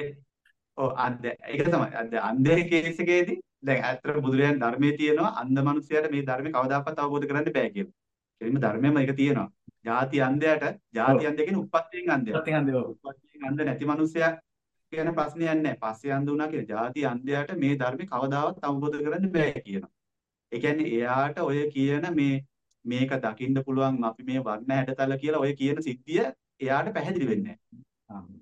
ඔව් අන්ධ ඒක තමයි. අන්ධ අන්ධයේ කේස් එකේදී දැන් ඇත්තට බුදුරජාණන් ධර්මයේ තියෙනවා අන්ධ මිනිසයාට මේ ධර්මේ කවදාකවත් අවබෝධ කරන්න බෑ කියලා. එනිම ධර්මයේම ඒක තියෙනවා. ಜಾති අන්ධයාට ಜಾති අන්ධය කියන්නේ උප්පත්තියෙන් අන්ධයා. උප්පත්තියෙන් අන්ධය. උප්පත්තියෙන් අන්ධ නැති මිනිසයා කියන ප්‍රශ්නයක් නැහැ. පස්සේ අන්ධ වුණා කියලා ಜಾති අන්ධයාට මේ ධර්මේ කවදාවත් අවබෝධ කරගන්න බෑ කියනවා. ඒ කියන්නේ එයාට ඔය කියන මේ මේක දකින්න පුළුවන් අපි මේ වර්ණ හැඩතල කියලා ඔය කියන සිද්ධිය එයාට පැහැදිලි වෙන්නේ නැහැ.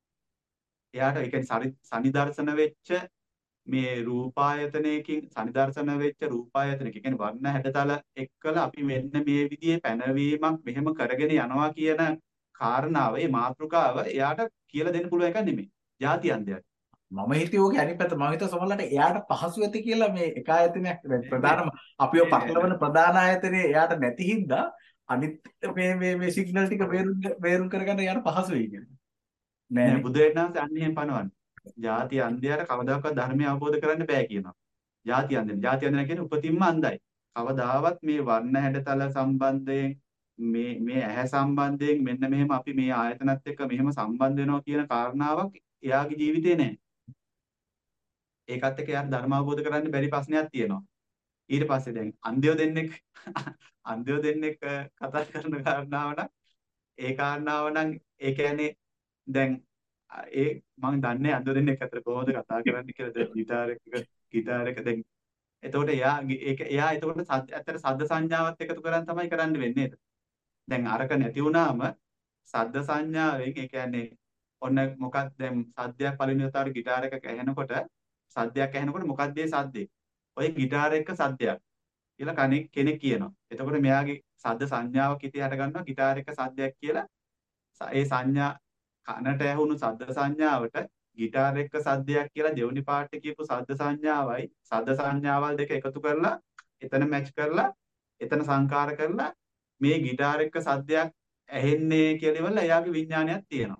එයාට ඒ කියන්නේ සනිදර්ශන වෙච්ච මේ රූපායතනයකින් සනිදර්ශන වෙච්ච රූපායතනයක කියන්නේ වර්ණ හැඩතල එක්කලා අපි මෙන්න මේ විදිහේ පැනවීමක් මෙහෙම කරගෙන යනවා කියන කාරණාව ඒ මාතෘකාව එයාට කියලා දෙන්න පුළුවන් එකක් නෙමෙයි. ಜಾති අන්ධයාට. මම හිතුවේ ඕකේ අනිත් පැත්ත මම හිතුවා සමහරවිට එයාට පහසු ඇති කියලා මේ එක ආයතනයක් ප්‍රධානම අපිව පටලවන ප්‍රධාන ආයතනයේ එයාට නැති හින්දා අනිත් මේ මේ මේ සිග්නල් ටික බේරුම් බේරුම් කරගන්න එයාට පහසු වෙයි කියන්නේ. නෑ බුදුරජාණන් අන්න එහෙම පනවන්නේ. ಜಾති අන්ධයාට කවදාකවත් ධර්මය අවබෝධ කරන්න බෑ කියනවා. ಜಾති අන්ධය. ಜಾති අන්ධය කියන්නේ උපතින්ම අන්ධයි. කවදාවත් මේ වර්ණ හැඩතල සම්බන්ධයෙන් මේ මේ ඇහැ සම්බන්ධයෙන් මෙන්න මෙහෙම අපි මේ ආයතනත් එක්ක මෙහෙම සම්බන්ධ වෙනවා කියන කාරණාවක් එයාගේ ජීවිතේ නෑ. ඒකත් එක්ක එයාට ධර්ම අවබෝධ කරගන්න බැරි ප්‍රශ්නයක් තියෙනවා. ඊට පස්සේ දැන් අන්ධයෝ දෙන්නෙක් අන්ධයෝ දෙන්නෙක් කතා කරන කාරණාව නම් ඒ කාරණාව නම් ඒ කියන්නේ දැන් ඒ මම දන්නේ අද දෙන්නෙක් අතර කොහොමද කතා කරන්න කියලා. දැන් ගිටාර එක ගිටාර එක දැන් එතකොට එයා ඒක එයා එතකොට සද්ද ඇත්තට සද්ද සංඥාවත් එකතු කරන් තමයි කරන්න වෙන්නේ නේද? දැන් අරක නැති වුණාම සද්ද සංඥාවෙන් ඒ කියන්නේ ඔන්න මොකක්ද දැන් සද්දයක් පළවෙනි වතාවට ගිටාර එකක ඇහෙනකොට සද්දයක් ඇහෙනකොට මොකක්ද ඒ සද්දේ? ඔය ගිටාර එක සද්දයක් කියලා කෙනෙක් කෙනෙක් කියනවා. එතකොට මෙයාගේ සද්ද සංඥාවක් හිතේ හට ගන්නවා ගිටාර එක සද්දයක් කියලා. ඒ සංඥා කනට ඇහුණු සද්ද සංඥාවට ගිටාර එක්ක සද්දයක් කියලා දෙවෙනි පාර්ට් එකේ කියපු සද්ද සංඥාවයි සද්ද සංඥාවල් දෙක එකතු කරලා එතන මැච් කරලා එතන සංකාර කරලා මේ ගිටාර එක්ක සද්දයක් ඇහෙන්නේ කියලා ඉවරලා එයාගේ විඥානයක් තියෙනවා.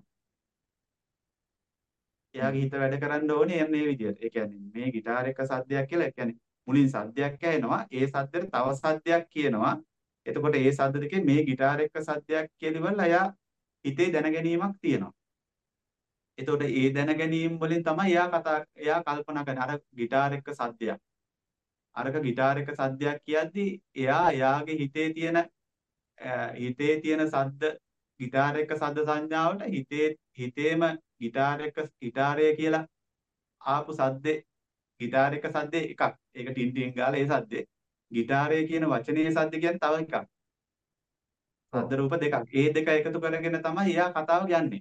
එයාගේ හිත වැඩ කරන්න ඕනේ එන්නේ මේ විදිහට. ඒ කියන්නේ මේ ගිටාර එක්ක සද්දයක් කියලා ඒ කියන්නේ මුලින් සද්දයක් ඇහෙනවා ඒ සද්දෙට තව සද්දයක් කියනවා. එතකොට ඒ සද්ද දෙකේ මේ ගිටාර එක්ක සද්දයක් කියලා ඉවරලා එයා හිතේ දැනගැනීමක් තියෙනවා. එතකොට ඒ දැනගැනීම් වලින් තමයි එයා කතා එයා කල්පනා කරන්නේ අර ගිටාර එක්ක සද්දයක්. අරක ගිටාර එක්ක සද්දයක් කියද්දි එයා එයාගේ හිතේ තියෙන හිතේ තියෙන සද්ද ගිටාර එක්ක සද්ද සංඥාවට හිතේ හිතේම ගිටාර එක්ක ගිටාරය කියලා ආපු සද්දේ ගිටාර එක්ක සද්දේ එකක්. ඒක ටින් ටින් ගාලා ඒ සද්දේ. ගිටාරය කියන වචනේ සද්ද කියන්නේ තව එකක්. සද්ද රූප දෙකක්. ඒ දෙක එකතු කරගෙන තමයි එයා කතාව යන්නේ.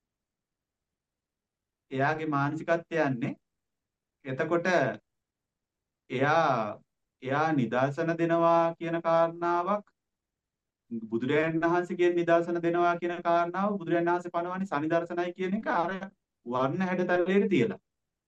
එයාගේ මානසිකත්වය යන්නේ. එතකොට එයා එයා නිදර්ශන දෙනවා කියන කාරණාවක් බුදුරජාණන් වහන්සේගේ නිදර්ශන දෙනවා කියන කාරණාව බුදුරජාණන් වහන්සේ පනවන්නේ සනිදර්ශනයි කියන එක අර වර්ණ හැඩතලයේ තියලා.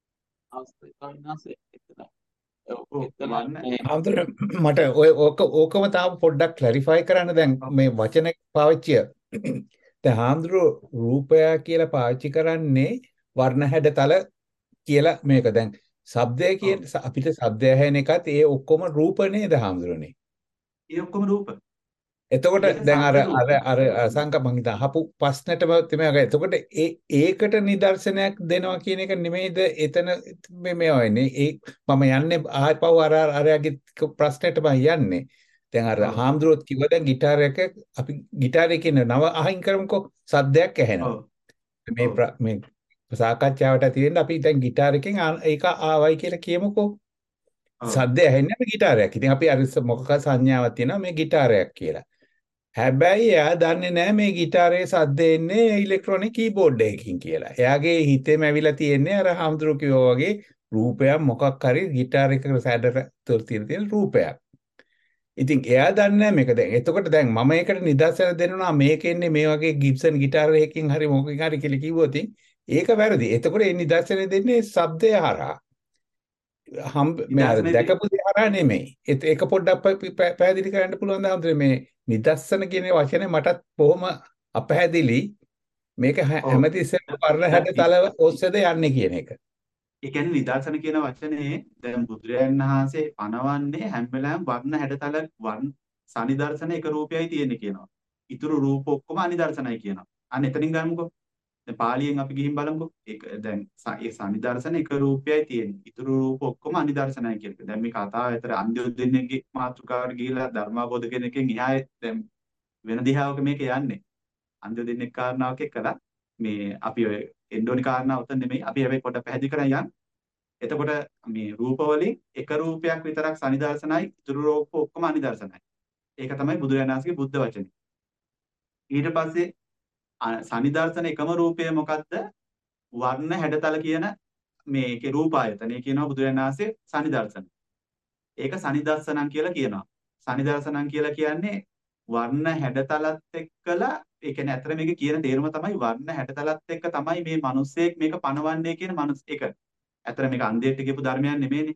අවස්ථාවේ එතන ඔව් එතන වර්ණ ආම්තර මට ඔය ඕක ඕකම තාම පොඩ්ඩක් ක්ලැරිෆයි කරන්න දැන් මේ වචන පාවිච්චිය දැන් හාමුදුරුවෝ රූපය කියලා පාවිච්චි කරන්නේ වර්ණ හැඩතල කියලා මේක දැන් ශබ්දය කියන අපිට ශබ්දය ඇහෙන එකත් ඒ ඔක්කොම රූප නේද හාමුදුරනේ ඒ ඔක්කොම රූප. එතකොට ඒක දැන් අර සද්ද රූප. අර අර සංක මං හිතා අහපු ප්‍රශ්නෙටම තමයි අග එතකොට ඒ ඒකට නිදර්ශනයක් දෙනවා කියන එක නෙමෙයිද එතන මේ මේ වෙන්නේ ඒ මම යන්නේ ආපහු අර අර අරයාගේ ප්‍රශ්නෙටම යන්නේ දැන් අර ඔව්. හාමුදුරුවෝ කිව්ව දැන් ගිටාර එක අපි ගිටාරේ කියන නව අහිං කරමුකෝ සද්දයක් ඇහෙනවා ඔව්. මේ ඔව්. ප්‍ර- මේ සාකච්ඡාවට ඇති වෙන්න අපි දැන් ගිටාර එකෙන් ආ- ඒක ආවයි කියලා කියමුකෝ ඔව්. සද්ද ඇහෙන්නේ අපි ගිටාරයක්. ඉතින් අපි අර ඉස්ස- මොකක සංඥාවක් තියෙනවා මේ ගිටාරයක් කියලා. හැබැයි එයා දන්නේ නැහැ මේ ගිටාරයේ සද්ද එන්නේ ඉලෙක්ට්‍රොනික කීබෝඩ් එකකින් කියලා. එයාගේ හිතේම ඇවිල්ලා තියෙන්නේ අර හාමුදුරුවෝ කිව්වා වගේ රූපයක් මොකක් හරි ගිටාර එකක සැඩට තුර තියෙන තියෙන රූපයක්. ඉතින් එයා දන්නේ නැහැ මේක දැන්. එතකොට දැන් මම ඒකට නිදර්ශන දෙනවා මේක එන්නේ මේ වගේ ගිබ්සන් ගිටාර එකකින් හරි මොකකින් හරි කියලා කිව්වොත් ඒක වැරදි. එතකොට ඒ නිදර්ශනය දෙන්නේ ශබ්දය හරහා. හම් මේ අර නිදර්ශනේ දැකපු දේ හරහා නෙමෙයි. ඒත් ඒක පොඩ්ඩක් ප- ප- පැහැදිලි කරන්න පුළුවන් ද හඳුනේ මේ නිදර්ශන කියන වචනේ මටත් බොහොම අපැහැදිලි. මේක හැම- ඔව්. හැමතිස්සෙම වර්ණ හැඩතල ඔස්සේද යන්නේ කියන එක. ඒ කියන්නේ නිදර්ශන කියන වචනේ දැන් බුදුරජාණන් වහන්සේ පනවන්නේ හැම වෙලාවෙම වර්ණ හැඩතල වර්ණ සනිදර්ශන එක රූපයයි තියෙන්නේ කියනවා. ඊතුරු රූප ඔක්කොම අනිදර්ශනයි කියනවා. අන්න එතනින් ගන්නකො. දැන් පාලියෙන් අපි ගිහින් බලමුකෝ. ඒක දැන් ස- ඒ සනිදර්ශන එක රූපයයි තියෙන්නේ. ඊතුරු රූප ඔක්කොම අනිදර්ශනයි කියන එක. දැන් මේ කතාව ඇතර අන්‍ය දෙන්නෙක්ගේ මාතෘකාවට ගිහිලා ධර්මාබෝධ කෙනෙක්ගෙන් එහා දැන් වෙන දිහාවක මේක යන්නේ. අන්‍ය දෙන්නෙක් කාරණාවක් එක්කලා මේ අපි ඔය එන්ඩෝනි කාරණාව උතන නෙමෙයි. අපි හැබැයි පොඩ්ඩක් පැහැදිලි කරන් යන්න. එතකොට මේ රූප වලින් එක රූපයක් විතරක් සනිදර්ශනයි ඉතුරු රූප ඔක්කොම අනිදර්ශනයි. ඒක තමයි බුදුරජාණන් වහන්සේගේ බුද්ධ වචනේ. ඊට පස්සේ අ- සනිදර්ශන එකම රූපය මොකද්ද? වර්ණ හැඩතල කියන මේකේ රූපායතනය කියනවා බුදුරජාණන් වහන්සේ සනිදර්ශන. ඒක සනිදර්ශනං කියලා කියනවා. සනිදර්ශනං කියලා කියන්නේ වර්ණ හැඩතලත් එක්කලා ඒ කියන්නේ අතර මේක කියන තේරුම තමයි වර්ණ හැඩතලත් එක්ක තමයි මේ මිනිස්සෙක් මේක පනවන්නේ කියන මනුස්ස එක. අතර මේක අන්ධයෙක්ට කියපු ධර්මයක් නෙමෙයිනේ.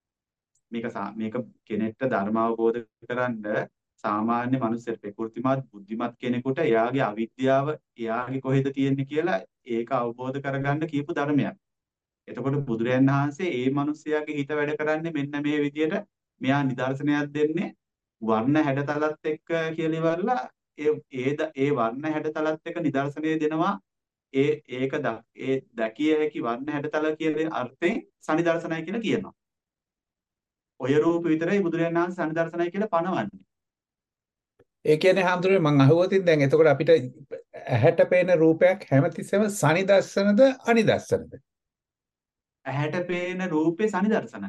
මේක සා- මේක කෙනෙක්ට ධර්ම අවබෝධ කරගන්න සාමාන්‍ය මනුස්සයෙක් ප්‍රකෘතිමත් බුද්ධිමත් කෙනෙකුට එයාගේ අවිද්‍යාව එයාගේ කොහෙද තියෙන්නේ කියලා ඒක අවබෝධ කරගන්න කියපු ධර්මයක්. එතකොට බුදුරජාණන් වහන්සේ ඒ මිනිස්යාගේ හිත වැඩ කරන්නේ මෙන්න මේ විදිහට මෙයා නිදර්ශනයක් දෙන්නේ වර්ණ හැඩතලත් එක්ක කියලා ඉවරලා ඒ ඒ ද- ඒ වර්ණ හැඩතලත් එක්ක නිදර්ශනය දෙනවා ඒ ඒක ද- ඒ දැකිය හැකි වර්ණ හැඩතල කියන අර්ථයෙන් සනිදර්ශනයි කියලා කියනවා. ඔය රූප විතරයි බුදුරජාණන් වහන්සේ සනිදර්ශනයි කියලා පනවන්නේ. ඒ කියන්නේ හාමුදුරනේ මං අහුවතින් දැන් එතකොට අපිට ඇහැට පේන රූපයක් හැමතිස්සෙම සනිදස්සනද අනිදස්සනද? ඇහැට පේන රූපේ සනිදර්ශනයි.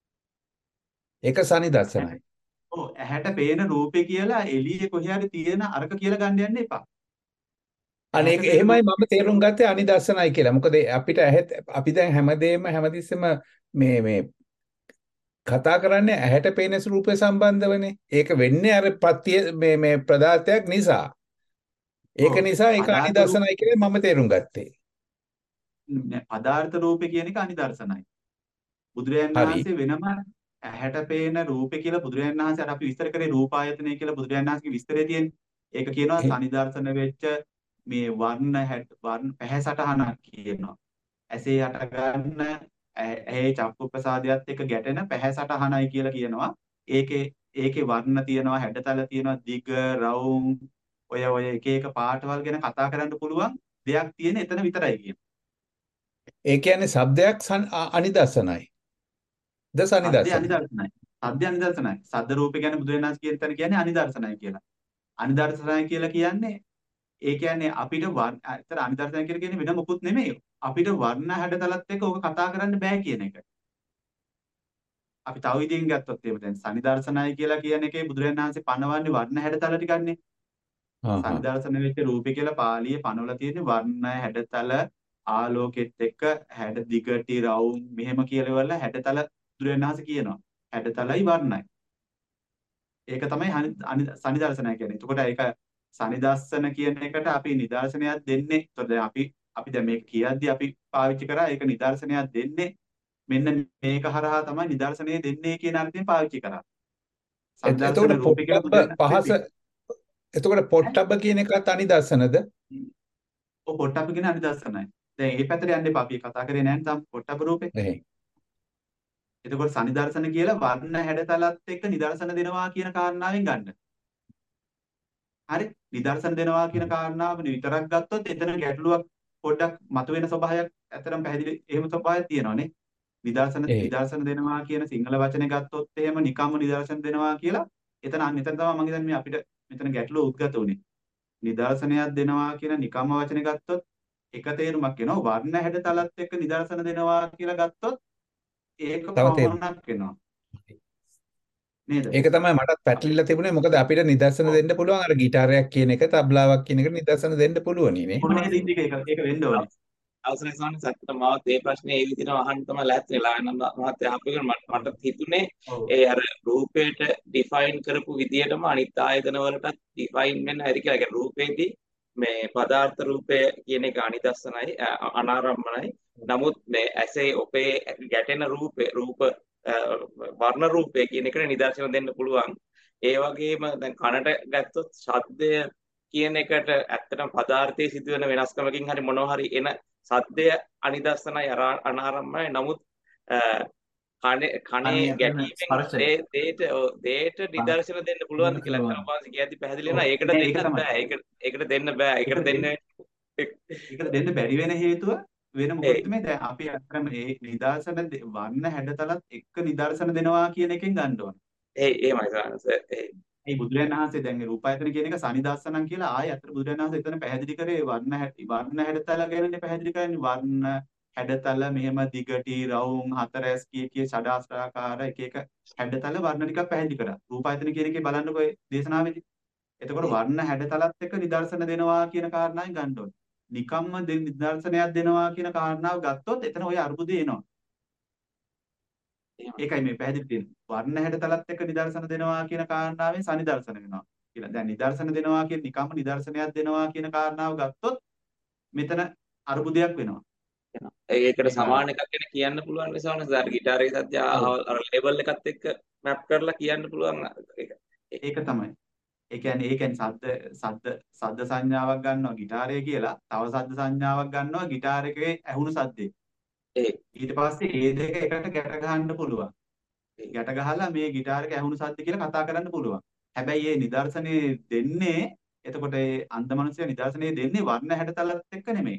ඒක සනිදස්සනයි. ඔව් ඇහැට පේන රූපේ කියලා එළියේ කොහේ හරි තියෙන අරක කියලා ගන්න යන්න එපා. අනේ ඒක එහෙමයි මම තේරුම් ගත්තේ අනිදස්සනයි කියලා. මොකද අපිට ඇහෙත් අපි දැන් හැමදේම හැමතිස්සෙම මේ මේ කතා කරන්නේ ඇහැට පේන රූපේ සම්බන්ධවනේ. ඒක වෙන්නේ අර ප්‍රත්‍ය මේ මේ පදාර්ථයක් නිසා. ඒක නිසා ඒක අනිදර්ශනයි කියලා මම තේරුම් ගත්තේ. පදාර්ථ රූපේ කියන එක අනිදර්ශනයි. බුදුරජාණන් වහන්සේ වෙනම ඇහැට පේන රූපේ කියලා බුදුරජාණන් වහන්සේ අර අපි විස්තර කරේ රූපායතනය කියලා බුදුරජාණන් වහන්සේගේ විස්තරේ තියෙන්නේ. ඒක කියනවා සනිදර්ශන වෙච්ච මේ වර්ණ හැට වර්ණ පැහැසටහනක් කියනවා. ඇසේ යට ගන්න ඇහි චක්කු ප්‍රසාදයට එක ගැටෙන පැහැසටහනයි කියලා කියනවා. ඒකේ ඒකේ වර්ණ තියෙනවා, හැඩතල තියෙනවා, දිග, රවුම් ඔය ඔය එක එක පාටවල් ගැන කතා කරන්න පුළුවන් දෙයක් තියෙන එතන විතරයි කියනවා. ඒ කියන්නේ શબ્දයක් අනිදර්ශනයි. ද සනිදර්ශනයි. අනිදර්ශනයි. සද්ද අනිදර්ශනයි. සද්ද රූපේ ගැන බුදුරජාණන් වහන්සේ කියන තැන කියන්නේ අනිදර්ශනයි කියලා. අනිදර්ශනයි කියලා කියන්නේ ඒ කියන්නේ අපිට ඇත්තට අනිදර්ශනයි කියලා කියන්නේ වෙන මොකුත් නෙමෙයි. අපිට වර්ණ හැඩතලත් එක්ක ඕක කතා කරන්න බෑ කියන එක. අපි තව විදිහින් ගත්තොත් එහෙම දැන් සනිදර්ශනයි කියලා කියන එකේ බුදුරජාණන් වහන්සේ පනවන්නේ වර්ණ හැඩතල ටිකක්නේ. සනිදර්ශන වෙච්ච රූපේ කියලා පාළියේ පනවලා තියෙන්නේ වර්ණ හැඩතල ආලෝකෙත් එක්ක හැඩ දිගටි රවුම් මෙහෙම කියලා වල හැඩතල බුදුරජාණන් වහන්සේ කියනවා. හැඩතලයි වර්ණයි. ඒක තමයි සනිදර්ශනය කියන්නේ. එතකොට ඒක සනිදස්සන කියන එකට අපි නිදර්ශනයක් දෙන්නේ. එතකොට දැන් අපි අපි දැන් මේක කියද්දි අපි පාවිච්චි කරා ඒක නිදර්ශනයක් දෙන්නේ. මෙන්න මේක හරහා තමයි නිදර්ශනය දෙන්නේ කියන අර්ථයෙන් පාවිච්චි කරා. එතකොට පොට්ටබ්බ පහස එතකොට පොට්ටබ්බ කියන එකත් අනිදර්ශනද? ඔව් පොට්ටබ්බ කියන අනිදර්ශනයි. දැන් මේ පැත්තට යන්න එපා. අපි කතා කරේ නැහැ තාම පොට්ටබ්බ රූපේ. එතකොට සනිදර්ශන කියලා වර්ණ හැඩතලත් එක්ක නිදර්ශන දෙනවා කියන කාරණාවෙන් ගන්න. හරි? නිදර්ශන දෙනවා කියන කාරණාව විතරක් ගත්තොත් එතන ගැටලුවක් පොඩ්ඩක් මතුවෙන ස්වභාවයක් ඇතරම් පැහැදිලි එහෙම ස්වභාවයක් තියෙනවානේ. නිදර්ශන නිදර්ශන දෙනවා කියන සිංහල වචනේ ගත්තොත් එහෙම නිකම්ම නිදර්ශන දෙනවා කියලා එතන අන්න එතන තමයි මම හිතන්නේ අපිට මෙතන ගැටලුව උද්ගත උනේ. නිදර්ශනයක් දෙනවා කියන නිකම්ම වචනේ ගත්තොත් එක තේරුමක් එනවා. වර්ණ හැඩතලත් එක්ක නිදර්ශන දෙනවා කියලා ගත්තොත් ඒක පමණක් වෙනවා. නේද? ඒක තමයි මටත් පැටලිලා තිබුණේ. මොකද අපිට නිදර්ශන දෙන්න පුළුවන් අර ගිටාරයක් කියන එක, තබ්ලාවක් කියන එකට නිදර්ශන දෙන්න පුළුවන් නේ. මොනවද ඉන්නේ ඒක ඒක වෙන්න ඕනේ. අවසරයි ස්වාමීන් වහන්සේ අත්තට මාවත් ඒ ප්‍රශ්නේ ඒ විදිහටම අහන්න තමයි ලෑස්ති වෙලා ආනන්ද මහත්තයා අපේක මට හිතුනේ ඒ අර රූපේට ඩිෆයින් කරපු විදිහටම අනිත් ආයතන වලටත් ඩිෆයින් වෙන්න හරි කියලා. ඒ රූපේදී මේ පදාර්ථ රූපය කියන එක අනිදස්සනයි අනාරම්මනයි. නමුත් මේ ඇසේ ඔපේ ගැටෙන රූපේ රූප වර්ණ රූපය කියන එකට නිදර්ශන දෙන්න පුළුවන්. ඒ වගේම දැන් කනට ගත්තොත් ශබ්දය කියන එකට ඇත්තටම පදාර්ථයේ සිදුවෙන වෙනස්කමකින් හරි මොනවා හරි එන සද්දය අනිදස්සනයි අනාරම්මනයි. නමුත් කනේ කනේ ගැටීමෙන් ඒ දේට දේට නිදර්ශන දෙන්න පුළුවන් කියලා තමයි පාසි කියද්දි පැහැදිලි වෙනවා. ඒකට දෙන්න බෑ. ඒක ඒකට දෙන්න බෑ. ඒකට දෙන්න ඒකට දෙන්න බැරි වෙන හේතුව වෙන මොකද මේ දැන් අපි අත්‍තරම මේ නිදර්ශන වර්ණ හැඩතලත් එක්ක නිදර්ශන දෙනවා කියන එකෙන් ගන්න ඕන. ඒ එහෙමයි සානස. ඒ මේ බුදුරජාණන් වහන්සේ දැන් මේ රූපායතන කියන එක සනිදස්සනම් කියලා ආයෙ අතර බුදුරජාණන් වහන්සේ එතන පැහැදිලි කරේ වර්ණ වර්ණ හැඩතල ගැනනේ පැහැදිලි කරන්නේ. වර්ණ හැඩතල මෙහෙම දිගටි රවුම් හතරැස් කිය කිය ෂඩාස්ත්‍රාකාර එක එක හැඩතල වර්ණ ටිකක් පැහැදිලි කරා. රූපායතන කියන එකේ බලන්නකෝ දේශනාවේදී. එතකොට වර්ණ හැඩතලත් එක්ක නිදර්ශන දෙනවා කියන කාරණාවෙන් ගන්න ඕනේ. නිකම්ම නිදර්ශනයක් දෙනවා කියන කාරණාව ගත්තොත් එතන ওই අරුබුදේ එනවා. ඒකයි මේ පැහැදිලි තියෙන්නේ. වර්ණ හැඩතලත් එක්ක නිදර්ශන දෙනවා කියන කාරණාවෙන් සනිදර්ශන වෙනවා කියලා. දැන් නිදර්ශන දෙනවා කියන නිකම්ම නිදර්ශනයක් දෙනවා කියන කාරණාව ගත්තොත් මෙතන අරුබුදයක් වෙනවා. ඒකට සමාන එකක් ගැන කියන්න පුළුවන් නිසා නේද? අර ගිටාරේ සද්ද අර ලේබල් එකත් එක්ක මැප් කරලා කියන්න පුළුවන් ඒක. ඒක තමයි. ඒ කියන්නේ ඒ කියන්නේ සද්ද සද්ද සද්ද සංඥාවක් ගන්නවා ගිටාරය කියලා. තව සද්ද සංඥාවක් ගන්නවා ගිටාර එකේ ඇහුණු සද්දේ. ඒ ඊට පස්සේ ඒ දෙක එකට ගැට ගහන්න පුළුවන්. ගැට ගහලා මේ ගිටාර එකේ ඇහුණු සද්ද කියලා කතා කරන්න පුළුවන්. හැබැයි මේ නිදර්ශනේ දෙන්නේ එතකොට ඒ අන්ධ මනුස්සයා නිදර්ශනේ දෙන්නේ වර්ණ හැඩතලත් එක්ක නෙමෙයි.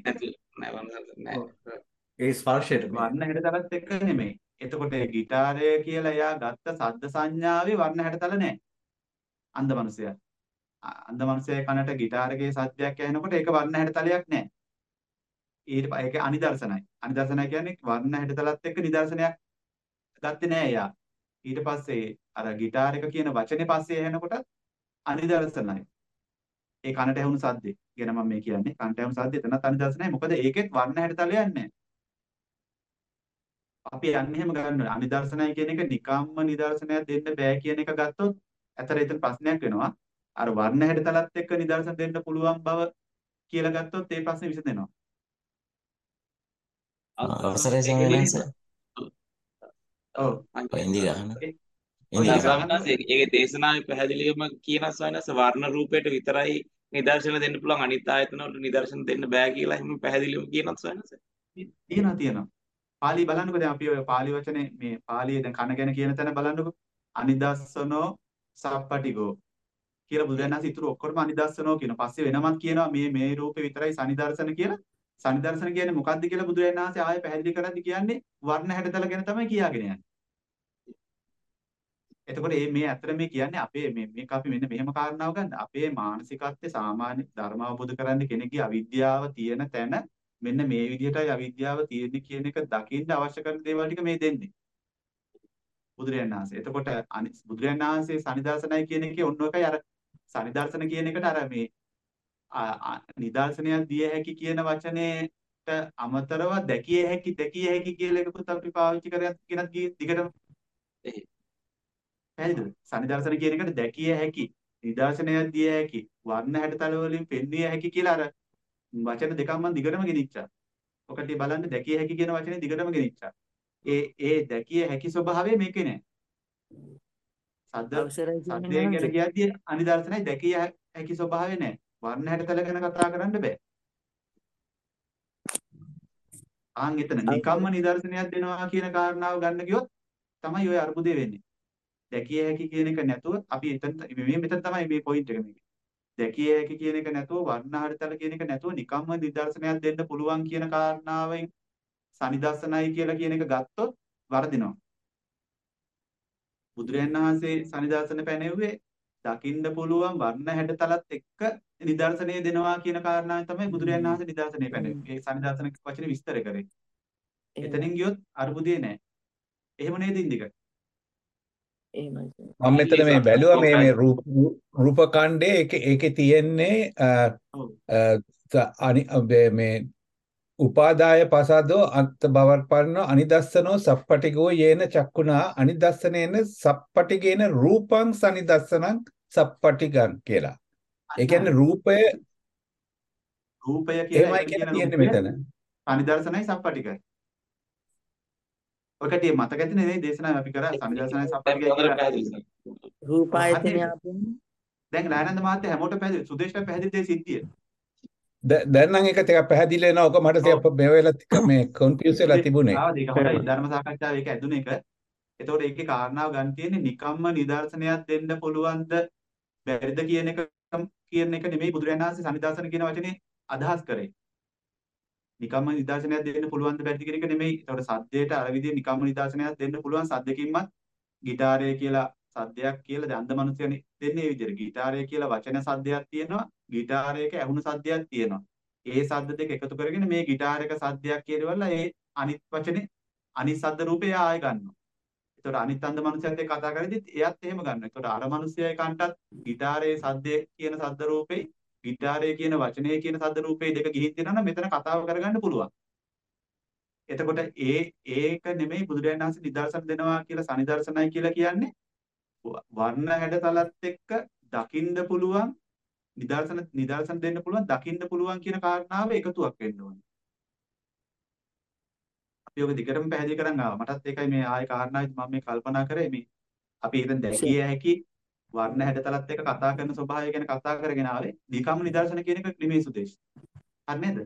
ඒ ස්පර්ශයට වර්ණ හැඩතලත් එක්ක නෙමෙයි. එතකොට ඒ ගිටාරය කියලා එයා ගත්ත සද්ද සංඥාවේ වර්ණ හැඩතල නැහැ. අන්ධ මනුස්සයා. අන්ධ මනුස්සයෙක් කනට ගිටාර එකේ සද්දයක් ඇහෙනකොට ඒක වර්ණ හැඩතලයක් නැහැ. ඊට පස්සේ ඒක අනිදර්ශනයි. අනිදර්ශනයි කියන්නේ වර්ණ හැඩතලත් එක්ක නිදර්ශනයක් ගත්තේ නෑ එයා. ඊට පස්සේ අර ගිටාර එක කියන වචනේ පස්සේ ඇහෙනකොට අනිදර්ශනයි. ඒ කනට ඇහුණු සද්දේ. ගැන මම මේ කියන්නේ කනට ඇහුණු සද්දේ එතනත් අනිදර්ශනයි. මොකද ඒකෙත් වර්ණ හැඩතලයක් නැහැ. අපි යන්නේ එහෙම ගන්න අනිදර්ශනයි කියන එක නිකම්ම නිදර්ශනයක් දෙන්න බෑ කියන එක ගත්තොත් ඇතර එතන ප්‍රශ්නයක් වෙනවා. අර වර්ණ හැඩතලත් එක්ක නිදර්ශන දෙන්න පුළුවන් බව කියලා ගත්තොත් ඒ ප්‍රශ්නේ විසඳෙනවා. අවසරයි ස්වාමීන් වහන්සේ. ඔව්. ඉන්දි ගන්න. ඔය ස්වාමීන් වහන්සේ ඒකේ දේශනාවේ පැහැදිලිවම කියන ස්වාමීන් වහන්සේ වර්ණ රූපයට විතරයි නිදර්ශන දෙන්න පුළුවන් අනිත් ආයතන වලට නිදර්ශන දෙන්න බෑ කියලා එහෙම පැහැදිලිවම කියනවා ස්වාමීන් වහන්සේ. තියෙනවා තියෙනවා. පාලි බලන්නකෝ දැන් අපි ඔය පාලි වචනේ මේ පාලියේ දැන් කන ගැන කියන තැන බලන්නකෝ. අනිදස්සනෝ සප්පටිගෝ කියලා බුදුරජාණන් වහන්සේ ඉතුරු ඔක්කොම අනිදස්සනෝ කියන. පස්සේ වෙනමත් කියනවා මේ මේ රූපේ විතරයි සනිදර්ශන කියලා. සනිදර්ශන කියන්නේ මොකක්ද කියලා බුදුරජාණන් වහන්සේ ආයෙ පැහැදිලි කරද්දි කියන්නේ වර්ණ හැඩතල ගැන තමයි කියාගෙන යන්නේ. එතකොට මේ මේ ඇත්තට මේ කියන්නේ අපේ මේ මේක අපි මෙන්න මෙහෙම කාරණාව ගන්න. අපේ මානසිකත්වයේ සාමාන්‍ය ධර්ම අවබෝධ කරගන්න කෙනෙක්ගේ අවිද්‍යාව තියෙන තැන මෙන්න මේ විදිහටයි අවිද්‍යාව තියෙන්නේ කියන එක දකින්න අවශ්‍ය කරන දේවල් ටික මේ දෙන්නේ. බුදුරජාණන් වහන්සේ. එතකොට බුදුරජාණන් වහන්සේ සනිදර්ශනයි කියන එකේ ඔන්න ඔකයි අර සනිදර්ශන කියන එකට අර මේ නිදර්ශනයක් දිය හැකි කියන වචනේට අමතරව දැකිය හැකි දැකිය හැකි කියලා එකකුත් අපි පාවිච්චි කරගෙන කියනත් දිගටම පැහැදිලිද? සනිදර්ශන කියන එකට දැකිය හැකි නිදර්ශනයක් දිය හැකි වර්ණ හැඩතල වලින් පෙන්විය හැකි කියලා අර වචන දෙකක් මම දිගටම ගෙනිච්චා. ඔකට බලන්න දැකිය හැකි කියන වචනේ දිගටම ගෙනිච්චා. ඒ ඒ දැකිය හැකි ස්වභාවය මේකේ නෑ. සද්ද සද්දයෙන් ගැන කියද්දී අනිදර්ශනයි දැකිය හැකි ස්වභාවය නෑ. වර්ණ හැඩතල ගැන කතා කරන්න බෑ. ආන් එතන නිකම්ම නිදර්ශනයක් දෙනවා කියන කාරණාව ගන්න ගියොත් තමයි ওই අර්බුදේ වෙන්නේ. දැකිය හැකි කියන එක නැතුව අපි එතන මේ මෙතන තමයි මේ පොයින්ට් එක මේකේ. දැකිය හැකි කියන එක නැතුව වර්ණ හැඩතල කියන එක නැතුව නිකම්ම නිදර්ශනයක් දෙන්න පුළුවන් කියන කාරණාවෙන් සනිදර්ශනයි කියලා කියන එක ගත්තොත් වරදිනවා. බුදුරජාණන් වහන්සේ සනිදර්ශන පැනෙව්වේ දකින්න පුළුවන් වර්ණ හැඩතලත් එක්ක නිදර්ශනය දෙනවා කියන කාරණාවෙන් තමයි බුදුරජාණන් වහන්සේ නිදර්ශනය පැනෙන්නේ. ඒ සනිදර්ශන වචනේ විස්තර කරේ. එතනින් ගියොත් අරුබුදේ නැහැ. එහෙම නේද ඉන්දික? මම මෙතන මේ බැලුවා මේ මේ රූප රූපකණ්ඩේ ඒකේ ඒකේ තියෙන්නේ මේ උපාදාය පසදෝ අත් බවර්පන්න අනිදස්සනෝ සප්පටිගෝ යේන චක්කුණා අනිදස්සනේන සප්පටිගේන රූපං සනිදස්සනං සප්පටිගං කියලා. ඒ කියන්නේ රූපය රූපය කියලා කියන්නේ මෙතන. අනිදර්ශනයි සප්පටිගයි. ඔකට මේ මතක ඇතිනේ නේ දේශනාව අපි කරා සනිදර්ශනයි සප්පටිගයි කියලා. රූපායතනය අපින් දැන් නානන්ද මහත්තයා හැමෝටම පැහැදිලි සුදේශට පැහැදිලි දෙය සිද්ධිය. දැන් නම් ඒක ටිකක් පැහැදිලි වෙනවා. ඔක මට ටිකක් මේ වෙලාවට ටික මේ කන්ෆියුස් වෙලා තිබුණේ. ආ ඒක හොඳයි ධර්ම සාකච්ඡාවේ ඒක ඇදුන එක. එතකොට ඒකේ කාරණාව ගන්න තියෙන්නේ නිකම්ම නිදර්ශනයක් දෙන්න පුළුවන්ද බැරිද කියන එක කියන එක නෙමෙයි බුදුරජාණන් වහන්සේ සනිදර්ශන කියන වචනේ අදහස් කරේ. නිකම්ම නිදර්ශනයක් දෙන්න පුළුවන්ද බැරිද කියන එක නෙමෙයි. එතකොට සද්දයට අර විදිහේ නිකම්ම නිදර්ශනයක් දෙන්න පුළුවන් සද්දකින්වත් ගිටාරය කියලා සද්දයක් කියලා දැන් අන්ධ මිනිස්සුනේ දෙන්නේ මේ විදිහට. ගිටාරය කියලා වචන සද්දයක් තියෙනවා. ගිටාරයක ඇහුණු සද්දයක් තියෙනවා. ඒ සද්ද දෙක එකතු කරගෙන මේ ගිටාරයක සද්දයක් කියනවල ඒ අනිත් වචනේ අනිත් සද්ද රූපය ආය ගන්නවා. ඒතකොට අනිත් අන්ධ මිනිස්සුත් එක්ක කතා කරද්දිත් එයත් එහෙම ගන්නවා. ඒතකොට අර මිනිස්සයයි කන්ටත් ගිටාරයේ සද්දේ කියන සද්ද රූපේ ගිටාරයේ කියන වචනේ කියන සද්ද රූපේ දෙක ගිහින් තියෙනවා නම් මෙතන කතාව කරගන්න පුළුවන්. එතකොට ඒ ඒක නෙමෙයි බුදුරජාණන් වහන්සේ නිදර්ශන දෙනවා කියලා සනිදර්ශනයි කියලා කියන්නේ වර්ණ හැඩතලත් එක්ක දකින්න පුළුවන් නිදර්ශන නිදර්ශන දෙන්න පුළුවන් දකින්න පුළුවන් කියන කාරණාව එකතුවක් වෙන්න ඕනේ. අපි ඔක දිගටම පැහැදිලි කරන් ආවා. මටත් ඒකයි මේ ආයේ කාරණාවයි මම මේ කල්පනා කරේ මේ අපි හිතන් දැකිය හැකි වර්ණ හැඩතලත් එක්ක කතා කරන ස්වභාවය ගැන කතා කරගෙන ආවේ. නිකම්ම නිදර්ශන කියන එක නෙමෙයි සුදේශ්. හරි නේද?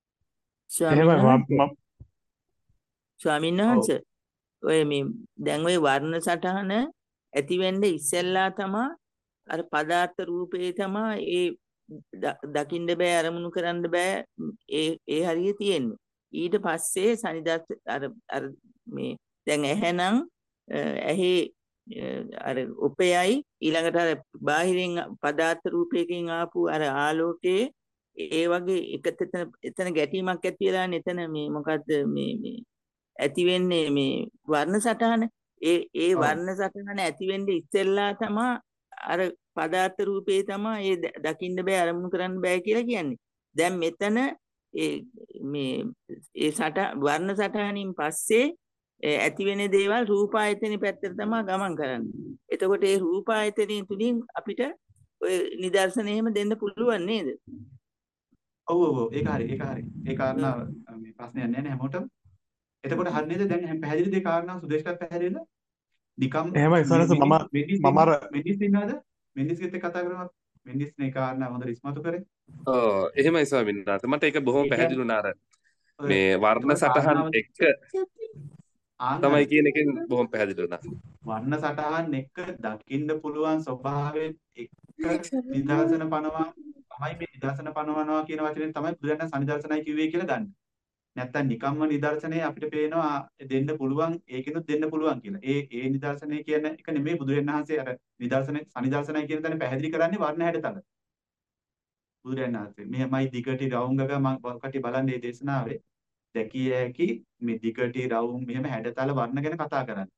ස්වාමීන් වහන්සේ ඔය මේ දැන් ඔය වර්ණ සටහන ඇති වෙන්න ඉස්සෙල්ලා තමයි අර පදාර්ථ රූපේ තමයි ඒ දකින්න බෑ අරමුණු කරන්න බෑ ඒ ඒ හරිය තියෙන්නේ. ඊට පස්සේ සනිදත් අර අර මේ දැන් ඇහෙනම් ඇහි අර උපයයි ඊළඟට අර බාහිරින් පදාර්ථ රූපයකින් ආපු අර ආලෝකයේ ඒ වගේ එක එතන එතන ගැටීමක් ඇති වෙලා එතන මේ මොකද්ද මේ මේ ඇති වෙන්නේ මේ වර්ණ සටහන ඒ ඒ ඔව් වර්ණ සටහන ඇති වෙන්නේ ඉස්සෙල්ලා තමයි අර පදාර්ථ රූපේ තමයි ඒ ද- දකින්න බෑ අරමුණු කරන්න බෑ කියලා කියන්නේ. දැන් මෙතන ඒ මේ ඒ සට වර්ණ සටහනින් පස්සේ ඒ ඇති වෙන දේවල් රූපායතනෙ පැත්තට තමයි ගමන් කරන්නේ. එතකොට ඒ රූපායතනෙ තුලින් අපිට ඔය නිදර්ශන එහෙම දෙන්න පුළුවන් නේද? ඔව් ඔව් ඔව් ඒක හරි ඒක හරි ඒ කාරණාව මේ ප්‍රශ්නයක් නෑ නේ හැමෝටම එතකොට හරි නේද දැන් හැම පැහැදිලිද ඒ කාරණාව සුදේෂ්ටත් පැහැදිලිද නිකම් එහෙමයි සනස මම මෙන්ඩිස් මම අර මෙන්ඩිස් ඉන්නවද මෙන්ඩිස්ගෙත් එක්ක කතා කරනවා මෙන්ඩිස් මේ කාරණාව හොඳට ඉස්මතු කරේ ඔව් එහෙමයි ස්වාමීන් වහන්සේ මට ඒක බොහොම ඒ පැහැදිලි කියන්නේ වුණා අර ඔය මේ වර්ණ එතකොට සටහන් කාරණාව එක්ක ආන් තමයි හරි කියන එකෙන් බොහොම පැහැදිලි වුණා. වර්ණ සටහන් එක්ක දකින්න පුළුවන් ස්වභාවයෙන් එක්ක නිදර්ශන පනවා තමයි මේ නිදර්ශන පනවනවා කියන වචනේ තමයි බුදුරජාණන් සනිදර්ශනයි කිව්වේ කියලා ගන්න. නැත්තම් නිකම්ම නිදර්ශනේ අපිට පේනවා දෙන්න පුළුවන් ඒකිනුත් දෙන්න පුළුවන් කියලා. ඒ ඒ නිදර්ශනේ කියන එක නෙමෙයි බුදුරජාණන් වහන්සේ අර නිදර්ශනේ සනිදර්ශනයි කියන තැන පැහැදිලි කරන්නේ වර්ණ හැඩතල. බුදුරජාණන් වහන්සේ මෙහෙමයි දිගටි රවුම්ගක මම කටි බලන්නේ මේ දේශනාවේ දැකිය හැකි මේ දිගටි රවුම් මෙහෙම හැඩතල වර්ණ ගැන කතා කරන්නේ.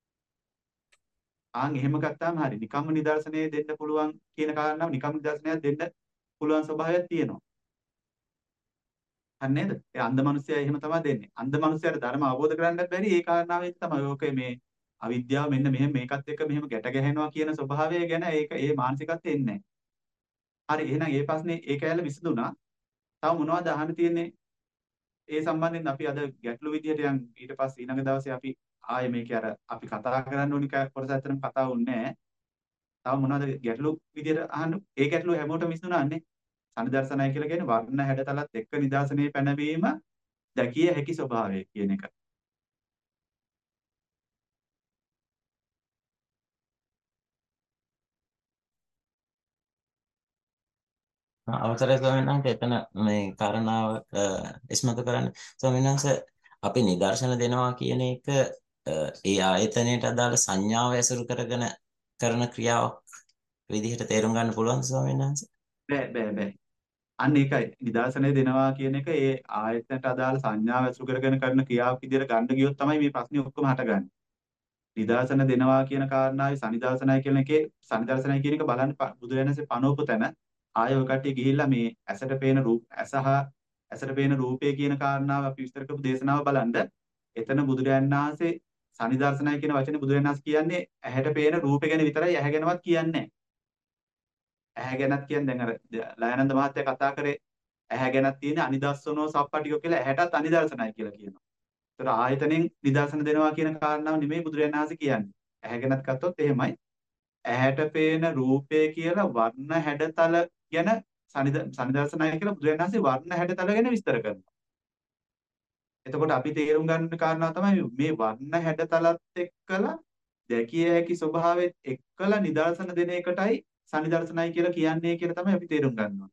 ආන් එහෙම ගත්තාම හරි නිකම්ම නිදර්ශනය දෙන්න පුළුවන් කියන කාරණාව නිකම් නිදර්ශනයක් දෙන්න පුළුවන් ස්වභාවයක් තියෙනවා. හරි නේද? ඒ අන්ධ මිනිස්සයා එහෙම තමයි දෙන්නේ. අන්ධ මිනිස්සයාට ධර්ම අවබෝධ කරගන්නත් බැරි ඒ කාරණාවෙන් තමයි. ඕකේ මේ අවිද්‍යාව මෙන්න මෙහෙම මේකත් එක්ක මෙහෙම ගැට ගැහෙනවා කියන ස්වභාවය ගැන ඒක ඒ මානසිකත්වෙ එන්නේ නැහැ. හරි එහෙනම් ඒ ප්‍රශ්නේ ඒ කැලේ විසඳුණා. තව මොනවද අහන්න තියෙන්නේ? ඒ සම්බන්ධයෙන් අපි අද ගැටළු විදියට යන් ඊට පස්සේ ඊළඟ දවසේ අපි ආයේ මේකේ අර අපි කතා කරන්න ඕනි කොටස ඇත්තටම කතා වුණේ නැහැ. තව මොනවද ගැටළු විදියට අහන්න? ඒ ගැටළු හැමෝටම විසඳුණාන්නේ. සනිදර්ශනය කියලා කියන්නේ වර්ණ හැඩතලත් එක්ක නිදර්ශනයේ පැනවීම දැකිය හැකි ස්වභාවය කියන එක. අවසරයි ස්වාමීන් වහන්සේ එතන මේ කාරණාව අ, ඉස්මතු කරන්න ස්වාමීන් වහන්සේ අපි නිදර්ශන දෙනවා කියන එක අ, ඒ ආයතනයට අදාළ සංඥාව ඇසුරු කරගෙන කරන ක්‍රියාවක් විදිහට තේරුම් ගන්න පුළුවන් ස්වාමීන් වහන්සේ. බෑ බෑ බෑ. අන්න ඒකයි නිදර්ශනය දෙනවා කියන එක ඒ ආයතනට අදාළ සංඥාව ඇසුරු කරගෙන කරන ක්‍රියාවක් විදියට ගන්න ගියොත් තමයි මේ ප්‍රශ්නේ ඔක්කොම හටගන්නේ. නිදර්ශන දෙනවා කියන කාරණාවේ සනිදර්ශනය කියන එකේ සනිදර්ශනය කියන එක බලන්න ප- බුදුරජාණන්සේ පනවපු තැන ආය ඔය කට්ටිය ගිහිල්ලා මේ ඇසට පේන රූප ඇස හා ඇසට පේන රූපය කියන කාරණාව අපි විස්තර කරපු දේශනාව බලන්න එතන බුදුරජාණන් වහන්සේ සනිදර්ශනය කියන වචනේ බුදුරජාණන් වහන්සේ කියන්නේ ඇහැට පේන රූපය ගැන විතරයි ඇහැ ගැනවත් කියන්නේ නැහැ. ඇහැ ගැනත් කියන්නේ දැන් අර ලයනන්ද මහත්තයා කතා කරේ ඇහැ ගැනත් තියෙන අනිදස්සනෝ සප්පටිකෝ කියලා ඇහැටත් අනිදර්ශනයි කියලා කියනවා. ඒතර ආයතනෙන් නිදර්ශන දෙනවා කියන කාරණාව නෙමෙයි බුදුරජාණන් වහන්සේ කියන්නේ. ඇහැ ගැනත් ගත්තොත් එහෙමයි. ඇහැට පේන රූපය කියලා වර්ණ හැඩතල ගැන සනිද සනිදර්ශනයි කියලා බුදුරජාණන් වහන්සේ වර්ණ හැඩතල ගැන විස්තර කරනවා. එතකොට අපි තේරුම් ගන්න කාරණාව තමයි මේ වර්ණ හැඩතලත් එක්කලා දැකිය හැකි ස්වභාවයත් එක්කලා නිදර්ශන දෙන එකටයි සනිදර්ශනයි කියලා කියන්නේ කියලා තමයි අපි තේරුම් ගන්න ඕනේ.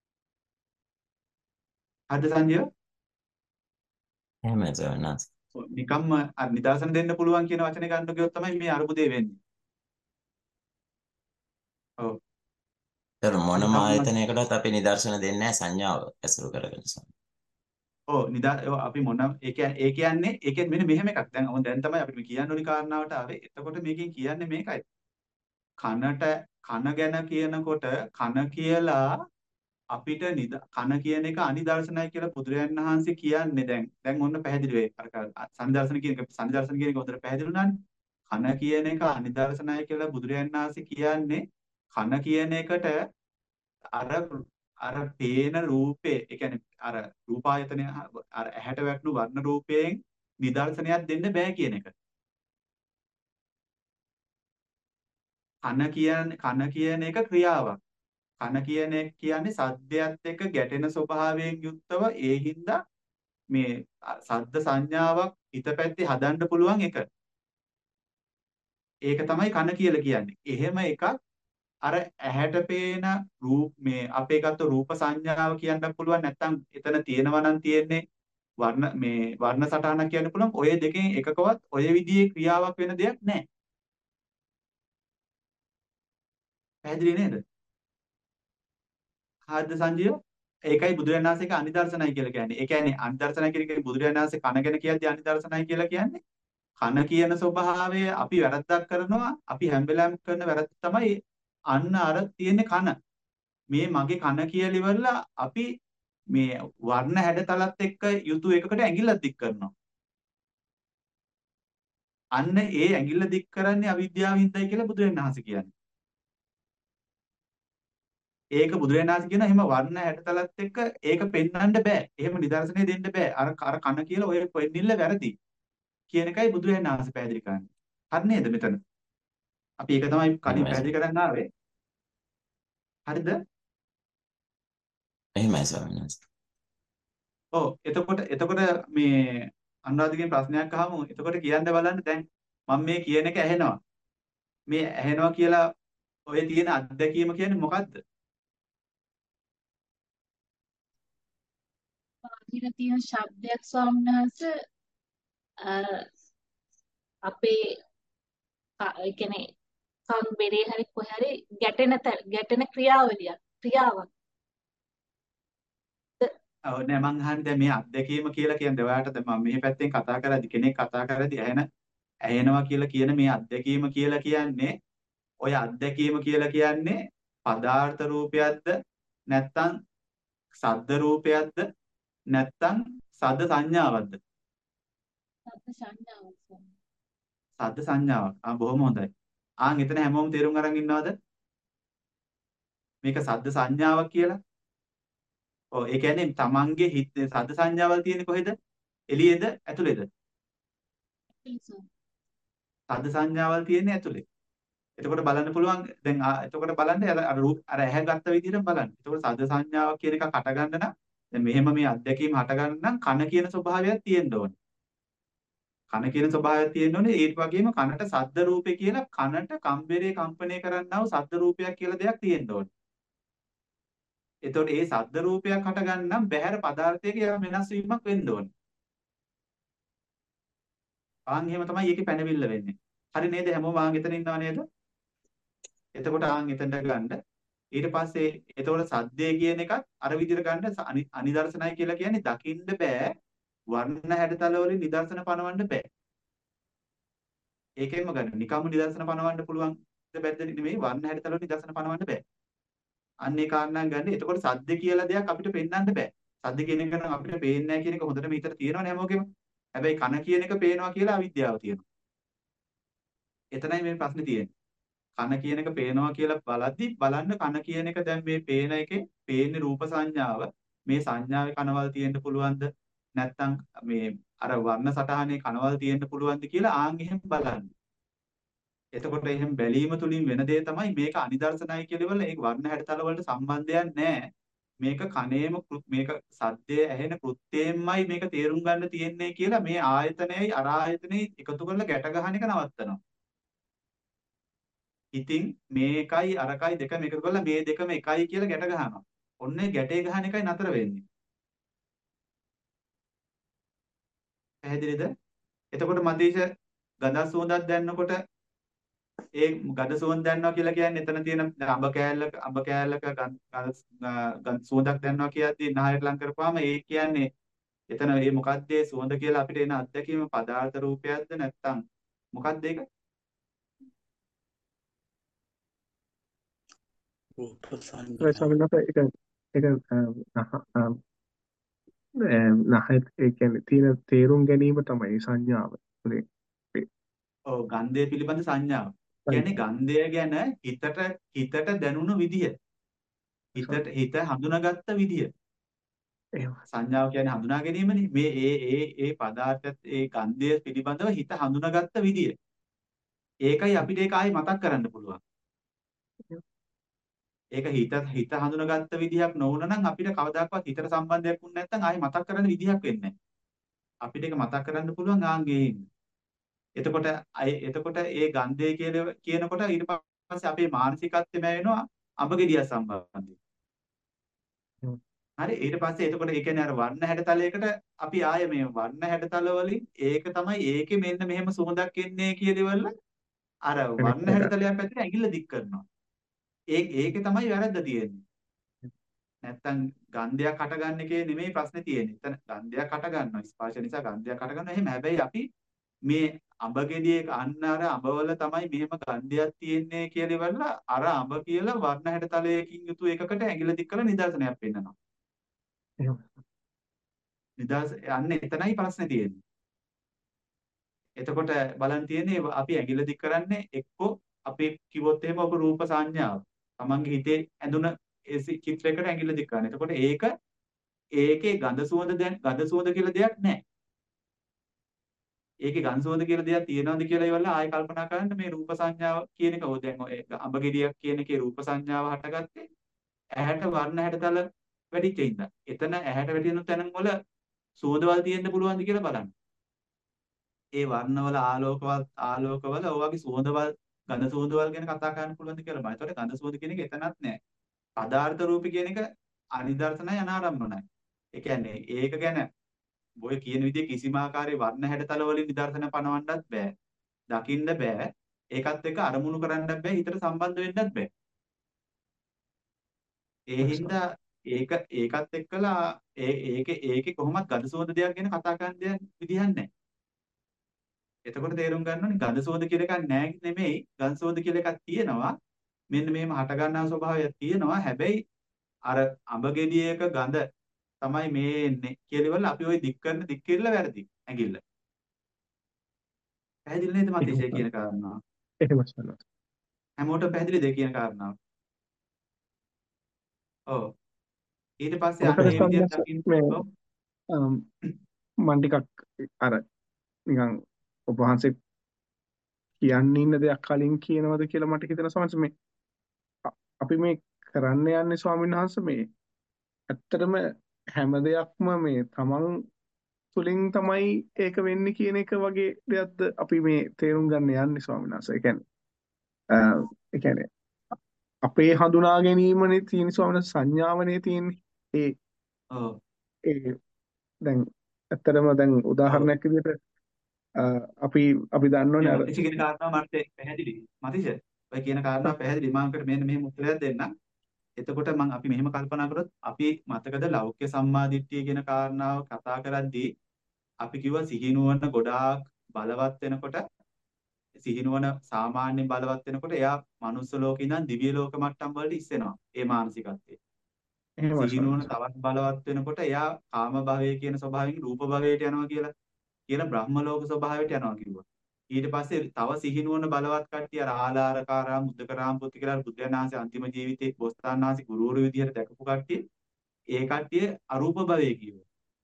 හරිද සංජය? එහෙමයි ස්වාමීන් වහන්සේ. නිකම්ම අර නිදර්ශන දෙන්න පුළුවන් කියන වචනේ ගන්න ගියොත් තමයි මේ අරුබුදේ වෙන්නේ. ඔව්. ඒතර මොනම නිකම්ම ආයතනයකටත් අපි නිදර්ශන දෙන්නේ නැහැ සංඥාව ඇසුරු කරගෙන ස්වාමීන් ඔව් නිදා ඔව් අපි මොන ඒ කියන්නේ ඒ කියන්නේ ඒ කියන්නේ මෙන්න මෙහෙම එකක්. දැන් ඔව් දැන් තමයි අපි මේ කියන්න ඕනි කාරණාවට ආවේ. එතකොට මේකෙන් කියන්නේ මේකයි. කනට කන ගැන කියනකොට කන කියලා අපිට නිද කන කියන එක අනිදර්ශනයි කියලා බුදුරජාණන් වහන්සේ කියන්නේ දැන් දැන් ඔන්න පැහැදිලි වෙයි. අර සනිදර්ශන කියන එක සනිදර්ශන කියන එක හොඳට පැහැදිලි වුණානේ. කන කියන එක අනිදර්ශනයි කියලා බුදුරජාණන් වහන්සේ කියන්නේ කන කියන එකට අර අර පේන රූපේ ඒ කියන්නේ අර රූපායතනය අර ඇහැට වැටුණු වර්ණ රූපයෙන් නිදර්ශනයක් දෙන්න බෑ කියන එක. කන කියන කන කියන එක ක්‍රියාවක්. කන කියන එක කියන්නේ සද්දයත් එක්ක ගැටෙන ස්වභාවයෙන් යුක්තව ඒ හින්දා මේ සද්ද සංඥාවක් හිතපැත්තේ හදන්න පුළුවන් එක. ඒක තමයි කන කියලා කියන්නේ. එහෙම එකක් අර ඇහැට පේන රූප මේ අපේ ගත්ත රූප සංඥාව කියන්න පුළුවන් නැත්නම් එතන තියෙනවා නම් තියෙන්නේ වර්ණ මේ වර්ණ සටහනක් කියන්න පුළුවන්. ඔය දෙකෙන් එකකවත් ඔය විදිහේ ක්‍රියාවක් වෙන දෙයක් නැහැ. පැහැදිලි නේද? හරිද සංජීව? ඒකයි බුදුරජාණන් වහන්සේක අනිදර්ශනයි කියලා කියන්නේ. ඒ කියන්නේ අනිදර්ශනයි කියන එක බුදුරජාණන් වහන්සේ කන ගැන කියද්දී අනිදර්ශනයි කියලා කියන්නේ කන කියන ස්වභාවය අපි වැරද්දක් කරනවා. අපි හැම වෙලාවෙම කරන වැරද්ද තමයි අන්න අර තියෙන කන. මේ මගේ කන කියලා ඉවරලා අපි මේ වර්ණ හැඩතලත් එක්ක යුතු එකකට ඇඟිල්ලක් දික් කරනවා. අන්න ඒ ඇඟිල්ල දික් කරන්නේ අවිද්‍යාව හින්දායි කියලා බුදුරජාණන් වහන්සේ කියන්නේ. ඒක බුදුරජාණන් වහන්සේ කියන එහෙම වර්ණ හැඩතලත් එක්ක ඒක පෙන්වන්න බෑ. එහෙම නිදර්ශනය දෙන්න බෑ. අර අර කන කියලා ඔය පෙන්නිල්ල වැරදි කියන එකයි බුදුරජාණන් වහන්සේ පැහැදිලි කරන්නේ. හරි නේද මෙතන? අපි ඒක තමයි කලින් එහෙමයි පැහැදිලි කරන්න ආවේ. හරිද? එහෙමයි ස්වාමීන් වහන්සේ. ඔව් එතකොට එතකොට මේ අනුරාධගෙන් ප්‍රශ්නයක් අහමු. එතකොට කියන්න බලන්න දැන් මම මේ කියන එක ඇහෙනවා. මේ ඇහෙනවා කියලා ඔය තියෙන අත්දැකීම කියන්නේ මොකද්ද? බාහිර තියෙන ශබ්දයක් ස්වාමීන් වහන්සේ අපේ ඒ කියන්නේ කන් බෙරේ හරි කොහේ හරි ගැටෙන ගැටෙන ක්‍රියාවලියක් ක්‍රියාවක්. ඔව් නෑ මං අහන්නේ දැන් මේ අත්දැකීම කියලා කියන්නේ ඔයාලට දැන් මම මේ පැත්තෙන් කතා කරද්දි කෙනෙක් කතා කරද්දි ඇහෙන ඇහෙනවා කියලා කියන මේ අත්දැකීම කියලා කියන්නේ ඔය අත්දැකීම කියලා කියන්නේ පදාර්ථ රූපයක්ද නැත්නම් සද්ද රූපයක්ද නැත්නම් සද්ද සංඥාවක්ද? සද්ද සංඥාවක්. සද්ද සංඥාවක්. ආ බොහොම හොඳයි. ආන් එතන හැමෝම තේරුම් අරන් ඉන්නවද? මේක සද්ද සංඥාවක් කියලා? ඔව් ඒ කියන්නේ තමන්ගේ හිත සද්ද සංඥාවල් තියෙන්නේ කොහෙද? එළියේද ඇතුළේද? සද්ද සංඥාවල් තියෙන්නේ ඇතුළේ. එතකොට බලන්න පුළුවන් දැන් එතකොට බලන්න අර අර රූප අර ඇහැ ගත්ත විදිහට බලන්න. එතකොට සද්ද සංඥාවක් කියන එකක් හට ගන්න නම් දැන් මෙහෙම මේ අත්දැකීම හට ගන්න නම් කන කියන ස්වභාවයක් තියෙන්න ඕනේ. කන කියන ස්වභාවයක් තියෙන්න ඕනේ. ඒ වගේම කනට සද්ද රූපේ කියලා කනට කම්බරේ කම්පණය කරන්නා වූ සද්ද රූපයක් කියලා දෙයක් තියෙන්න ඕනේ. එතකොට ඒ සද්ද රූපයක් හට ගන්න නම් බහැර පදාර්ථයක යම් වෙනස් වීමක් වෙන්න ඕනේ. ආන් එහෙම තමයි ඒකේ පැනවිල්ල වෙන්නේ. හරි නේද? හැමෝම ආන් එතන ඉන්නව නේද? එතකොට ආන් එතනට ගන්න. ඊට පස්සේ එතකොට සද්දේ කියන එකත් අර විදිහට ගන්න අනිදර්ශනයි කියලා කියන්නේ දකින්න බෑ. වර්ණ හැඩතල වලින් නිදර්ශන පනවන්න බෑ. ඒකෙන්ම ගන්න. නිකම්ම නිදර්ශන පනවන්න පුළුවන් බැද්ද නෙමෙයි වර්ණ හැඩතල වලින් නිදර්ශන පනවන්න බෑ. අන්න ඒ කාරණාන් ගන්න. එතකොට සද්ද කියලා දෙයක් අපිට පෙන්වන්න බෑ. සද්ද කියන එක නම් අපිට පේන්නේ නැහැ කියන එක හොඳටම හිතට තියෙනවනේ හැමෝගෙම. හැබැයි කන කියන එක පේනවා කියලා අවිද්‍යාව තියෙනවා. එතනයි මේ ප්‍රශ්නේ තියෙන්නේ. කන කියන එක පේනවා කියලා බලද්දි බලන්න කන කියන එක දැන් මේ පේන එකේ පේන්නේ රූප සංඥාව. මේ සංඥාවේ කනවල් තියෙන්න පුළුවන්ද? නැත්නම් මේ අර වර්ණ සටහනේ කනවල් තියෙන්න පුළුවන්ද කියලා ආන් එහෙම බලන්න. එතකොට එහෙම බැලීම තුලින් වෙන දේ තමයි මේක අනිදර්ශනයි කියලා ඒක වර්ණ හැඩතල වලට සම්බන්ධයක් නැහැ. මේක කනේම මේක සද්දය ඇහෙන කෘත්‍යයෙන්මයි මේක තේරුම් ගන්න තියෙන්නේ කියලා මේ ආයතනයයි අර ආයතනයයි එකතු කරලා ගැට ගන්න එක නවත්තනවා. ඉතින් මේකයි අරකයි දෙකම එකතු කරලා මේ දෙකම එකයි කියලා ගැට ගන්නවා. ඔන්නේ ගැටේ ගහන එකයි නතර වෙන්නේ. පැහැදිලිද? එතකොට මදීෂ ගඳ සුවඳක් දැනනකොට ඒ ගඳ සුවඳ දැනනවා කියලා කියන්නේ එතන තියෙන අඹ කෑල්ලක අඹ කෑල්ලක ගඳ සුවඳක් දැනනවා කියද්දී නහයට ලං කරපුවාම ඒ කියන්නේ එතන මේ මොකක්ද ඒ සුවඳ කියලා අපිට එන අත්දැකීම පදාර්ථ රූපයක්ද නැත්නම් මොකක්ද ඒක? රූප සංඥා. ඒක ඒක නහය ඒ කියන්නේ තියෙන තේරුම් ගැනීම තමයි සංඥාව. ඔව් ගන්ධය පිළිබඳ සංඥාව. කියන්නේ ගන්ධය ගැන හිතට හිතට දැනුණු විදිය. හිතට හිත හඳුනාගත්ත විදිය. සංඥාව කියන්නේ හඳුනා ගැනීමනේ. මේ ඒ ඒ ඒ පදාර්ථයත් ඒ ගන්ධය පිළිබඳව හිත හඳුනාගත්ත විදිය. ඒකයි අපිට ඒක ආයි මතක් කරන්න පුළුවන්. ඒක හිත හිත හඳුනාගත්ත විදිහක් නොවුන නම් අපිට කවදාකවත් හිතට සම්බන්ධයක් වුනේ නැත්නම් ආයි මතක් කරන්න විදිහක් වෙන්නේ නැහැ. අපිට ඒක මතක් කරන්න පුළුවන් ආන්ගේ. එතකොට අය එතකොට ඒ ගන්ධය කියන කියනකොට ඊට පස්සේ අපේ මානසිකත්වෙම වෙනවා අඹ ගෙඩිය සම්බන්ධයි. හරි ඊට පස්සේ එතකොට ඒ කියන්නේ අර වර්ණ හැඩතලයකට අපි ආය මේ වර්ණ හැඩතල වලින් ඒක තමයි ඒකේ මෙන්න මෙහෙම සුවඳක් එන්නේ කියලා ඉවරලා අර වර්ණ හැඩතලයක් පැත්තට ඇඟිල්ල දික් කරනවා. එතකොට ඒක අර වර්ණ හැඩතලයකට අපි ආය මේ වර්ණ හැඩතල වලින් ඒක තමයි ඒකේ මෙන්න මෙහෙම සුවඳක් එන්නේ කියලා ඉවරලා අර වර්ණ හැඩතලයක් පැත්තට ඇඟිල්ල දික් කරනවා. එතකොට ඒක අර වර්ණ හැඩතලයක් පැත්තට ඇඟිල්ල දික් කරනවා. ඒ ඒකේ තමයි වැරද්ද තියෙන්නේ. නැත්තම් ගන්ධයක් හටගන්න එකේ නෙමෙයි ප්‍රශ්නේ තියෙන්නේ. එතන ගන්ධයක් හට ගන්නවා. ස්පර්ශ නිසා ගන්ධයක් හට ගන්නවා. එහෙම හැබැයි අපි මේ අඹ ගෙඩියක අන්න අර අඹවල තමයි මෙහෙම ගන්ධයක් තියෙන්නේ කියලා ඉවරලා අර අඹ කියලා වර්ණ හැඩතලයකින් යුතු එකකට ඇඟිල්ල දික් කරලා නිදර්ශනයක් පෙන්නනවා. නිදර්ශ අන්න එතනයි ප්‍රශ්නේ තියෙන්නේ. එතකොට බලන් තියෙන්නේ අපි ඇඟිල්ල දික් කරන්නේ එක්කෝ අපි කිව්වොත් එහෙම ඔබ රූප සංඥාව. Tamange හිතේ ඇඳුන ඒ චිත්‍රයකට ඇඟිල්ල දික් කරන්නේ. එතකොට ඒක ඒකේ ගඳ සුවඳ දැන් ගඳ සුවඳ කියලා දෙයක් නැහැ. ඒකේ ගඳ සුවඳ කියලා දෙයක් තියෙනවද කියලා ඉවරලා ආයෙ කල්පනා කරන්න මේ රූප සංඥාව කියන එක ඔය දැන් ඔය අඹ ගෙඩියක් කියන එකේ රූප සංඥාව හටගත්තේ ඇහැට වර්ණ හැඩතල වැඩිච්ච හින්දා. එතන ඇහැට වැටෙන තැන් වල සුවඳවල් තියෙන්න පුළුවන්ද කියලා බලන්න. ඒ වර්ණවල ආලෝකවල ආලෝකවල ඔය වගේ සුවඳවල් ගඳ සුවඳවල් ගැන කතා කරන්න පුළුවන්ද කියලා බලන්න. ඒතකොට ගඳ සුවඳ කියන එක එතනත් නැහැ. පදාර්ථ රූප කියන එක අනිදර්ශනයි අනාරම්මනයි. ඒ කියන්නේ ඒක ගැන ඔය කියන විදිහේ කිසිම ආකාරයේ වර්ණ හැඩතල වලින් නිදර්ශන පනවන්නත් බෑ. දකින්න බෑ. ඒකත් එක්ක අරමුණු කරන්නත් බෑ. හිතට සම්බන්ධ වෙන්නත් බෑ. ඒ හින්දා ඒක ඒකත් එක්කලා ඒ ඒකේ ඒකේ කොහොමත් ගඳ සුවඳ දෙයක් ගැන කතා කරන්න දෙයක් විදිහක් නැහැ. එතකොට තේරුම් ගන්න ඕනේ ගඳ සුවඳ කියලා එකක් නැහැ නෙමෙයි. ගඳ සුවඳ කියලා එකක් තියෙනවා. මෙන්න මෙහෙම හට ගන්නා ස්වභාවයක් තියෙනවා. හැබැයි අර අඹ ගෙඩියක ගඳ තමයි මේ එන්නේ කියලා ඉවරලා අපි ওই දික් කරන දික් කිරලා වැරදි ඇඟිල්ල. පැහැදිලි නේද මතේෂේ කියන කාරණාව? එහෙම සරලයි. හැමෝටම පැහැදිලිද කියන කාරණාව? ඔව්. ඊට පස්සේ අන්න ඒ විදිහට දකින්න ඔව්. මම ටිකක් අර නිකන් ඔබ වහන්සේ කියන්න ඉන්න දෙයක් කලින් කියනවද කියලා මට හිතෙන සමහර මේ අපි මේ කරන්න යන්නේ ස්වාමීන් වහන්සේ මේ ඇත්තටම හැම දෙයක්ම මේ තමන් තුලින් තමයි ඒක වෙන්නේ කියන එක වගේ දෙයක්ද අපි මේ තේරුම් ගන්න යන්නේ ස්වාමීන් වහන්සේ. ඒ කියන්නේ ඒ කියන්නේ අපේ හඳුනා ගැනීමනේ තියෙන ස්වාමීන් වහන්සේ සංඥාවනේ තියෙන්නේ. ඒ ඔව්. ඒ දැන් ඇත්තටම දැන් උදාහරණයක් විදිහට අපි අපි දන්නවනේ අර මතිෂ කියන කාරණාව මට පැහැදිලි. මතිෂ ඔය කියන කාරණාව පැහැදිලි. මම අපිට මෙන්න මෙහෙම උත්තරයක් දෙන්නම්. එතකොට මම අපි මෙහෙම කල්පනා කරොත් අපි මතකද ලෞකික සම්මාදිට්ඨිය කියන කාරණාව කතා කරද්දී අපි කිව්වා සිහිනුවන ගොඩාක් බලවත් වෙනකොට සිහිනුවන සාමාන්‍ය බලවත් වෙනකොට එයා මනුස්ස ලෝකේ ඉඳන් දිව්‍ය ලෝක මට්ටම් වලට ඉස්සෙනවා. ඒ මානසිකත්වයේ. සිහිනුවන තවත් බලවත් වෙනකොට එයා කාම භවයේ කියන ස්වභාවයෙන් රූප භවයට යනවා කියලා කියලා බ්‍රහ්ම ලෝක ස්වභාවයට යනවා කිව්වා. ඊට පස්සේ තව සිහිනුවන බලවත් කට්ටිය අර ආලාරකාරාම මුද්දකරාම පුත්ති කියලා බුද්ධයන්වහන්සේ අන්තිම ජීවිතේ බොස්තාන්වහන්සේ ගුරුවරු විදියට දැකපු කට්ටිය ඒ කට්ටිය අරූප භවයේ කිව්වා.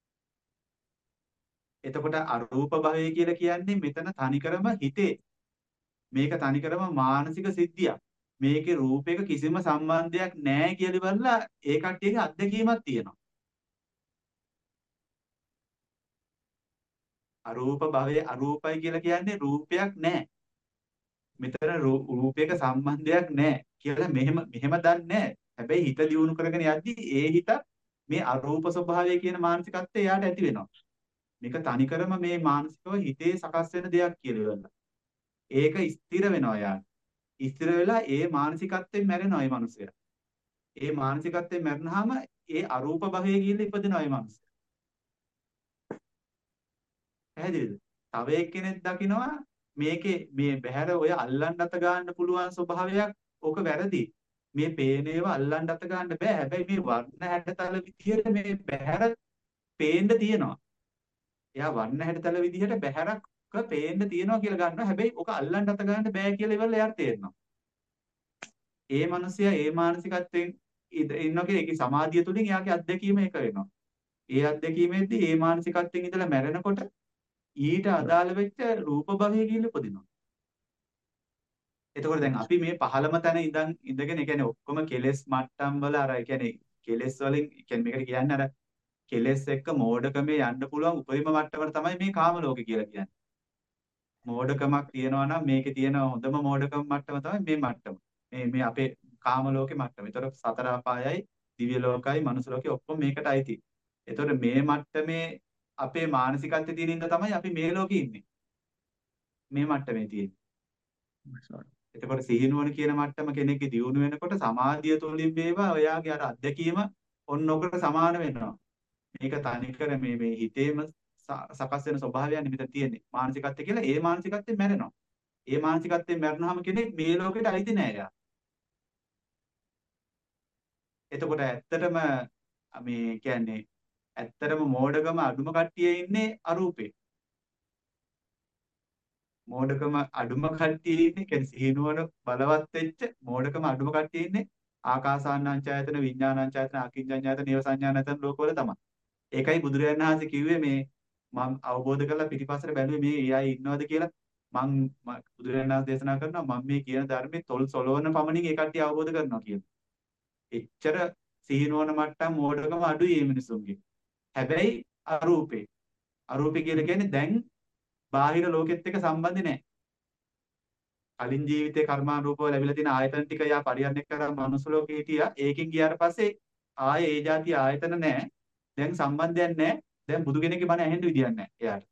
එතකොට අරූප භවය කියලා කියන්නේ මෙතන තනිකරම හිතේ මේක තනිකරම මානසික සිද්ධියක්. මේකේ රූපයක කිසිම සම්බන්ධයක් නැහැ කියලා ඉවරලා ඒ කට්ටියගේ අත්දැකීමක් තියෙනවා. අරූප භවයේ අරූපයි කියලා කියන්නේ රූපයක් නැහැ. මෙතන රූපයක සම්බන්ධයක් නැහැ කියලා මෙහෙම මෙහෙම දන්නේ නැහැ. හැබැයි හිත දියුණු කරගෙන යද්දී ඒ හිත මේ අරූප ස්වභාවය කියන මානසිකත්වය එයාට ඇති වෙනවා. මේක තනිකරම මේ මානසිකව හිතේ සකස් වෙන දෙයක් කියලා ඉවරලා. ඒක ස්ථිර වෙනවා යාට. ස්ථිර වෙලා ඒ මානසිකත්වයෙන් මැරෙනවා මේ මිනිසයා. ඒ මානසිකත්වයෙන් මැරුණාම ඒ අරූප භවයේ ගිහිල්ලා ඉපදිනවා මේ මිනිසයා. පැහැදිලිද? තව එක්කෙනෙක් දකිනවා මේකේ මේ බහැර ඔය අල්ලන්න අත ගන්න පුළුවන් ස්වභාවයක් ඕක වැරදි. මේ පේන ඒවා අල්ලන්න අත ගන්න බෑ. හැබැයි මේ වර්ණ හැඩතල විදියට මේ බහැර පේන්න තියෙනවා. එයා වර්ණ හැඩතල විදිහට බහැරක් පේන්න තියෙනවා කියලා ගන්නවා. හැබැයි ඕක අල්ලන්න අත ගන්න බෑ කියලා ඉවරලා එයාට තේරෙනවා. ඒ මිනිසයා ඒ මානසිකත්වයෙන් ඉන්නකේ ඒකේ සමාධිය තුලින් එයාගේ අත්දැකීම එක වෙනවා. ඒ අත්දැකීමේදී ඒ මානසිකත්වයෙන් ඉඳලා මැරෙනකොට ඊට අදාළ වෙච්ච රූප භවයේ ගිහින් උපදිනවා. එතකොට දැන් අපි මේ පහළම තැන ඉඳන් ඉඳගෙන ඒ කියන්නේ ඔක්කොම කෙලෙස් මට්ටම් වල අර ඒ කියන්නේ කෙලෙස් වලින් ඒ කියන්නේ මේකට කියන්නේ අර කෙලෙස් එක්ක මෝඩකමේ යන්න පුළුවන් උපරිම මට්ටමට තමයි මේ කාම ලෝකේ කියලා කියන්නේ. මෝඩකමක් තියෙනවා නම් මේකේ තියෙන හොඳම මෝඩකම මට්ටම තමයි මේ මට්ටම. මේ මේ අපේ කාම ලෝකේ මට්ටම. ඒතර සතර අපායයි, දිව්‍ය ලෝකයි, මනුස්ස ලෝකේ ඔක්කොම මේකට අයිති. ඒතර මේ මට්ටමේ අපේ මානසිකත්වයේ තියෙන ඉඳ තමයි අපි මේ ලෝකේ ඉන්නේ. මේ මට්ටමේ තියෙන්නේ. එතකොට සිහිනුවන කියන මට්ටම කෙනෙක්ගේ දියුණු වෙනකොට සමාධිය තුළින් වේවා ඔයාගේ අර අත්දැකීම ඔන්න ඔකට සමාන වෙනවා. මේක තනිකර මේ මේ හිතේම සකස් වෙන ස්වභාවයන් මෙතන තියෙන්නේ. මානසිකත්වය කියලා ඒ මානසිකත්වයෙන් මැරෙනවා. ඒ මානසිකත්වයෙන් මැරුණාම කෙනෙක් මේ ලෝකෙට අයිති නෑ යා. එතකොට ඇත්තටම මේ කියන්නේ ඇත්තටම මෝඩකම අඩුම කට්ටිය ඉන්නේ අරූපේ. මෝඩකම අඩුම කට්ටිය ඉන්නේ කියන්නේ සිහිනුවන බලවත් වෙච්ච මෝඩකම අඩුම කට්ටිය ඉන්නේ ආකාසානංචායතන විඥානංචායතන අකින්චඤ්ඤායතන නේව සංඥානතන ලෝකවල තමයි. ඒකයි බුදුරජාණන් වහන්සේ කිව්වේ මේ මම අවබෝධ කරලා පිටිපස්සට බැලුවේ මේ ඒ අය ඉන්නවද කියලා. මම බුදුරජාණන් වහන්සේ දේශනා කරනවා මම මේ කියන ධර්මයේ තොල් සොලවන පමණින් ඒ කට්ටිය අවබෝධ කරනවා කියලා. එච්චර සිහිනුවන මට්ටම් මෝඩකම අඩුයි මේ මිනිසුන්ගේ. හැබැයි අරූපේ අරූපේ කියලා කියන්නේ දැන් බාහිර ලෝකෙත් එක්ක සම්බන්ධ නැහැ. කලින් ජීවිතේ කර්මානුරූපව ලැබිලා තියෙන ආයතන ටික යා පරිහරණය කරලා මනුස්ස ලෝකේ හිටියා. ඒකෙන් ගියාට පස්සේ ආයේ ඒ જાති ආයතන නැහැ. දැන් සම්බන්ධයක් නැහැ. දැන් බුදු කෙනෙක්ගේ බණ ඇහෙන්න විදියක් නැහැ එයාට.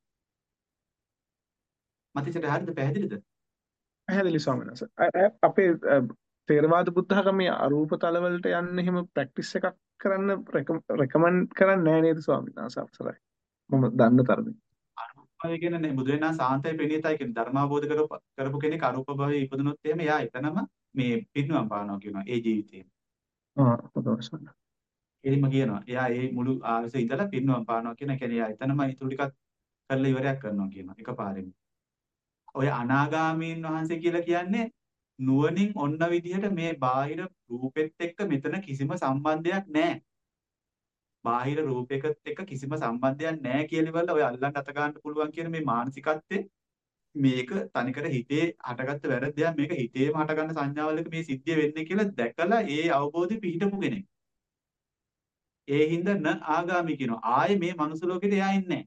මතචට හරියද පැහැදිලිද? පැහැදිලි ස්වාමීන් වහන්සේ. අපේ තේරවාද බුද්ධඝමයේ අරූප තලවලට යන්න එහෙම ප්‍රැක්ටිස් එකක් කරන්න රෙකමන්ඩ් කරන්නේ නැහැ නේද ස්වාමීන් වහන්සේ අපසරයි. මම දන්න තරමින්. අරූපය කියන්නේ බුදුරජාණන් සාන්තයි ප්‍රණීතයි කියන ධර්මාවබෝධ කරපු කරපු කෙනෙක් අරූප භවයේ ඉපදුනොත් එහෙම එයා එතනම මේ පිරිනුවම් පානවා කියනවා ඒ ජීවිතේම. ආ හොඳයි ස්වාමීන්. එලිම කියනවා. එයා ඒ මුළු ආයුෂ ඉඳලා පිරිනුවම් පානවා කියන කියන්නේ එයා එතනම ඊටු ටිකක් කරලා ඉවරයක් කරනවා කියනවා එකපාරෙම. ඔය අනාගාමීන් වහන්සේ කියලා කියන්නේ නුවණින් ඔන්න විදිහට මේ බාහිර රූපෙත් එක්ක මෙතන කිසිම සම්බන්ධයක් නැහැ. බාහිර රූපයකත් එක්ක කිසිම සම්බන්ධයක් නැහැ කියලා ඉවරලා ඔය අල්ලන්න අත ගන්න පුළුවන් කියන මේ මානසිකත්වයේ මේක තනිකර හිතේ හටගත්ත වැරද්දයක් මේක හිතේම හටගන්න සංඥාවලක මේ සිද්ධිය වෙන්නේ කියලා දැකලා ඒ අවබෝධය පිහිටපු කෙනෙක්. ඒ හින්දා න ආගාමි කියනවා. ආයේ මේ මනුස්ස ලෝකෙට එයා ඉන්නේ නැහැ.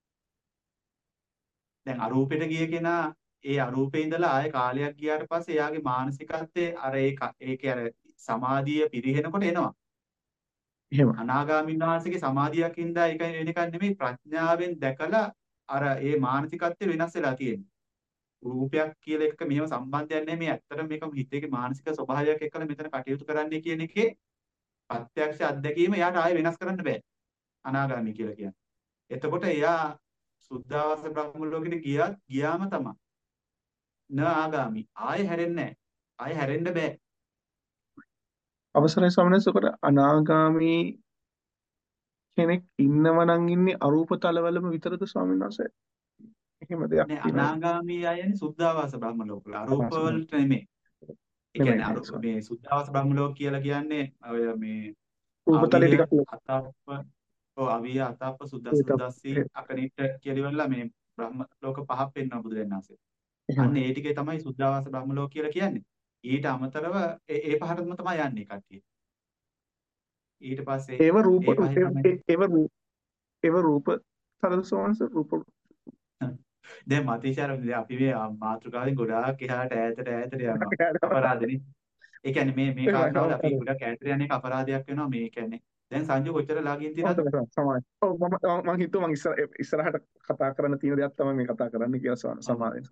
දැන් අරූපෙට ගිය කෙනා ඒ අරූපේ ඉඳලා ආයේ කාලයක් ගියාට පස්සේ එයාගේ මානසිකත්වයේ අර ඒ ඒකේ අර සමාධිය පිරිහෙනකොට එනවා. එහෙම. අනාගාමීන් වහන්සේගේ සමාධියක් හින්දා ඒක වෙන එකක් නෙමෙයි ප්‍රඥාවෙන් දැකලා අර ඒ මානසිකත්වය වෙනස් වෙලා තියෙන්නේ. රූපයක් කියලා එක මෙහෙම සම්බන්ධයක් නැහැ මේ ඇත්තටම මේක හිතේ මානසික ස්වභාවයක් එක්කලා මෙතන කටයුතු කරන්නේ කියන එකේ ප්‍රත්‍යක්ෂ අත්දැකීම එයාට ආයේ වෙනස් කරන්න බෑ. අනාගාමී කියලා කියන්නේ. එතකොට එයා සුද්ධාවාස බ්‍රහ්ම ලෝකෙට ගියත් ගියාම තමයි. න ආගාමි. ආයේ හැරෙන්නේ නැහැ. ආයේ හැරෙන්න බෑ. අවසරයි ස්වාමීන් වහන්සේ. උකට අනාගාමී කෙනෙක් ඉන්නව නම් ඉන්නේ අරූප තලවලම විතරද ස්වාමීන් වහන්සේ? එහෙම දෙයක් නෑ තියෙනවද? අනාගාමී අයනේ සුද්ධාවාස බ්‍රහ්ම ලෝකවල. අරූප වලට නෙමෙයි. ඒ කියන්නේ අරූප මේ සුද්ධාවාස බ්‍රහ්ම ලෝක කියලා කියන්නේ ඔය මේ රූපතලේ ටිකක් අතප්ප ඔව් අවිය අතප්ප සුද්දස් සුද්දස්සී අකනිට කියලා ඉවරලා මේ බ්‍රහ්ම ලෝක පහක් පෙන්වන බුදුරජාණන් වහන්සේ. අන්න ඒ ටිකේ තමයි සුද්ධාවාස බ්‍රහ්ම ලෝක කියලා කියන්නේ. ඊට අමතරව ඒ පහටම තමයි යන්නේ කට්ටිය. ඊට පස්සේ ඒව රූප ඒව රූප ඒව රූප සරසෝන්ස රූප දැන් මතීශාර අපි මේ මාතෘකාවෙන් ගොඩාක් එහාට ඈතට ඈතට යනවා අපරාධනේ. ඒ කියන්නේ මේ මේ කාරණාවල අපි ගොඩක් ඈතට යන එක අපරාධයක් වෙනවා මේ කියන්නේ. දැන් සංජු කොච්චර ලාගින් තියනවද? සමායි. ඔව් මම මම හිතුවා මම ඉස්සර ඉස්සරහට කතා කරන්න තියෙන දේක් තමයි මේ කතා කරන්න කියලා සමාවෙන්.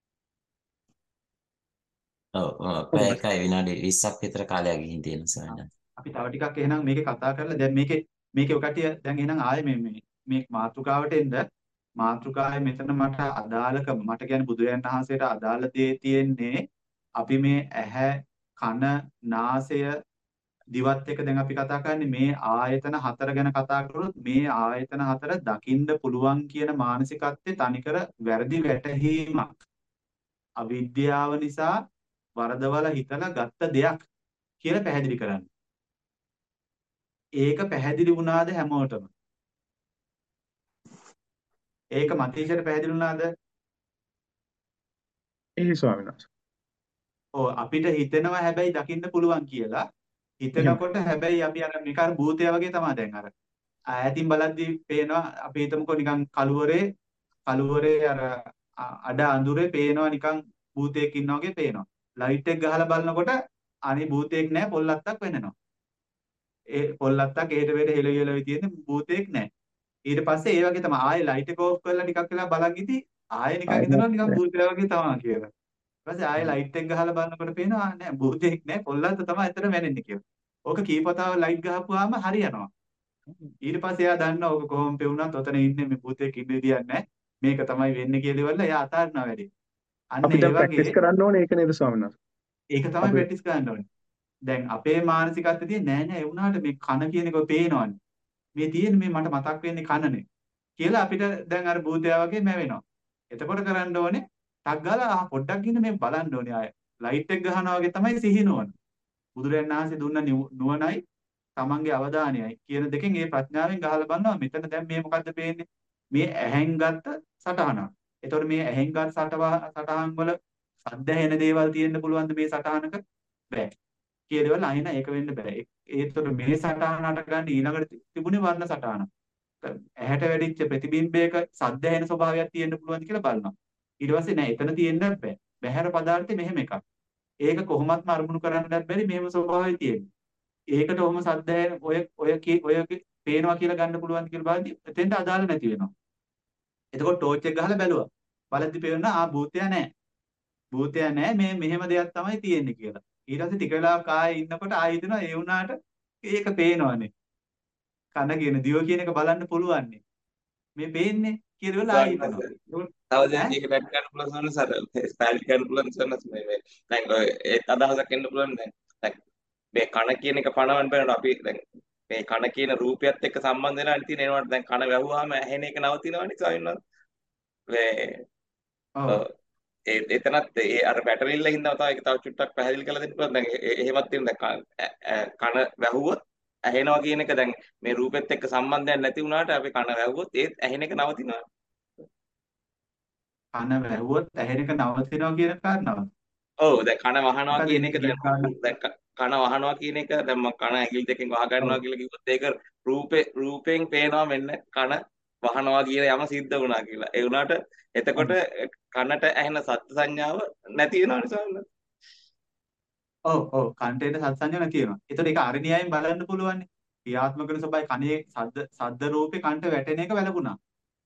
ඔව් පැය එකයි විනාඩි විස්සක් විතර කාලයක් ගිහින් තියෙන සරණ. අපි තව ටිකක් එහෙනම් මේකේ කතා කරලා දැන් මේකේ මේකේ ඔය කටිය දැන් එහෙනම් ආයේ මේ මේ මේ මාතෘකාවට එන්න මාතෘකාවේ මෙතන මට අදාළකම මට කියන්නේ බුදුරජාණන් වහන්සේට අදාළ දේ තියෙන්නේ අපි මේ ඇහැ කන නාසය දිවත් එක දැන් අපි කතා කරන්නේ මේ ආයතන හතර ගැන කතා කරොත් මේ ආයතන හතර දකින්න පුළුවන් කියන මානසිකත්වයේ තනිකර වැරදි වැටහීමක් අවිද්‍යාව නිසා වරදවල හිතලා ගත්ත දෙයක් කියලා පැහැදිලි කරන්න. ඒක පැහැදිලි වුණාද හැමෝටම? ඒක මතීෂයට පැහැදිලි වුණාද? ඒ ස්වාමීන් වහන්සේ. ඔව් අපිට හිතෙනවා හැබැයි දකින්න පුළුවන් කියලා. හිතනකොට හැබැයි අපි අර මේක අර භූතය වගේ තමයි දැන් අර ඈතින් බලද්දී පේනවා අපි හිතමුකෝ නිකන් කළුවරේ කළුවරේ අර අඩ අඳුරේ පේනවා නිකන් භූතයෙක් ඉන්නා වගේ පේනවා. ලයිට් එක ගහලා බලනකොට අනේ භූතයෙක් නැහැ පොල්ලත්තක් වෙන්නනවා. ඒ පොල්ලත්තක් එහෙට වෙහෙට හෙල හෙල තියෙන භූතයෙක් නැහැ. ඊට පස්සේ ඒ වගේ තමයි ආයෙ ලයිට් එක ඕෆ් කරලා ටිකක් වෙලා බලන් ඉති ආයෙ නිකන් හිතනවා නිකන් භූතය වගේ තමයි කියලා. ඊපස්සේ ආයෙ ලයිට් එක ගහලා බලනකොට පේනවා නෑ භූතෙක් නෑ පොල්ලන්ත තමයි එතන වෙන්නේ කියලා. ඕක කීපතාව ලයිට් ගහපුවාම හරියනවා. ඊට පස්සේ එයා දන්නවා ඕක කොහොම පෙවුනත් ඔතන ඉන්නේ මේ භූතෙක් ඉන්න විදියක් නෑ. මේක තමයි වෙන්නේ කියලා ඉවරලා එයා අතාරිනවා වැඩි. අන්න අපි ඒ දැන් ප්‍රැක්ටිස් වගේ කරන්න ඕනේ ඒක නේද ස්වාමීන් වහන්සේ? ඒක තමයි අපි ප්‍රැක්ටිස් කරන්න ඕනේ. දැන් අපේ මානසිකත්වයේ තියෙන නෑ නෑ ඒ වුණාට මේ කන කියන එක පේනවනේ. මේ තියෙන මේ මට මතක් වෙන්නේ කනනේ කියලා අපිට දැන් අර භූතයා වගේ මැවෙනවා. එතකොට කරන්න ඕනේ ටක් ගාලා ආ පොඩ්ඩක් ඉන්න මේ බලන්න ඕනේ ආය. ලයිට් එක ගහනවා වගේ තමයි සිහිනුවන. බුදුරජාණන් වහන්සේ දුන්න නුවණයි තමන්ගේ අවධානයයි කියන දෙකෙන් මේ ප්‍රඥාවෙන් ගහලා බලනවා මෙතන දැන් මේ මොකද්ද පේන්නේ? මේ ඇහෙන් ගත්ත සටහනක්. එතකොට මේ ඇහෙන් ගත්ත සටහන් වල සද්ද ඇහෙන දේවල් තියෙන්න පුළුවන්ද මේ සටහනක? බෑ. කියදවල අහින ඒක වෙන්න බෑ. ඒතකොට මේ සටහනට ගන්න ඊළඟට තිබුණේ වර්ණ සටහන. ඇහැට වැඩිච්ච ප්‍රතිබිම්බයක සද්ද ඇහෙන ස්වභාවයක් තියෙන්න පුළුවන්ද කියලා බලනවා. ඊට පස්සේ නෑ එතන තියෙන්න බෑ. බහැර පදාර්ථේ මෙහෙම එකක්. ඒක කොහොමත්ම අරමුණු කරන්නත් බැරි මෙහෙම ස්වභාවය තියෙන්නේ. ඒකට ඔහොම සද්ද ඇහෙන ඔය ඔය ඔය පේනවා කියලා ගන්න පුළුවන්ද කියලා බලද්දි එතෙන්ට අදාළ නැති වෙනවා. එතකොට ටෝච් එක ගහලා බැලුවා. බලද්දි පේනවා ආ භූතයා නෑ. භූතයා නෑ මේ මෙහෙම දෙයක් තමයි තියෙන්නේ කියලා. ඊට පස්සේ ටික වෙලාවක් ආයේ ඉන්නකොට ආයෙ හිතනවා ඒ වුණාට ඒක පේනවනේ. කන කියන දිව කියන එක බලන්න පුළුවන් නේ. මේ පේන්නේ කියලා වෙලා ආයෙ හිතනවා. තව දෙයක් ඒක පැට් ගන්න පුළුවන් සෝනස් අර ස්පැල් ගන්න පුළුවන් සෝනස් මේ මේ දැන් ඔය ඒ අදහසක් එන්න පුළුවන් දැන් දැන් මේ කන කියන එක පණවන්න බෑනට අපි දැන් මේ කන කියන රූපයත් එක්ක සම්බන්ධ වෙලා තියෙන ඒනවට දැන් කන වැහුවාම ඇහෙන එක නවතිනවනේ සවින්නත් මේ ඔව් ඒ එතනත් ඒ අර බැටරිල්ල හින්දා තමයි ඒක තව චුට්ටක් පැහැදිලි කරලා දෙන්න පුළුවන් දැන් එහෙමත් තියෙන දැන් කන වැහුවොත් ඇහෙනවා කියන එක දැන් මේ රූපෙත් එක්ක සම්බන්ධයක් නැති වුණාට අපි කන වැහුවොත් ඒත් ඇහෙන එක නවතිනවා කන වැහුවොත් ඇහෙන එක නවතිනවා කියන කාරණාව. ඔව් දැන් කන වහනවා කියන එක දැන් දැන් කන වහනවා කියන එක දැන් මම කන ඇඟිලි දෙකෙන් වහ ගන්නවා කියලා කිව්වොත් ඒක රූපේ රූපෙන් පේනවා මෙන්න කන වහනවා කියන යම සිද්ධ වුණා කියලා. ඒ වුණාට එතකොට කනට ඇහෙන සත්ත්ව සංඥාව නැති වෙනවනේ සමහරවිට. ඔව් ඔව් කන්ට එන සත්ත්ව සංඥාව නැති වෙනවා. ඒතකොට ඒක අරණියයෙන් බලන්න පුළුවන් නේ. ක්‍රියාත්මක වෙන ස්වභාවය කනේ සද්ද සද්ද රූපේ කන්ට වැටෙන එක වැළකුණා.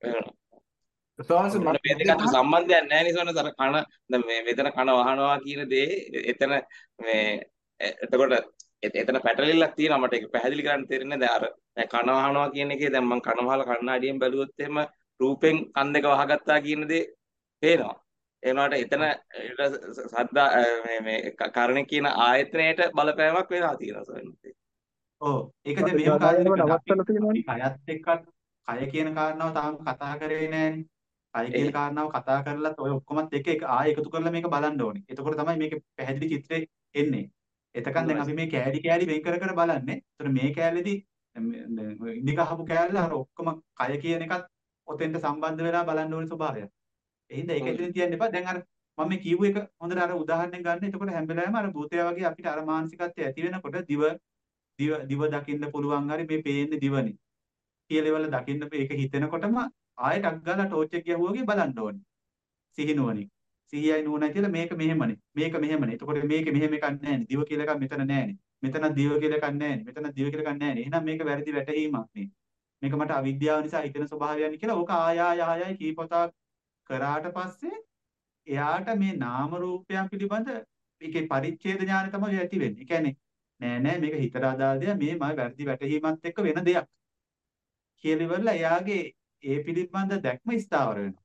සෝන්ස මට මේ දෙකට සම්බන්ධයක් නැහැ නේ සෝනස් අර කන දැන් මේ මෙතන කන වහනවා කියන දේ එතන මේ එතකොට එතන පැටලිල්ලක් තියෙනවා මට ඒක පැහැදිලි කරන්න තේරෙන්නේ දැන් අර දැන් කන වහනවා කියන එකේ දැන් මම කන වහලා කණ්ණාඩියෙන් බැලුවොත් එහෙම රූපෙන් කන් දෙක වහගත්තා කියන දේ පේනවා ඒ වුණාට එතන සද්දා මේ මේ කරණ කියන ආයතනයට බලපෑමක් වෙනවා තියෙනවා සෝනස්. ඔව් ඒක දැන් මෙහෙම කාරණාවක් කයත් එක්ක කය කියන කාරණාව තාම කතා කරේ නෑනේ. කය කියන කාරණාව කතා කරලත් ඔය ඔක්කොමත් එක එක ආයෙ එකතු කරලා මේක බලන්න ඕනේ. එතකොට තමයි මේක පැහැදිලි චිත්‍රය එන්නේ. එතකන් දැන් අපි මේ කෑලි කෑලි වෙන් කර කර බලන්නේ. ඒතර මේ කෑල්ලේදී ඉන්දික අහපු කෑල්ල අර ඔක්කොම කය කියන එකත් ඔතෙන්ට සම්බන්ධ වෙලා බලන්න ඕනේ ස්වභාවය. එහෙනම් ඒක එතන තියන්න එපා. දැන් අර මම මේ කියපු එක හොඳට අර උදාහරණයක් ගන්න. එතකොට හැම වෙලාවෙම අර භූතය වගේ අපිට අර මානසිකත්වය ඇති වෙනකොට දිව දිව දිව දකින්න පුළුවන් හරි මේ පේන්නේ දිවනේ. කියලෙවල දකින්න මේක හිතෙනකොටම ආයෙ ටක් ගාලා ටෝච් එක ගැහුවා වගේ බලන්න ඕනේ. සිහිනුවණින්. සිහියයි නුවණයි කියලා මේක මෙහෙමනේ. මේක මෙහෙමනේ. එතකොට මේක මෙහෙම එකක් නැහැනේ. දිව කියලා එකක් මෙතන නැහැනේ. මෙතන දිව කියලා එකක් නැහැනේ. මෙතන දිව කියලා එකක් නැහැනේ. එහෙනම් මේක වැරදි වැටහීමක් නේ. මේක මට අවිද්‍යාව නිසා හිතෙන ස්වභාවයන් කියලා ඕක ආයා යහයයි කීපතාවක් කරාට පස්සේ එයාට මේ නාම රූපයන් පිළිබඳ ඒකේ පරිච්ඡේද ඥානය තමයි ඇති වෙන්නේ. ඒ කියන්නේ නෑ නෑ මේක හිතට අදාළ දෙයක්. මේ මම වැරදි වැටහීමත් එක්ක වෙන දෙයක්. කියලා ඉවරලා එයාගේ ඒ පිළිබඳ දැක්ම ස්ථාවර වෙනවා.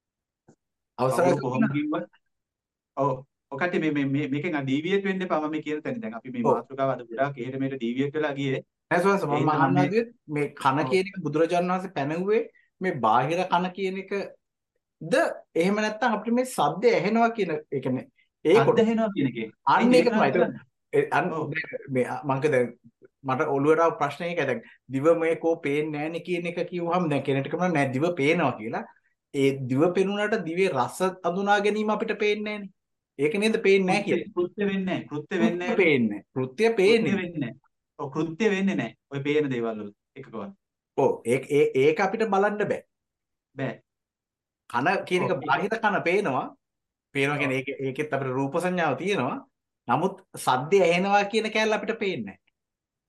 අවසරයි කොහොම කිව්වත් ඔව් ඔකට මේ මේ මේකෙන් ආ ඩීවියේට් වෙන්න එපා මම කියන තැන. දැන් අපි මේ මාතෘකාව අද ගොඩාක් එහෙට මෙහෙට ඩීවියේට් වෙලා ගියේ. නෑ සෝන්ස මම අහන්නේ මේ කන කියන එක බුදුරජාණන් වහන්සේ පැනෙව්වේ මේ බාහිර කන කියන එකද එහෙම නැත්නම් අපිට මේ සද්ද ඇහෙනවා කියන ඒ කියන්නේ ඒ කොට ඇහෙනවා කියන එකේ අන්න ඒක තමයි. අන්න මේ මං දැන් මට ඔළුවට ආව ප්‍රශ්නේ ඒකයි. දැන් දිව මේකෝ පේන්නේ නැහැනේ කියන එක කිව්වහම දැන් කෙනෙක්ට කියනවා නෑ දිව පේනවා කියලා. ඒ දිව පෙනුනට දිවේ රස අඳුනා ගැනීම අපිට පේන්නේ නැහැනේ. ඒක නේද පේන්නේ නැහැ කියන්නේ. කෘත්‍ය වෙන්නේ නැහැ. කෘත්‍ය වෙන්නේ නැහැ. පේන්නේ. කෘත්‍ය පේන්නේ නැහැ. ඔව් කෘත්‍ය වෙන්නේ නැහැ. ඔය පේන දේවල් වල එකකවත්. ඔව් ඒක ඒක අපිට බලන්න බෑ. බෑ. කන කියන එක බාහිර කන පේනවා. පේනවා කියන්නේ ඒක ඒකෙත් අපිට රූප සංඥාව තියෙනවා. නමුත් සද්ද ඇහෙනවා කියන කැලල අපිට පේන්නේ නැහැ.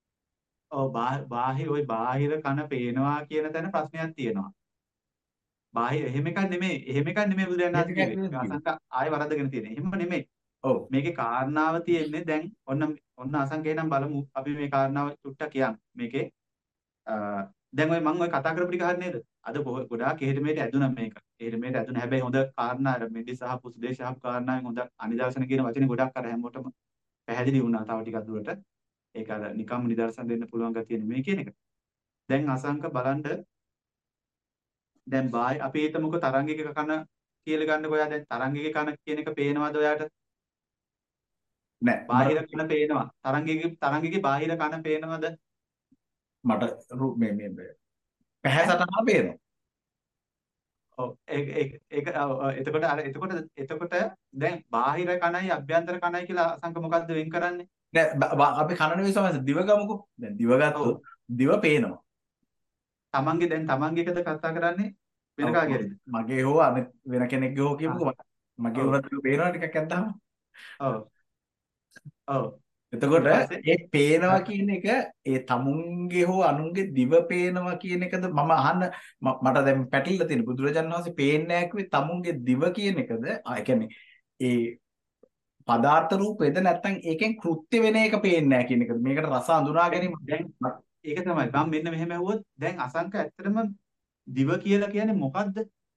ඔව් බාහිර ওই බාහිර කන පේනවා කියන තැන ප්‍රශ්නයක් තියෙනවා. බාහිර එහෙම එකක් නෙමෙයි. එහෙම එකක් නෙමෙයි බුදුරජාණන් එහෙම වහන්සේ එකක් කිව්වේ. නෙවෙයි කිව්වේ. අසංක ආයෙ වරද්දගෙන තියෙන්නේ. එහෙම නෙමෙයි. ඔව්. මේකේ කාරණාව තියෙන්නේ දැන් ඔන්න ඔන්න අසංක එහෙනම් බලමු අපි මේ කාරණාව චුට්ටක් කියන්න. මේකේ අ, දැන් ඔය මම ඔය කතා කරපු ටික හරිය නේද? අද බොහෝ- ගොඩාක් එහෙට මෙහෙට ඇදුනා මේක. එහෙට මෙහෙට ඇදුනා. හැබැයි හොඳ කාරණා අර මෙඩි සහ පුස්දේශ සහ කාරණාවෙන් හොඳ අනිදර්ශන කියන වචනේ ගොඩක් අර හැමෝටම පැහැදිලි වුණා තව ටිකක් දුරට. ඒක අර නිකම්ම නිදර්ශන දෙන්න පුළුවන් ගතිය නෙමෙයි කියන එක. දැන් අසංක බලන්න දැන් බායි අපි හිතමුකෝ තරංගික කන කියලා ගන්නකො ඔයා දැන් තරංගික කන කියන එක පේනවද ඔයාට? නෑ බාහිර මට කන පේනවා. තරංගික තරංගිකේ බාහිර කන පේනවද? මට රු- මේ මේ මේ පැහැ ඈ? සටහන පේනවා. ඔව් ඒක ඒක ඒක ඔව්, ඔව්. එතකොට අර එතකොට එතකොට දැන් බාහිර කණයි අභ්‍යන්තර කණයි කියලා අසංක මොකද්ද වෙන් කරන්නේ? නෑ බ- බ- අපි කන නෙවෙයි සමහර දිව ගමුකෝ. දැන් දිව ඔව්. ගත්තොත් දිව පේනවා. තමන්ගේ දැන් තමන්ගේ එකද කතා කරන්නේ වෙන ඔව් ඔව්. කාගේද? මගේ හෝ අනිත් වෙන කෙනෙක්ගේ හෝ ආ. කියමුකෝ මට- මගේ ඔව්. උනත් දිව පේනවා ටිකක් ඇද්දාම. ඔව්. ඔව්. එතකොට ඊට පස්සේ ඒ පේනවා කියන එක ඒ තමුන්ගේ හෝ අනුන්ගේ දිව පේනවා කියන එකද මම අහන්න ම- මට දැන් පැටලිලා තියෙන බුදුරජාණන් වහන්සේ පේන්නේ නැහැ කිව්වේ තමුන්ගේ දිව කියන එකද ආ ඒ කියන්නේ ඒ පදාර්ථ රූපේද නැත්නම් ඒකෙන් කෘත්‍ය වෙන එක පේන්නේ නැහැ කියන එකද මේකට රස අඳුනා දැන් ගැනීම දැන් ඒක තමයි මම මෙන්න මෙහෙම ඇහුවොත් දැන් අසංක ඇත්තටම දිව කියලා කියන්නේ මොකද්ද?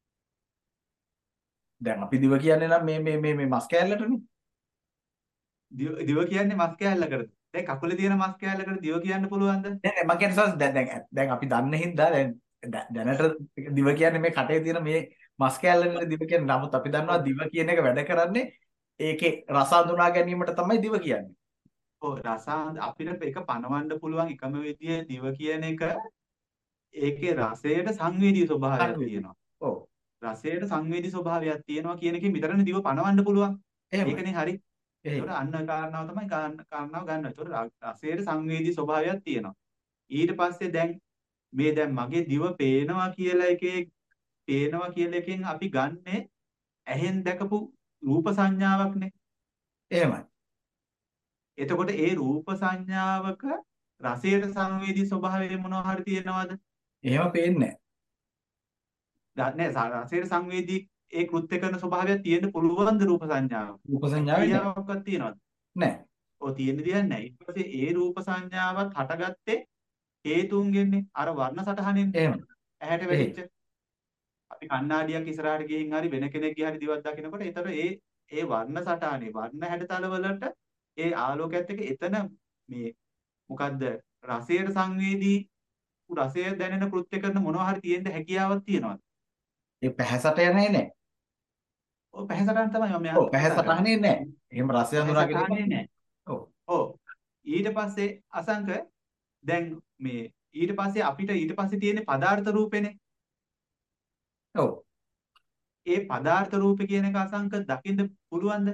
දැන් අපි දිව කියන්නේ නම් මේ මේ මේ මේ මස් කෑල්ලටනේ දිව දිව කියන්නේ මස් කෑල්ලකටද? දැන් කකුලේ තියෙන මස් කෑල්ලකට දිව කියන්න පුළුවන්ද? නෑ නෑ මම කියන්නේ සස් දැන් දැන් දැන් අපි දන්න හින්දා දැන් දැ- දැනට දිව කියන්නේ මේ කටේ තියෙන මේ මස් කෑල්ලනේ දිව කියන්නේ නමුත් අපි දන්නවා ඔව්. දිව කියන එක වැඩ කරන්නේ ඒකේ රස අඳුනා ගැනීමට තමයි දිව කියන්නේ ඔව් රස අපිට ඒක පණවන්න පුළුවන් එකම විදිය දිව කියන එක ඒකේ රසයට සංවේදී ස්වභාවයක් සංවේදී තියෙනවා. ඔව් රසයට සංවේදී ස්වභාවයක් තියෙනවා කියන එකෙන් විතරනේ දිව පණවන්න පුළුවන්. එහෙමයි ඒකනේ හරි. එහෙයි ඒතකොට අන්න කාරණාව තමයි කාරණ- කාරණාව ගන්න. ඒතකොට ර- රසයට සංවේදී ස්වභාවයක් තියෙනවා. ඊට පස්සේ දැන් මේ දැන් මගේ දිව පේනවා කියලා එකේ පේනවා කියලා එකෙන් අපි ගන්නෙ ඇහෙන් දැකපු රූප සංඥාවක්නේ. එහෙමයි එතකොට ඒ රූප සංඥාවක රසයට සංවේදී ස්වභාවය මොනවා හරි තියෙනවද? එහෙම පේන්නේ ද- නෑ ස- රසයට සංවේදී ඒ කෘත්‍ය කරන ස්වභාවයක් තියෙන්න පුළුවන්ද රූප සංඥාව? නැහැ රූප සංඥාවේ නැහැ හැකියාවක්වත් තියෙනවද? නැහැ ඔය තියෙන දෙයක් නෑ. ඊට පස්සේ ඒ රූප සංඥාවත් හටගත්තේ හේතුන්ගෙන්නේ අර වර්ණ සටහනින් එහෙම ඇහැට එහෙයි වැටිච්ච අපි කණ්ණාඩියක් ඉස්සරහට ගිහින් හරි වෙන කෙනෙක්ගේ හරි දිවක් දකිනකොට ඒතර ඒ ඒ වර්ණ සටහනේ වර්ණ හැඩතල වලට ඒ ආලෝකයත් එක්ක එතන මේ මොකද්ද රසයට සංවේදී රසය දැනෙන කෘත්‍ය කරන මොනවා හරි තියෙන්න හැකියාවක් තියෙනවා. ඒ පැහැසට යන්නේ නැහැ ඔය පැහැසටහන් තමයි මම ඔව් යන්නේ කතා පැහැසටහනේ කරන්නේ. නැහැ එහෙම රසය අඳුනා ගැනීමක් පැහැසටහනේ නැහැ නෑ. ඔව් ඔව්. ඊට පස්සේ අසංක දැන් මේ ඊට පස්සේ අපිට ඊට පස්සේ තියෙන පදාර්ථ රූපෙනේ. ඔව් ඒ පදාර්ථ රූපේ කියන එක අසංක දකින්න පුළුවන්ද?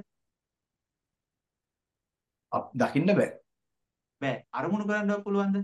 අප් දකින්න බෑ බෑ. අරමුණු කරන්නවත් පුළුවන්ද?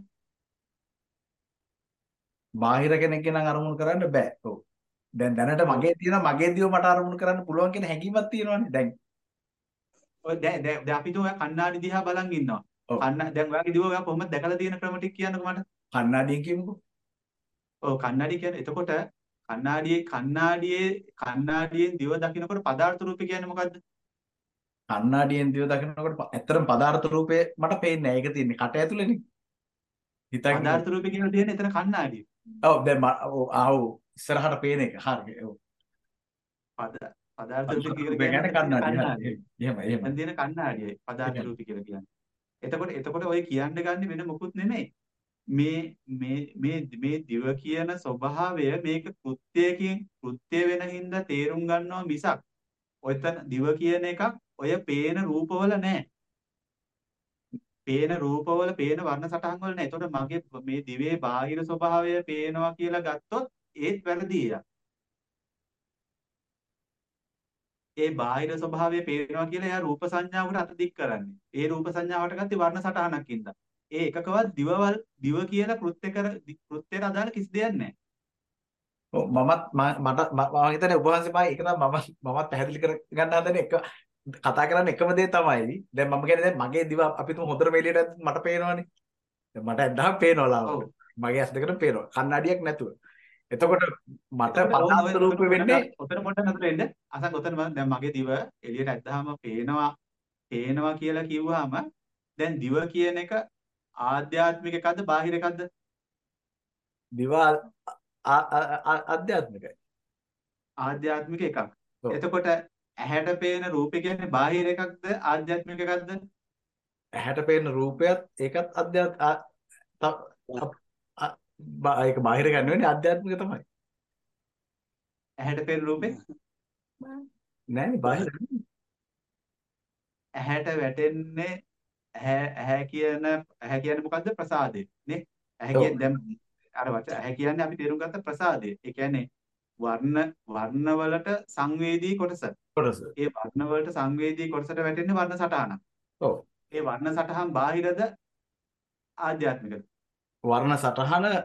බාහිර කෙනෙක්ගේ නම් අරමුණු කරන්න බෑ ඔව් දැන් දැනට ඔව්. මගේ තියෙන මගේ දිව මට අරමුණු කරන්න පුළුවන් කියන හැඟීමක් තියෙනවානේ දැන් ඔය දැන් දැන් දැන් අපි ඔය කණ්ණාඩි දිහා බලන් ඉන්නවා. ඔව් කන්න දැන් ඔයාගේ දිව ඔයා කොහොමද දැකලා තියෙන ක්‍රම ටික කියන්නකෝ මට. කණ්ණාඩියෙන් කියමුකෝ ඔව් කණ්ණාඩි කියන්නේ එතකොට කණ්ණාඩියේ කණ්ණාඩියේ කණ්ණාඩියෙන් දිව දකිනකොට පදාර්ථ රූපේ කියන්නේ මොකද්ද? කණ්ණාඩියෙන් දිව දකිනකොට ප- ඇත්තටම පදාර්ථ රූපේ මට පේන්නේ නැහැ ඒක තියෙන්නේ කට ඇතුලේනේ හිතන් පදාර්ථ රූපේ කියලා තියෙන්නේ එතන කණ්ණාඩිය. ඔව් දැන් ම- ඔව් ආ ඔව් ඉස්සරහට පේන එක හරි ඔව් පද පදාර්ථ රූපේ පදාර්ථ කියලා රූපේ කියන්නේ කියන්නේ එතන තියෙන කණ්ණාඩිය හරි කණ්ණාඩිය. එහෙම එහෙම එතන තියෙන කණ්ණාඩියයි පදාර්ථ එහෙම රූපේ කියලා කියන්නේ. එතකොට එතකොට ඔය කියන්න ගන්නේ වෙන මොකුත් නෙමෙයි. මේ මේ මේ මේ දිව කියන ස්වභාවය මේක කෘත්‍යයකින් කෘත්‍ය වෙන හින්දා තේරුම් ගන්නවා මිසක් ඔයතන දිව කියන එකක් ඔය පේන රූපවල නැහැ. පේන රූපවල පේන වර්ණ සටහන් වල නැහැ. එතකොට මගේ මේ දිවේ බාහිර ස්වභාවය පේනවා කියලා ගත්තොත් ඒත් වැරදි එකක්. ඒ බාහිර ස්වභාවය පේනවා කියලා එයා රූප සංඥාවට අත දික් කරන්නේ. ඒ රූප සංඥාවට ගත්තේ වර්ණ සටහනක් ඉඳලා. ඒ එකකවත් දිවවල් දිව කියලා කෘත්‍ය කර කෘත්‍යයට අදාළ කිසි දෙයක් නැහැ. ඔව් මමත් ම- මට ම- මම හිතන්නේ ඔබ වහන්සේ මම ඒක තමයි මම මමත් පැහැදිලි කර ගන්න හදන්නේ එක කතා කරන්නේ එකම දේ තමයි. දැන් මම කියන්නේ දැන් මගේ දිව අපි තුමු හොඳට වෙලියට ඇද්දත් මට පේනවනේ. දැන් මට ඇද්දාම පේනවා ලාව. ඔව්. මගේ ඇස් දෙකට පේනවා. කන්නඩියක් නැතුව. එතකොට මට එතකොට ඕන ඔය පදාර්ථ ඔතන රූපේ පොඩ්ඩක් වෙන්නේ ඔතන පොඩ්ඩක් නතර වෙන්න. අසක් ඔතන මම දැන් මගේ දිව එළියට ඇද්දාම පේනවා පේනවා කියලා කිව්වහම දැන් දිව කියන එක ආධ්‍යාත්මික එකක්ද බාහිර එකක්ද? දිව ආ- ආ- ආ- ආධ්‍යාත්මිකයි. ආධ්‍යාත්මික එකක්. ඔව්. එතකොට ඇහැට පේන රූපේ කියන්නේ බාහිර එකක්ද ආධ්‍යාත්මික එකක්ද? ඇහැට පේන රූපයත් ඒකත් අධ්‍යාත් ආ- ත- අප- ආ- බා- ඒක බාහිර ගන්න වෙන්නේ ආධ්‍යාත්මික තමයි. ඇහැට පේන රූපේ නෑනේ බාහිර නෙමෙයි. ඇහැට වැටෙන්නේ ඇහැ ඇහැ කියන ඇහැ කියන්නේ මොකද්ද? ප්‍රසාදේ නේ. ඇහැ ඔව්. කියන්නේ දැන් අර වචන ඇහැ කියන්නේ අපි තේරුම් ගත්ත ප්‍රසාදේ. ඒ කියන්නේ වර්ණ වර්ණ වලට සංවේදී කොටස. කොටස. ඒ වර්ණ වලට සංවේදී කොටසට වැටෙන්නේ වර්ණ සටහනක්. ඔව්. ඒ වර්ණ සටහන් බාහිරද ආධ්‍යාත්මිකද? වර්ණ සටහන අ,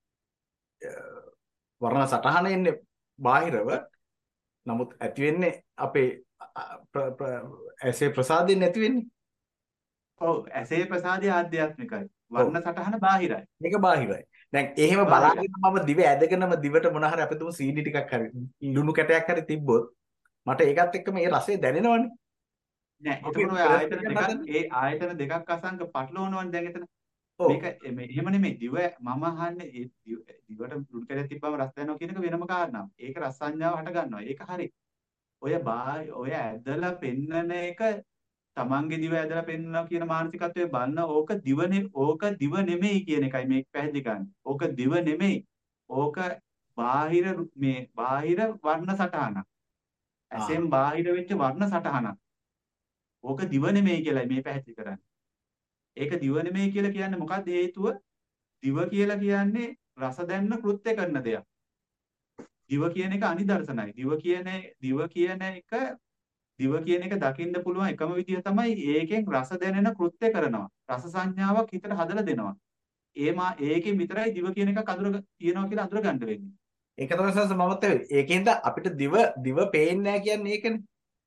වර්ණ සටහන එන්නේ බාහිරව. නමුත් ඇති වෙන්නේ අපේ අ, ප්‍ර- ප්‍ර- ඇසේ ප්‍රසාදයෙන් නැති වෙන්නේ. ඔව් ඇසේ ප්‍රසාදේ ආධ්‍යාත්මිකයි. වර්ණ සටහන බාහිරයි. මේක බාහිරයි. දැන් එහෙම බාහිරයි. බලාගෙන මම දිව ඇදගෙනම දිවට මොන හරි අපි තුමු සීනි ටිකක් හරි ලුණු කැටයක් හරි තිබ්බොත් මට ඒකත් එක්කම ඒ රසය දැනෙනවනේ. නෑ අපි එතකොට ඔය පෙරත් ආයතන එකක් දෙකක් හදන්නේ. ඒ ආයතන දෙකක් අසංග පටලවනවනේ දැන් එතන. ඔව්. මේක මේ එහෙම නෙමෙයි දිව මම අහන්නේ ඒ දිව- දිවට ලුණු කැලයක් තිබ්බම රස දැනෙනවා කියන එක වෙනම කාරණාවක්. ඒක රස සංඥාව හට ගන්නවා. ඒක හරි. ඔය බා ඔය ඇදලා පෙන්නන එක තමන්ගේ දිව ඇදලා පෙන්නනවා කියන මානසිකත්වයේ බලන ඕක දිව නෙ- ඕක දිව නෙමෙයි කියන එකයි මේක පැහැදිලි කරන්නේ. ඕක දිව නෙමෙයි. ඕක බාහිර රු- මේ බාහිර වර්ණ සටහනක්. ආ. ඇසෙන් බාහිර වෙච්ච වර්ණ සටහනක්. ඕක දිව නෙමෙයි කියලායි මේ පැහැදිලි කරන්නේ. ඒක දිව නෙමෙයි කියලා කියන්නේ මොකක්ද හේතුව? දිව කියලා කියන්නේ රස දැනන කෘත්‍ය කරන දෙයක්. දිව කියන එක අනිදර්ශනයි. දිව කියන දිව කියන එක දිව කියන එක දකින්න පුළුවන් එකම විදිය තමයි ඒකෙන් රස දැනෙන කෘත්‍ය කරනවා. රස සංඥාවක් හිතට හදලා දෙනවා. ඒ මා ඒකෙන් විතරයි දිව කියන එක අඳුර තියනවා කියලා අඳුර ගන්න වෙන්නේ. ඒක තමයි සස් මමත් වෙන්නේ. ඒකෙන්ද අපිට දිව දිව පේන්නේ නැහැ කියන්නේ ඒකනේ.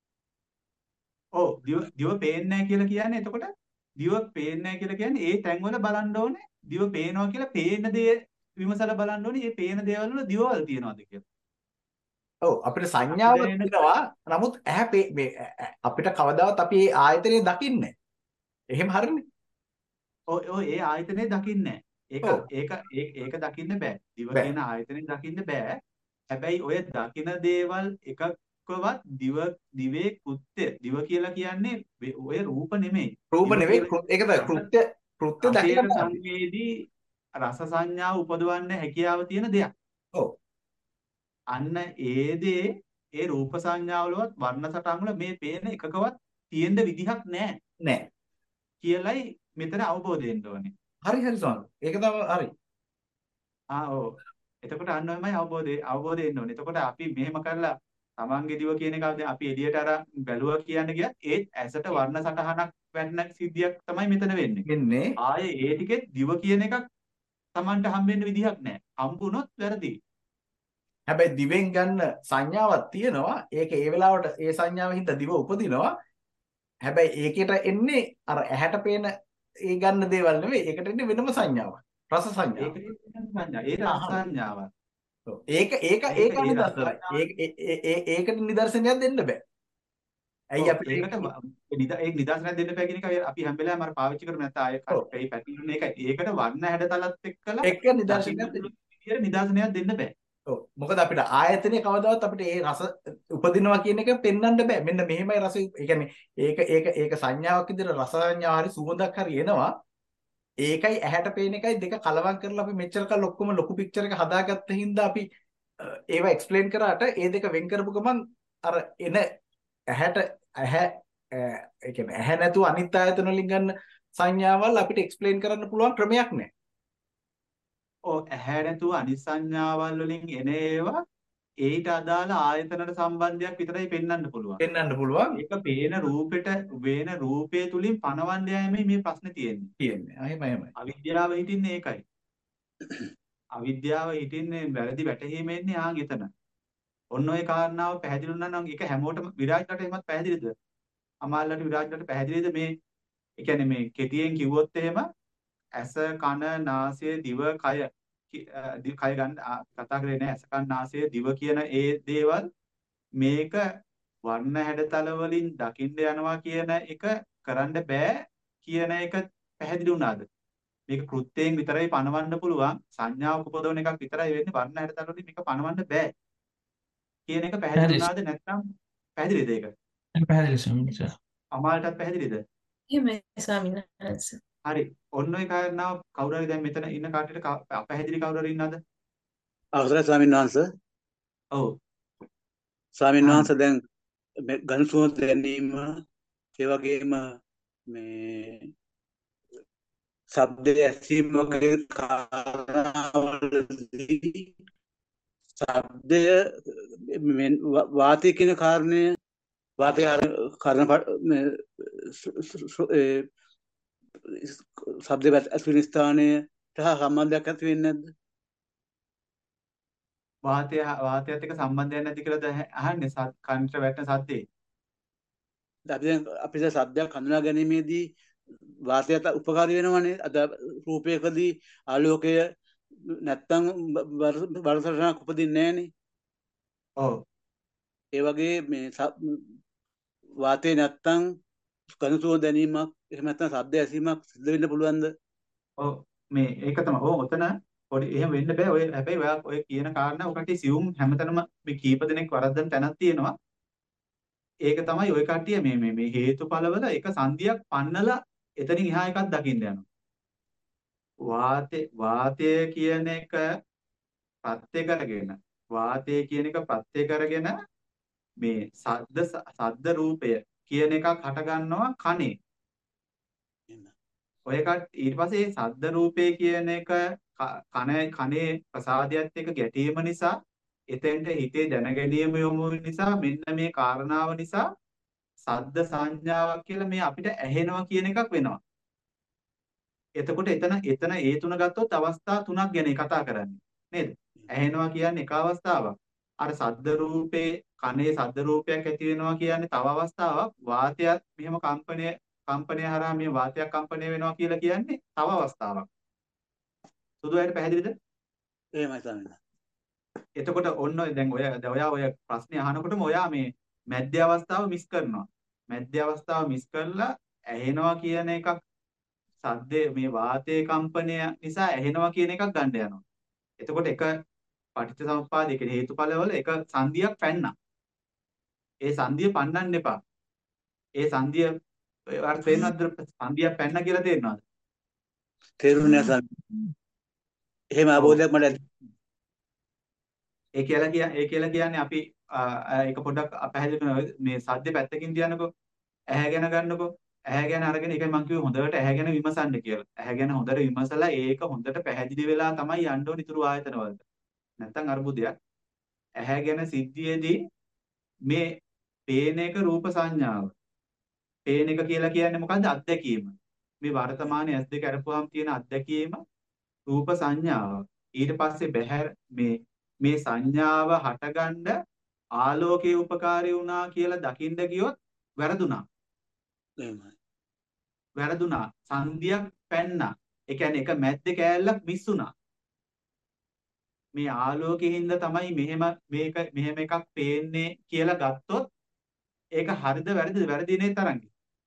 ඔව් දිව දිව පේන්නේ නැහැ කියලා කියන්නේ එතකොට දිව පේන්නේ නැහැ කියලා කියන්නේ ඒ තැන්වල බලන්න ඕනේ. දිව පේනවා කියලා පේන දේ විමසලා බලන්න ඕනේ. මේ පේන දේවල් වල දිවවල් තියනවාද කියලා. ඔව් අපිට රස සංඥාව දැනෙන තියෙනවා. නමුත් ඇහැ පේ- මේ ඇ- ඇ- අපිට කවදාවත් අපි ඒ ආයතනය දකින්නේ නැහැ. එහෙම හරිනේ. ඔය ඔය ඒ ආයතනේ දකින්නේ නැහැ. ඒක ඔව්. ඒක ඒ- ඒක දකින්න බෑ. දිව බෑ. කියන ආයතනේ දකින්න බෑ. හැබැයි ඔය දකින දේවල් එකකවත් දිව දිවේ කෘත්‍ය දිව කියලා කියන්නේ වේ- ඔය රූප නෙමෙයි. රූප දිව නෙවෙයි කියලා කෘ- ඒක තමයි රස කෘත්‍ය කෘත්‍ය රසයට දකින්න බෑ. සංවේදී රස සංඥාව උපදවන්න හැකියාව තියෙන දෙයක්. ඔව්. අන්න ඒ දේ ඒ රූප සංඥාවලවත් වර්ණ සටහන් වල මේ පේන එකකවත් තියෙන්න විදිහක් නැහැ නෑ. කියලයි මෙතන අවබෝධ වෙන්න ඕනේ. හරි හරි ස්වාමී. ඒක තමයි හරි. ආ ඔව්. එතකොට අන්න ඔයමයි අවබෝධය අවබෝධය එන්න ඕනේ. එතකොට අපි මෙහෙම කරලා තමන්ගේ දිව කියන එක දැන් අපි එළියට අර බැලුවා කියන්න ගියත් ඒත් ඇසට වර්ණ සටහනක් වැටෙන සිද්ධියක් තමයි මෙතන වෙන්නේ. වෙන්නේ ආයේ ඒ ටිකෙත් දිව කියන එකක් තමන්ට හම්බෙන්න විදිහක් නැහැ. හම්බුනොත් වැරදි. හැබැයි දිවෙන් ගන්න සංඥාවක් තියෙනවා. ඒක ඒ වෙලාවට ඒ සංඥාවෙන් හින්දා දිව උපදිනවා. හැබැයි ඒකට එන්නේ අර ඇහැට පේන ඒ ගන්න දේවල් නෙවෙයි. ඒකට එන්නේ වෙනම සංඥාවක්. රස සංඥාවක්. ඒක වෙනම සංඥා. ඒ රස සංඥාවක්. ඔව්. ඒක ඒක ඒක ඒක ඒ රස අනිදර්ශනයි. ඒක ඒ- ඒ- ඒ- ඒකට නිදර්ශනයක් දෙන්න බෑ. ඇයි ඔව් අපි ඒකට ව- නිදා ඒ නිදර්ශනයක් දෙන්න බෑ කියන එක අපි හැම වෙලාවෙම අර පාවිච්චි කරමු නැත්නම් ආයෙ ඔව්. කයි පැටලුන එකයි. ඒකට වර්ණ හැඩතලත් එක්කලා එක නිදර්ශනයක් දකින්න දෙන්න. පුළුවන් විදියට නිදර්ශනයක් දෙන්න බෑ. ඔව්. මොකද අපිට ආයතනයේ කවදාවත් අපිට ඒ රස උපදිනවා කියන එක පෙන්වන්න බෑ. මෙන්න මෙහෙමයි රස. ඒ කියන්නේ ඒක ඒක ඒක සංඥාවක් විදිහට රස සංඥා හරි සුවඳක් හරි එනවා. ඒකයි ඇහැට පේන එකයි දෙක කලවම් කරලා අපි මෙච්චර කල් ඔක්කොම ලොකු පික්චර් එක හදාගත්ත හින්දා අපි අ, ඒවා එක්ස්ප්ලেইন කරාට ඒ දෙක වෙන් කරපු ගමන් අර එන ඇහැට ඇහැ අ, ඒ කියන්නේ ඇහැ නැතුව අනිත් ආයතන වලින් ගන්න සංඥාවල් අපිට එක්ස්ප්ලেইন කරන්න පුළුවන් ක්‍රමයක් නැහැ. ඔව් ඇහැ නැතුව අනිත් සංඥාවල් වලින් එන ඒවා ඒට අදාළ ආයතනට සම්බන්ධයක් විතරයි පෙන්වන්න පුළුවන්. පෙන්වන්න පුළුවන්. ඒක පේන රූපෙට වේන රූපය තුලින් පනවන්න යෑමේ මේ ප්‍රශ්නේ තියෙන්නේ. තියෙන්නේ. එහෙම එහෙමයි. අවිද්‍යාව හිටින්නේ ඒකයි. අවිද්‍යාව හිටින්නේ වැරදි වැටහීම එන්නේ ආන් එතන. ඔන්න ඔය කාරණාව පැහැදිලි වුණා නම් ඒක හැමෝටම විරාජ්ලට එහෙමත් පැහැදිලිද? අමාල්ලට විරාජ්ලට පැහැදිලිද මේ ඒ කියන්නේ මේ කෙටියෙන් කිව්වොත් එහෙම ඇස කන නාසය දිව කය කි- අ, දි- කය ගන්න ආ, කතා කරේ නෑ ඇස කන් නාසය දිව කියන ඒ දේවල් මේක වර්ණ හැඩතල වලින් දකින්න යනවා කියන එක කරන්න බෑ කියන එක පැහැදිලි වුණාද? මේක කෘත්‍යයෙන් විතරයි පණවන්න පුළුවන් සංඥාවක් උපදවන එකක් විතරයි වෙන්නේ වර්ණ හැඩතල වලින් මේක පණවන්න බෑ කියන එක පැහැදිලි පැහැදිලි වුණාද නැත්නම් පැහැදිලිද ඒක? පැහැදිලි ස්වාමීන් වහන්සේ. අමාල්ටත් පැහැදිලිද? එහෙමයි ස්වාමීන් වහන්සේ. හරි. ඔන්න ඔය කාරණාව කවුරු හරි දැන් මෙතන ඉන්න කාටට අපැහැදිලි කවුරු හරි ඉන්නවද? අවසරයි ස්වාමීන් වහන්සේ. ඔව්. ස්වාමීන් අහන්න. වහන්සේ දැන් මේ ගන්සුව දැනීම ඒ වගේම මේ ශබ්ද ඇසීම වගේ කාරණාවලදී ශබ්දය මේ වාතය කියන කාරණය වාතය කාරණ ශබ්ද ඇසුරු ස්ථානයට සම්බන්ධයක් ඇති වෙන්නේ නැද්ද? වාතය වාතයත් එක්ක සම්බන්ධයක් නැති කියලාද ඇහ- අහන්නේ සත් කන්ට වැටෙන සද්දේ. අපි දැන් අපි දැන් ශබ්දයක් හඳුනා ගැනීමේදී වාතයට උපකාරී වෙනවනේ. අද රූපයකදී ආලෝකය නැත්තම් බලසටහනක් උපදින්නේ නැහනේ. ඔව්. ඒ වගේ මේ ස- වාතය නැත්තම් කනසුව දැනීමක් එහෙම නැත්තම් ශබ්ද ඇසීමක් සිද්ධ වෙන්න පුළුවන්ද? ඔව් මේ ඒක තමයි. ඔව් ඔතන පොඩි එහෙම වෙන්න බෑ. ඔය හැබැයි ඔයා ඔය කියන කාරණා ඔකට සියුම් හැමතැනම මේ කීප දෙනෙක් වරද්දන තැනක් තියෙනවා. ඒක තමයි ඔය කට්ටිය මේ මේ මේ හේතුඵලවල එක සංදියක් පන්නලා එතනින් එහා එකක් දකින්න යනවා. වාතේ වාතය කියන එක ප්‍රත්‍ය කරගෙන වාතය කියන එක ප්‍රත්‍ය කරගෙන මේ සද්ද සද්ද රූපය කියන එකක් හට ගන්නවා කනේ. ඔය කට ඊට පස්සේ මේ සද්ද රූපය කියන එක ක- කන කනේ ප්‍රසාදයට එක්ක ගැටීම නිසා එතෙන්ට හිතේ දැන ගැනීම යොමු වෙන නිසා මෙන්න මේ කාරණාව නිසා සද්ද සංඥාවක් කියලා මේ අපිට ඇහෙනවා කියන එකක් වෙනවා. එතකොට එතන එතන ඒ තුන ගත්තොත් අවස්ථා තුනක් ගැන කතා කරන්නේ නේද? ඇහෙනවා කියන්නේ එක අවස්ථාවක්. අර සද්ද රූපේ කනේ සද්ද රූපයක් ඇති වෙනවා කියන්නේ තව අවස්ථාවක්. වාතයත් මෙහෙම කම්පනය කම්පනය හරහා මේ වාතයක් කම්පනය වෙනවා කියලා කියන්නේ තව අවස්ථාවක්. සුදු අයට පැහැදිලිද? එහෙමයි ස්වාමීන් එතකොට ඔන්න ඔය දැන් ඔය දැන් ඔයා ඔය ප්‍රශ්නේ අහනකොටම ඔයා මේ මැද්ද අවස්ථාව මිස් කරනවා. මැද්ද අවස්ථාව මිස් කරලා ඇහෙනවා කියන එකක් සද්දේ මේ වාතයේ කම්පනය නිසා ඇහෙනවා කියන එකක් ගන්න යනවා. එතකොට එක පටිච්චසමුප්පාදයේ කියන හේතුඵලවල එක සංදියක් පැන්නා. ඒ සංදිය පන්නන්න එපා. ඒ සංදිය ඔයාලට තේරෙනවද සංදියක් පැන්න කියලා තේරෙනවද? තේරුණේ නැහැ ස්වාමීන්. එහෙම ඔව්. අවබෝධයක් මට ඇති. ඒ කියලා කිය ඒ කියලා කියන්නේ අපි අ, අ, ඒක පොඩ්ඩක් පැහැදිලි කරනවා. මේ සද්ද පැත්තකින් තියනකො ඇහැ ගැන ගන්නකො ඇහැ ගැන අරගෙන ඒකයි මම කිව්වේ හොඳට ඇහැ ගැන විමසන්න කියලා. ඇහැ ගැන හොඳට විමසලා ඒක හොඳට පැහැදිලි වෙලා තමයි යන්න ඕන ඉතුරු ආයතන වලට. නැත්තම් අරුබුදයක්. ඇහැ ගැන සිද්ධියේදී මේ පේන එක රූප සංඥාව. පේන එක කියලා කියන්නේ මොකද්ද? අත්දැකීම. මේ වර්තමානයේ ඇස් දෙක අරපුවාම තියෙන අත්දැකීම රූප සංඥාව. ඊට පස්සේ බහැර මේ මේ සංඥාව හටගන්න ආලෝකයේ උපකාරී වුණා කියලා දකින්න ගියොත් වැරදුනා. එහෙමයි. වැරදුනා. සංදියක් පැන්නා. ඒ කියන්නේ එක මැද්ද කෑල්ලක් මිස් වුණා. මේ ආලෝකයෙන් තමයි මෙහෙම මේක මෙහෙම එකක් පේන්නේ කියලා ගත්තොත් ඒක හරිද වැරදිද? වැරදි නේ තරංගේ.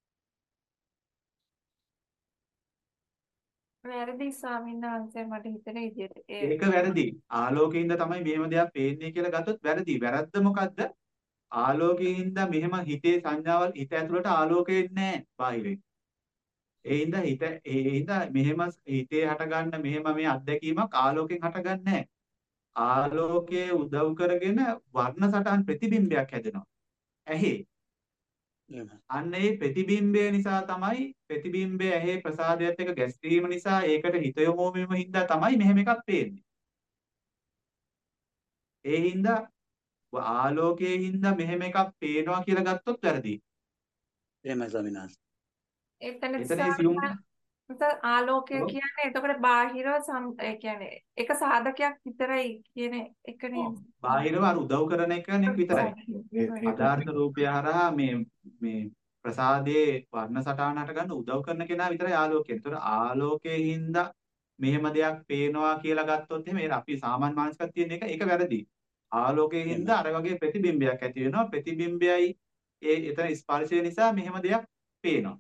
වැරදි ස්වාමීන් වහන්සේ මට හිතෙන විදිහට ඒ ඒක වැරදි. ආලෝකයෙන් තමයි මෙහෙම දෙයක් පේන්නේ කියලා ගත්තොත් වැරදි. වැරද්ද මොකද්ද? ආලෝකයෙන් මෙහෙම හිතේ සංඥාවල් හිත ඇතුළට ආලෝකය එන්නේ නැහැ බාහිරින්. ඒ හින්දා හිත ඒ හින්දා මෙහෙම හිතේ හටගන්න මෙහෙම මේ අත්දැකීමක් ආලෝකයෙන් හටගන්නේ නැහැ. ආලෝකයේ උදව් කරගෙන වර්ණ සටහන් ප්‍රතිබිම්බයක් හැදෙනවා. ඇහි එහෙමයි. අන්න ඒ ප්‍රතිබිම්බය නිසා තමයි ප්‍රතිබිම්බය ඇහි ප්‍රසාදයට එක ගැස්වීම නිසා ඒකට හිත යොමු වීම හින්දා තමයි මෙහෙම එකක් පේන්නේ. ඒ හින්දා ආලෝකයේ හින්දා මෙහෙම එකක් පේනවා කියලා ගත්තොත් වැරදි. එහෙමයි ස්වාමීන් වහන්සේ. එතන එතන සියුම් ආලෝකය කියන්නේ එතකොට බාහිර සම් ඒ කියන්නේ එක සාධකයක් විතරයි කියන එක නේද? බාහිරව අර උදව් කරන එකනේ විතරයි. පදාර්ථ රූපය හරහා මේ මේ ප්‍රසාදයේ වර්ණ සටහන හට ගන්න උදව් කරන කෙනා විතරයි ආලෝකය. ඒතර ආලෝකයේ හින්දා මෙහෙම දෙයක් පේනවා කියලා ගත්තොත් එහෙම අපි සාමාන්‍ය මානසිකව තියෙන එක ඒක වැරදි. ආලෝකයේ හින්දා අර වගේ ප්‍රතිබිම්බයක් ඇති වෙනවා. ප්‍රතිබිම්බයයි ඒ එතන ස්පර්ශය නිසා මෙහෙම දෙයක් පේනවා.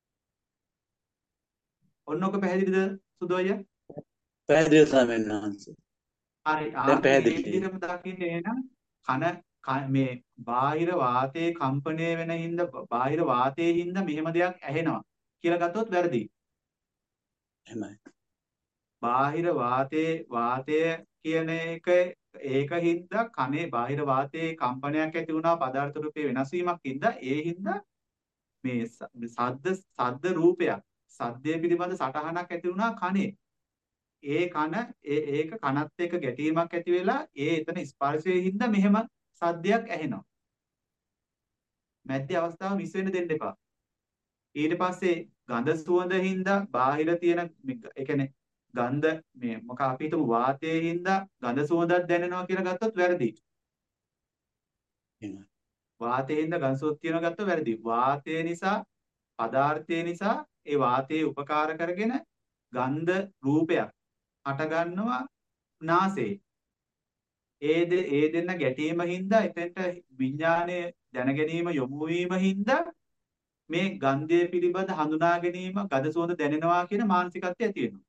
ඔන්නෝක පැහැදිලිද සුදෝය? පැහැදිලි ස්වාමීන් වහන්සේ. හරි දැන් ආන්නේ මේ පැහැදිලි. විදිහටම දකින්න එහෙනම් කන ක- මේ බාහිර වාතයේ කම්පණය වෙන හින්දා බාහිර වාතයේ හින්දා මෙහෙම දෙයක් ඇහෙනවා කියලා ගත්තොත් වැරදි. එහෙමයි. බාහිර වාතයේ වාතය කියන එක ඒක හින්දා කනේ බාහිර වාතයේ කම්පනයක් ඇති වුණා පදාර්ථ රූපේ වෙනස් වීමක් හින්දා ඒ හින්දා මේ ස- සද්ද සද්ද රූපයක් සද්දය පිළිබඳ සටහනක් ඇති වුණා කනේ. ඒ කන ඒ ඒක කනත් එක්ක ගැටීමක් ඇති වෙලා ඒ එතන ස්පර්ශයේ හින්දා මෙහෙම සද්දයක් ඇහෙනවා. මැද්දේ අවස්ථාව මිස් වෙන්න දෙන්න එපා. ඊට පස්සේ ගඳ සුවඳ හින්දා බාහිර තියෙන මේ- ඒ කියන්නේ ගන්ධ මේ මොක අපි හිතමු වාතයේ හින්දා ගඳ සුවඳක් දැනෙනවා කියලා ගත්තොත් වැරදි. එහෙමයි. වාතයේ හින්දා ගඳ සුවඳ තියෙනවා ගත්තොත් වැරදි. වාතය නිසා පදාර්ථය නිසා ඒ වාතයේ උපකාර කරගෙන ගන්ධ රූපයක් හට ගන්නවා නාසයේ. ඒ දෙ ඒ දෙන්න ගැටීම හින්දා එතෙන්ට විඥානයේ දැන ගැනීම යොමු වීම හින්දා මේ ගන්ධය පිළිබඳ හඳුනා ගැනීම ගඳ සුවඳ දැනෙනවා කියන මානසිකත්වය ඇති වෙනවා.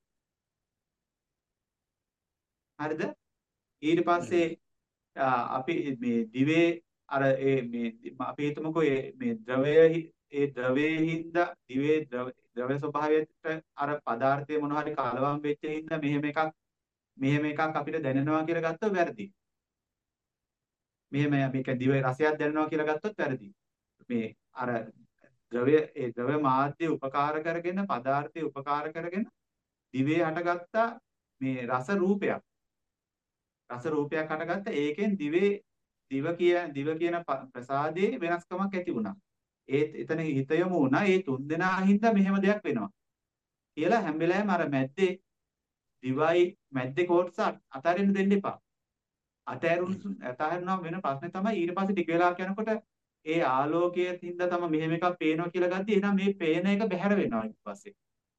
හරිද? ඊට පස්සේ ආ, අපි මේ දිවේ අර ඒ මේ අපි හිතමුකෝ ඒ මේ ද්‍රවය ඒ ද්‍රවයේ හින්දා දිවේ ද්‍රව ද්‍රව ස්වභාවයට අර පදාර්ථයේ මොනවා හරි කලවම් වෙච්ච හින්දා මෙහෙම එකක් මෙහෙම එකක් අපිට දැනෙනවා කියලා ගත්තොත් වැරදි. මෙහෙම මේක දිවේ රසයක් දැනෙනවා කියලා ගත්තොත් වැරදි. මේ අර ද්‍රවය ඒ ද්‍රව මාධ්‍ය උපකාර කරගෙන පදාර්ථය උපකාර කරගෙන දිවේ හටගත්ත මේ රස රූපයක් රස රූපයක් හටගත්ත ඒකෙන් දිවේ දිව කිය දිව කියන ප- ප්‍රසාදයේ වෙනස්කමක් ඇති වුණා. ඒත් එතන හිත යොමු වුණා ඒ තුන් දෙනා හින්දා මෙහෙම දෙයක් වෙනවා කියලා හැම වෙලාවෙම අර මැද්දේ දිවයි මැද්දේ කොටස අතාරින්න දෙන්න එපා. අතෑරුණු අතහැරුණා වෙන ප්‍රශ්නේ තමයි ඊට පස්සේ ටික වෙලාවක් යනකොට ඒ ආලෝකයේ හින්දා තමයි මෙහෙම එකක් පේනවා කියලා ගත්තී. එහෙනම් මේ පේන එක බැහැර වෙනවා ඊට පස්සේ.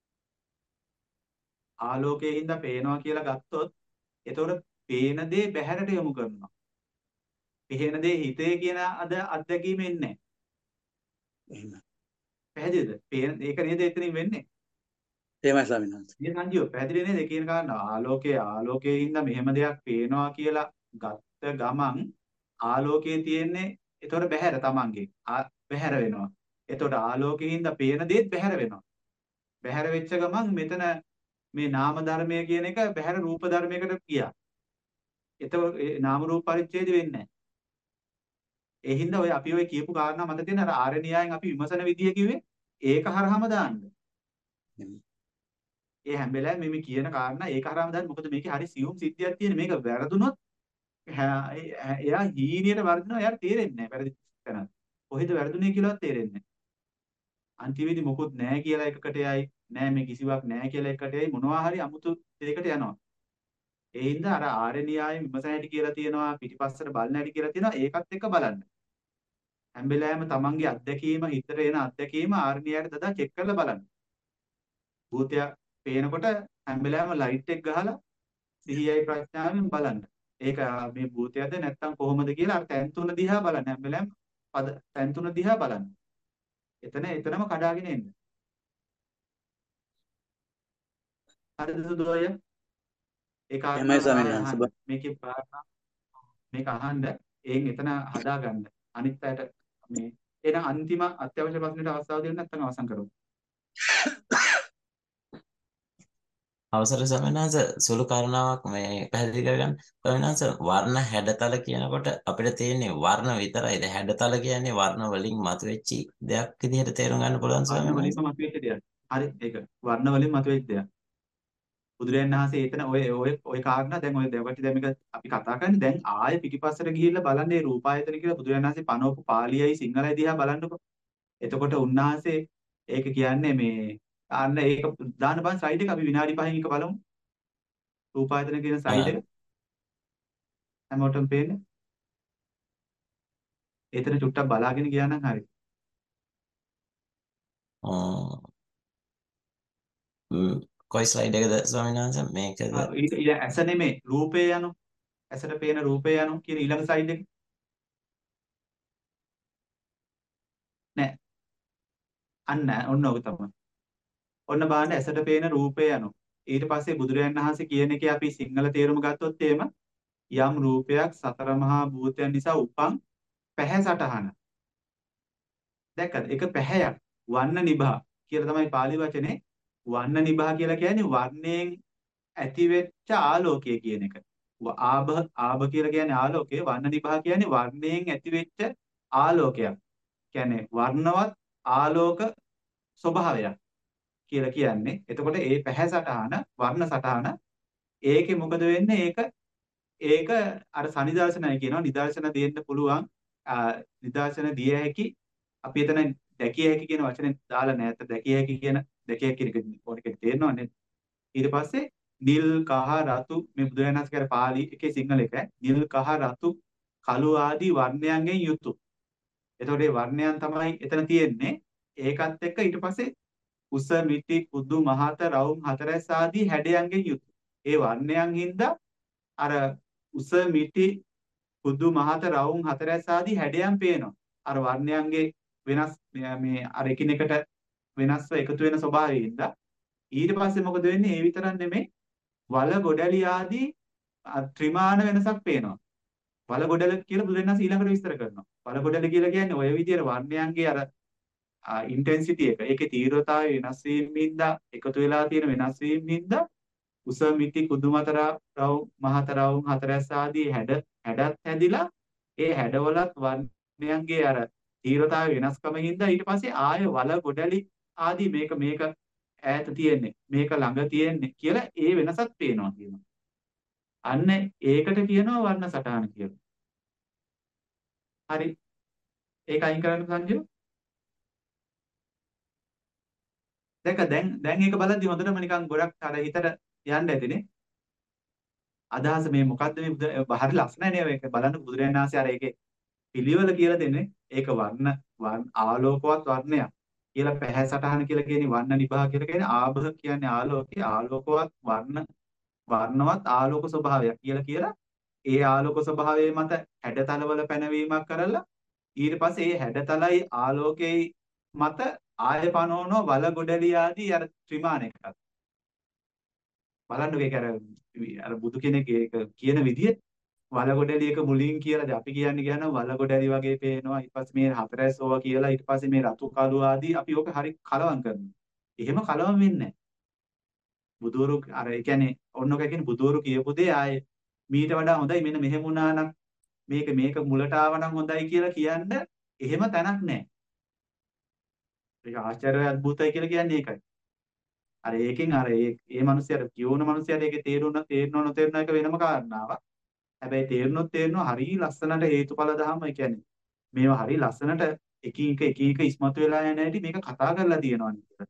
ආලෝකයේ හින්දා පේනවා කියලා ගත්තොත් එතකොට පේන දේ බැහැරට යොමු කරනවා. පේන දේ හිතේ කියන අද අත්දැකීම එන්නේ නැහැ. එහෙමයි. පැහැදිලිද? පේන ඒක නේද එතනින් වෙන්නේ. එහෙමයි ස්වාමීන් වහන්සේ. මේ සංජීව පැහැදිලි නේද කියන කාරණා ආලෝකයේ ආලෝකයේ හින්දා මෙහෙම දෙයක් පේනවා කියලා ගත්ත ගමන් ආලෝකයේ තියෙන්නේ එතකොට බැහැර තමන්ගේ ආ- බැහැර වෙනවා. එතකොට ආලෝකයේ හින්දා පේන දේත් බැහැර වෙනවා. බැහැර වෙච්ච ගමන් මෙතන මේ නාම ධර්මය කියන එක බැහැර රූප ධර්මයකට ගියා. එතකොට ඒ නාම රූප පරිච්ඡේද වෙන්නේ නැහැ. ඒ හින්දා ඔය අපි ඔය කියපු කාරණා මත තියෙන අර ආර්ය න්‍යායෙන් අපි විමසන විදිය කිව්වේ ඒක හරහාම දාන්න. ඒ හැම වෙලාවෙම මේ කියන කාරණා ඒක හරහාම දාන්න. මොකද මේකේ හරි සියුම් සිද්ධියක් තියෙන. මේක වැරදුනොත් හැ- එ- එයා හීනියට වර්ධිනවා. එයාට තේරෙන්නේ නැහැ. වැරදි තැන. කොහෙද වැරදුනේ කියලාවත් තේරෙන්නේ නැහැ. අන්තිමේදී මොකුත් නැහැ කියලා එකකට යයි. නැහැ මේ කිසිවක් නැහැ කියලා එකකට යයි. මොනවා හරි අමුතු දෙයකට යනවා. ඒ හින්දා අර ආර්ය න්‍යායෙන් විමසන හැටි කියලා තියෙනවා. පිටිපස්සට බලන හැටි කියලා තියෙනවා. ඒකත් එක්ක බලන්න. හැම වෙලාවෙම තමන්ගේ අත්දැකීම හිතට එන අත්දැකීම ආර්ය න්‍යායට දදා චෙක් කරලා බලන්න. භූතයක් පේනකොට හැම වෙලාවෙම ලයිට් එක ගහලා සිහියයි ප්‍රඥාවෙන් බලන්න. ඒක ආ, මේ භූතයක්ද නැත්නම් කොහොමද කියලා අර තැන් තුන දිහා බලන්න. හැම වෙලාවෙම පද තැන් තුන දිහා බලන්න. එතන එතනම කඩාගෙන එන්න. හරිද සුදෝය? ඒ එහෙමයි කාරණාව ස්වාමීන් අහන්න. වහන්සේ. මේකේ කාරණා මේක අහන්න. එයින් එතන හදාගන්න. අනිත් අයට මේ එහෙනම් අන්තිම අත්‍යවශ්‍ය ප්‍රශ්නෙට අවස්ථාව දෙන්න නැත්නම් අවසන් කරමු. අවසර සමනස සුළු කාරණාවක් මේ පැහැදිලි කරගන්න. සමනස වර්ණ හැඩතල කියනකොට අපිට තියෙන්නේ වර්ණ විතරයිද? හැඩතල කියන්නේ වර්ණ වලින් මතුවෙච්ච දෙයක් විදිහට තේරුම් ගන්න පුළුවන් වර්ණ ස්වාමීන් වලින්ම මතුවෙච්ච දෙයක්. හරි ඒක. වර්ණ වලින් මතුවෙච්ච දෙයක්. බුදුරජාණන් වහන්සේ එතන ඔය ඔය ඔය කාරණා දැන් ඔය දෙවකට දැන් මේක අපි කතා කරන්නේ දැන් ආයෙ පිටිපස්සට ගිහිල්ලා බලන්න මේ රූපායතන කියලා බුදුරජාණන් වහන්සේ පනවපු පාලියයි සිංහලයි දිහා බලන්නකො. එතකොට උන්වහන්සේ ඒක කියන්නේ මේ අන්න ඒක දාන්න බං ස්ලයිඩ් එක අපි විනාඩි පහෙන් එක බලමු. රූපායතන කියන ස්ලයිඩ් එක හැමෝටම පේන්නේ. එතන චුට්ටක් බලාගෙන ගියා නම් හරි. කොයි ස්ලයිඩ් එකද ස්වාමීන් වහන්සේ මේකද? ආ, ඊට ඊට ඇස නෙමෙයි රූපේ යනු. ඇසට පේන රූපේ යනු කියන ඊළඟ ස්ලයිඩ් එක. නෑ. අන්න ඔන්න ඔක තමයි. ඔන්න බලන්න ඇසට පේන රූපේ යනු. ඊට පස්සේ බුදුරජාණන් වහන්සේ කියන එකේ අපි සිංහල තේරුම ගත්තොත් එහෙම යම් රූපයක් සතර මහා භූතයන් නිසා උපන් පැහැ සටහන. දැක්කද? ඒක පැහැයක්. වන්න නිභා කියලා තමයි පාලි වචනේ. වන්න නිභා කියලා කියන්නේ වර්ණයෙන් ඇතිවෙච්ච ආලෝකය කියන එක. ව- ආභ ආභ කියලා කියන්නේ ආලෝකය. වන්න නිභා කියන්නේ වර්ණයෙන් ඇතිවෙච්ච ආලෝකයක්. කියන්නේ වර්ණවත් ආලෝක ස්වභාවයක් කියලා කියන්නේ. එතකොට ඒ පැහැ සටහන වර්ණ සටහන ඒකේ මොකද වෙන්නේ? ඒක ඒක අර සනිදර්ශනයි කියනවා. නිදර්ශන දෙන්න පුළුවන්. ආ, නිදර්ශන දිය හැකි අපි එතන දැකිය හැකි කියන වචනේ දාලා නැහැ. ඇත්ත දැකිය හැකි කියන දැකිය හැකි කියන එක ඕනෙක තේරෙනවනේ. ඊට පස්සේ නිල් කහ රතු මේ බුදුරජාණන් වහන්සේ පාලි එකේ සිංහල එක නිල් කහ රතු කළු ආදී වර්ණයන්ගෙන් යුතු. එතකොට මේ වර්ණයන් තමයි එතන තියෙන්නේ. ඒකත් එක්ක ඊට පස්සේ උස මිටි කුදු මහත රවුම් හතරැස් ආදී හැඩයන්ගෙන් යුතු. ඒ වර්ණයන් හින්දා අර උස මිටි කුදු මහත රවුම් හතරැස් ආදී හැඩයන් පේනවා. අර වර්ණයන්ගේ වෙනස් මේ අර එකිනෙකට වෙනස්ව එකතු වෙන ස්වභාවය හින්දා ඊට පස්සේ මොකද වෙන්නේ? ඒ විතරක් නෙමෙයි වල ගොඩලි ආදී ත්‍රිමාන වෙනසක් පේනවා. වල ගොඩල කියලා බුදුරජාණන් ඊළඟට විස්තර කරනවා. වල ගොඩල කියලා කියන්නේ ඔය විදිහට වර්ණයන්ගේ අර ඉන්ටෙන්සිටි එක. ඒකේ තීව්‍රතාවය වෙනස් වීම හින්දා එකතු වෙලා තියෙන වෙනස් වීම හින්දා උස මිටි කුදු මතර රව් මහතරවුන් හතරැස් ආදී හැඩ හැඩත් හැදිලා ඒ හැඩවලත් වර්ණයන්ගේ අර තීව්‍රතාවය වෙනස්කම හින්දා ඊට පස්සේ ආය වල ගොඩලි ආදී මේක මේක ඈත තියෙන්නේ මේක ළඟ තියෙන්නේ කියලා ඒ වෙනසක් පේනවා කියනවා. අන්න ඒකට කියනවා වර්ණ සටහන කියලා. හරි. ඒක අයින් කරන්න සංජය. දැක දැන් දැන් ඒක බලද්දි හොඳටම නිකන් ගොඩක් අර හිතට යන්න ඇතිනේ. අදහස මේ මොකද්ද මේ බහරි ලස්සනයි නේ මේක බලන්න බුදුරජාණන් වහන්සේ අර ඒකේ පිළිවෙල කියලා දෙන්නේ. ඒක වර්ණ වර්ණ ආලෝකවත් වර්ණයක්. කියලා පැහැ සටහන කියලා කියන්නේ වර්ණ නිභා කියලා කියන්නේ ආභ කියන්නේ ආලෝකේ ආලෝකවත් වර්ණ වර්ණවත් ආලෝක ස්වභාවයක් කියලා කියලා ඒ ආලෝක ස්වභාවයේ මත හැඩතලවල පැනවීමක් කරලා ඊට පස්සේ ඒ හැඩතලයි ආලෝකයේ මත ආය පනවන වල ගොඩලිය ආදී අර ත්‍රිමාන එකක් බලන්නකෝ ඒක අර අර බුදු කෙනෙක් ඒක කියන විදිය වල ගොඩලියක මුලින් කියලා දැන් අපි කියන්නේ කියන වල ගොඩලිය වගේ පේනවා ඊට පස්සේ මේ හතරැස්සෝව කියලා ඊට පස්සේ මේ රතු කළු ආදී අපි ඕක හරි කලවම් කරනවා. එහෙම කලවම් වෙන්නේ නැහැ. බුදවරු අර ඒ කියන්නේ ඔන්නක කියන්නේ බුදවරු කියපු දේ ආයේ මීට වඩා හොඳයි මෙන්න මෙහෙම වුණා නම් මේක මේක මුලට ආව නම් හොඳයි කියලා කියන්න එහෙම තැනක් නැහැ. ඒක ආශ්චර්ය අద్భుතයි කියලා කියන්නේ ඒකයි. අර ඒකෙන් අර ඒ ඒ මිනිස්සයාට කියවන මිනිස්සයාට ඒකේ තේරුණ තේරෙනව නොතේරෙනව එක වෙනම කාරණාවක්. හැබැයි තේරුණොත් තේරෙනවා හරිය ලස්සනට හේතුඵල ධර්ම ඒ කියන්නේ මේවා හරිය ලස්සනට එකින් එක එකින් එක ඉස්මතු වෙලා යන හැටි මේක කතා කරලා තියෙනවා නේද?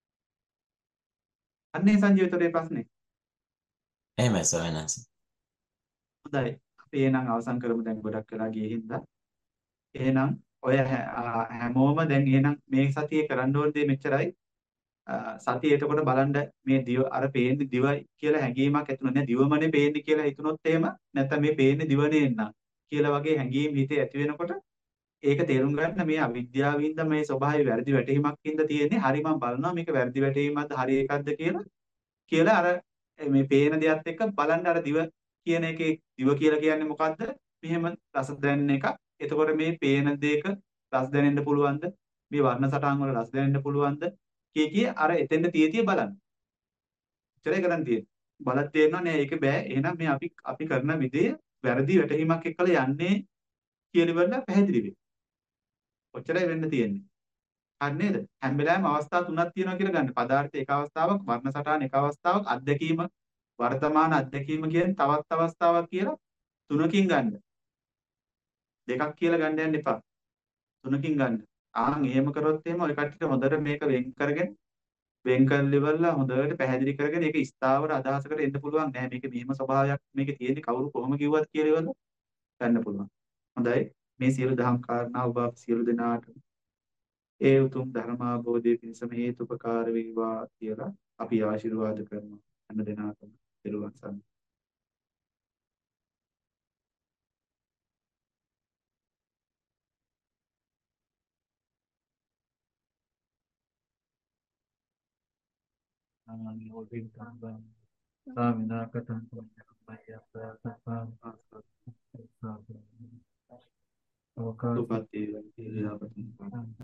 අන්නේ සංජීවිතේ ප්‍රශ්නේ. එහෙමයි සවනස්. හොඳයි. අපි එහෙනම් අවසන් කරමු දැන් ගොඩක් වෙලා ගියේ හින්දා. එහෙනම් ඔය හැමෝම දැන් එහෙනම් මේ සතියේ කරන්න ඕන දේ මෙච්චරයි. සතිය එතකොට බලන්න මේ දිව අර පේන්නේ දිවයි කියලා හැඟීමක් ඇති වෙනවා. දිවමනේ පේන්නේ කියලා හිතුනොත් එහෙම නැත්නම් මේ පේන්නේ දිවනේ නෑ කියලා වගේ හැඟීම් හිතේ ඇති වෙනකොට ඒක තේරුම් ගන්න මේ අවිද්‍යාවින්ද මේ ස්වභාවය වැරදි වැටහීමක් හින්ද තියෙන්නේ. හරි මම බලනවා මේක වැරදි වැටහීමක්ද හරි එකක්ද කියලා කියලා අර මේ පේන දෙයත් එක්ක බලන්න අර දිව කියන එකේ දිව කියලා කියන්නේ මොකද්ද? මෙහෙම රස දැනෙන එක. එතකොට මේ පේන දෙයක රස දැනෙන්න පුළුවන්ද? මේ වර්ණ සටහන් වල රස දැනෙන්න පුළුවන්ද? කිය කිය අර එතෙන්ද තිය තිය බලන්න. ඉතරේ කරන් තියෙන්නේ. බලත් තේරෙනවා නෑ ඒක බෑ. එහෙනම් මේ අපි අපි කරන විදිය වැරදි වැටහීමක් එක්කලා යන්නේ කියලා ඉවරලා පැහැදිලි වෙයි. ඔච්චරයි වෙන්න තියෙන්නේ. හරි නේද? හැම වෙලාවෙම අවස්ථා තුනක් තියෙනවා කියලා ගන්න. පදාර්ථ එක අවස්ථාවක්, වර්ණ සටහන එක අවස්ථාවක්, අත්දැකීම වර්තමාන අත්දැකීම කියන්නේ තවත් අවස්ථාවක් කියලා තුනකින් ගන්න. දෙකක් කියලා ගන්න යන්න එපා. තුනකින් ගන්න. ආන් එහෙම කරොත් එහෙම ඔය කට්ටියට හොඳට මේක වෙන් කරගෙන වෙන් කරලා ඉවරලා හොඳට පැහැදිලි කරගෙන ඒක ස්ථාවර අදහසකට එන්න පුළුවන් නෑ මේක මෙහෙම ස්වභාවයක් මේකේ තියෙන්නේ කවුරු කොහොම කිව්වත් කියලා ඉවරලා ගන්න පුළුවන්. හොඳයි. මේ සියලු දහම් කාරණා ඔබ සියලු දෙනාට ඒ උතුම් ධර්මාභෝධයේ පිණසම හේතුපකාර වේවා කියලා අපි ආශිර්වාද කරනවා හැම දිනකටම පෙරවන් සරණයි. Nobin tambang samina katan punya apa apa apa සුපත්ති වේවා.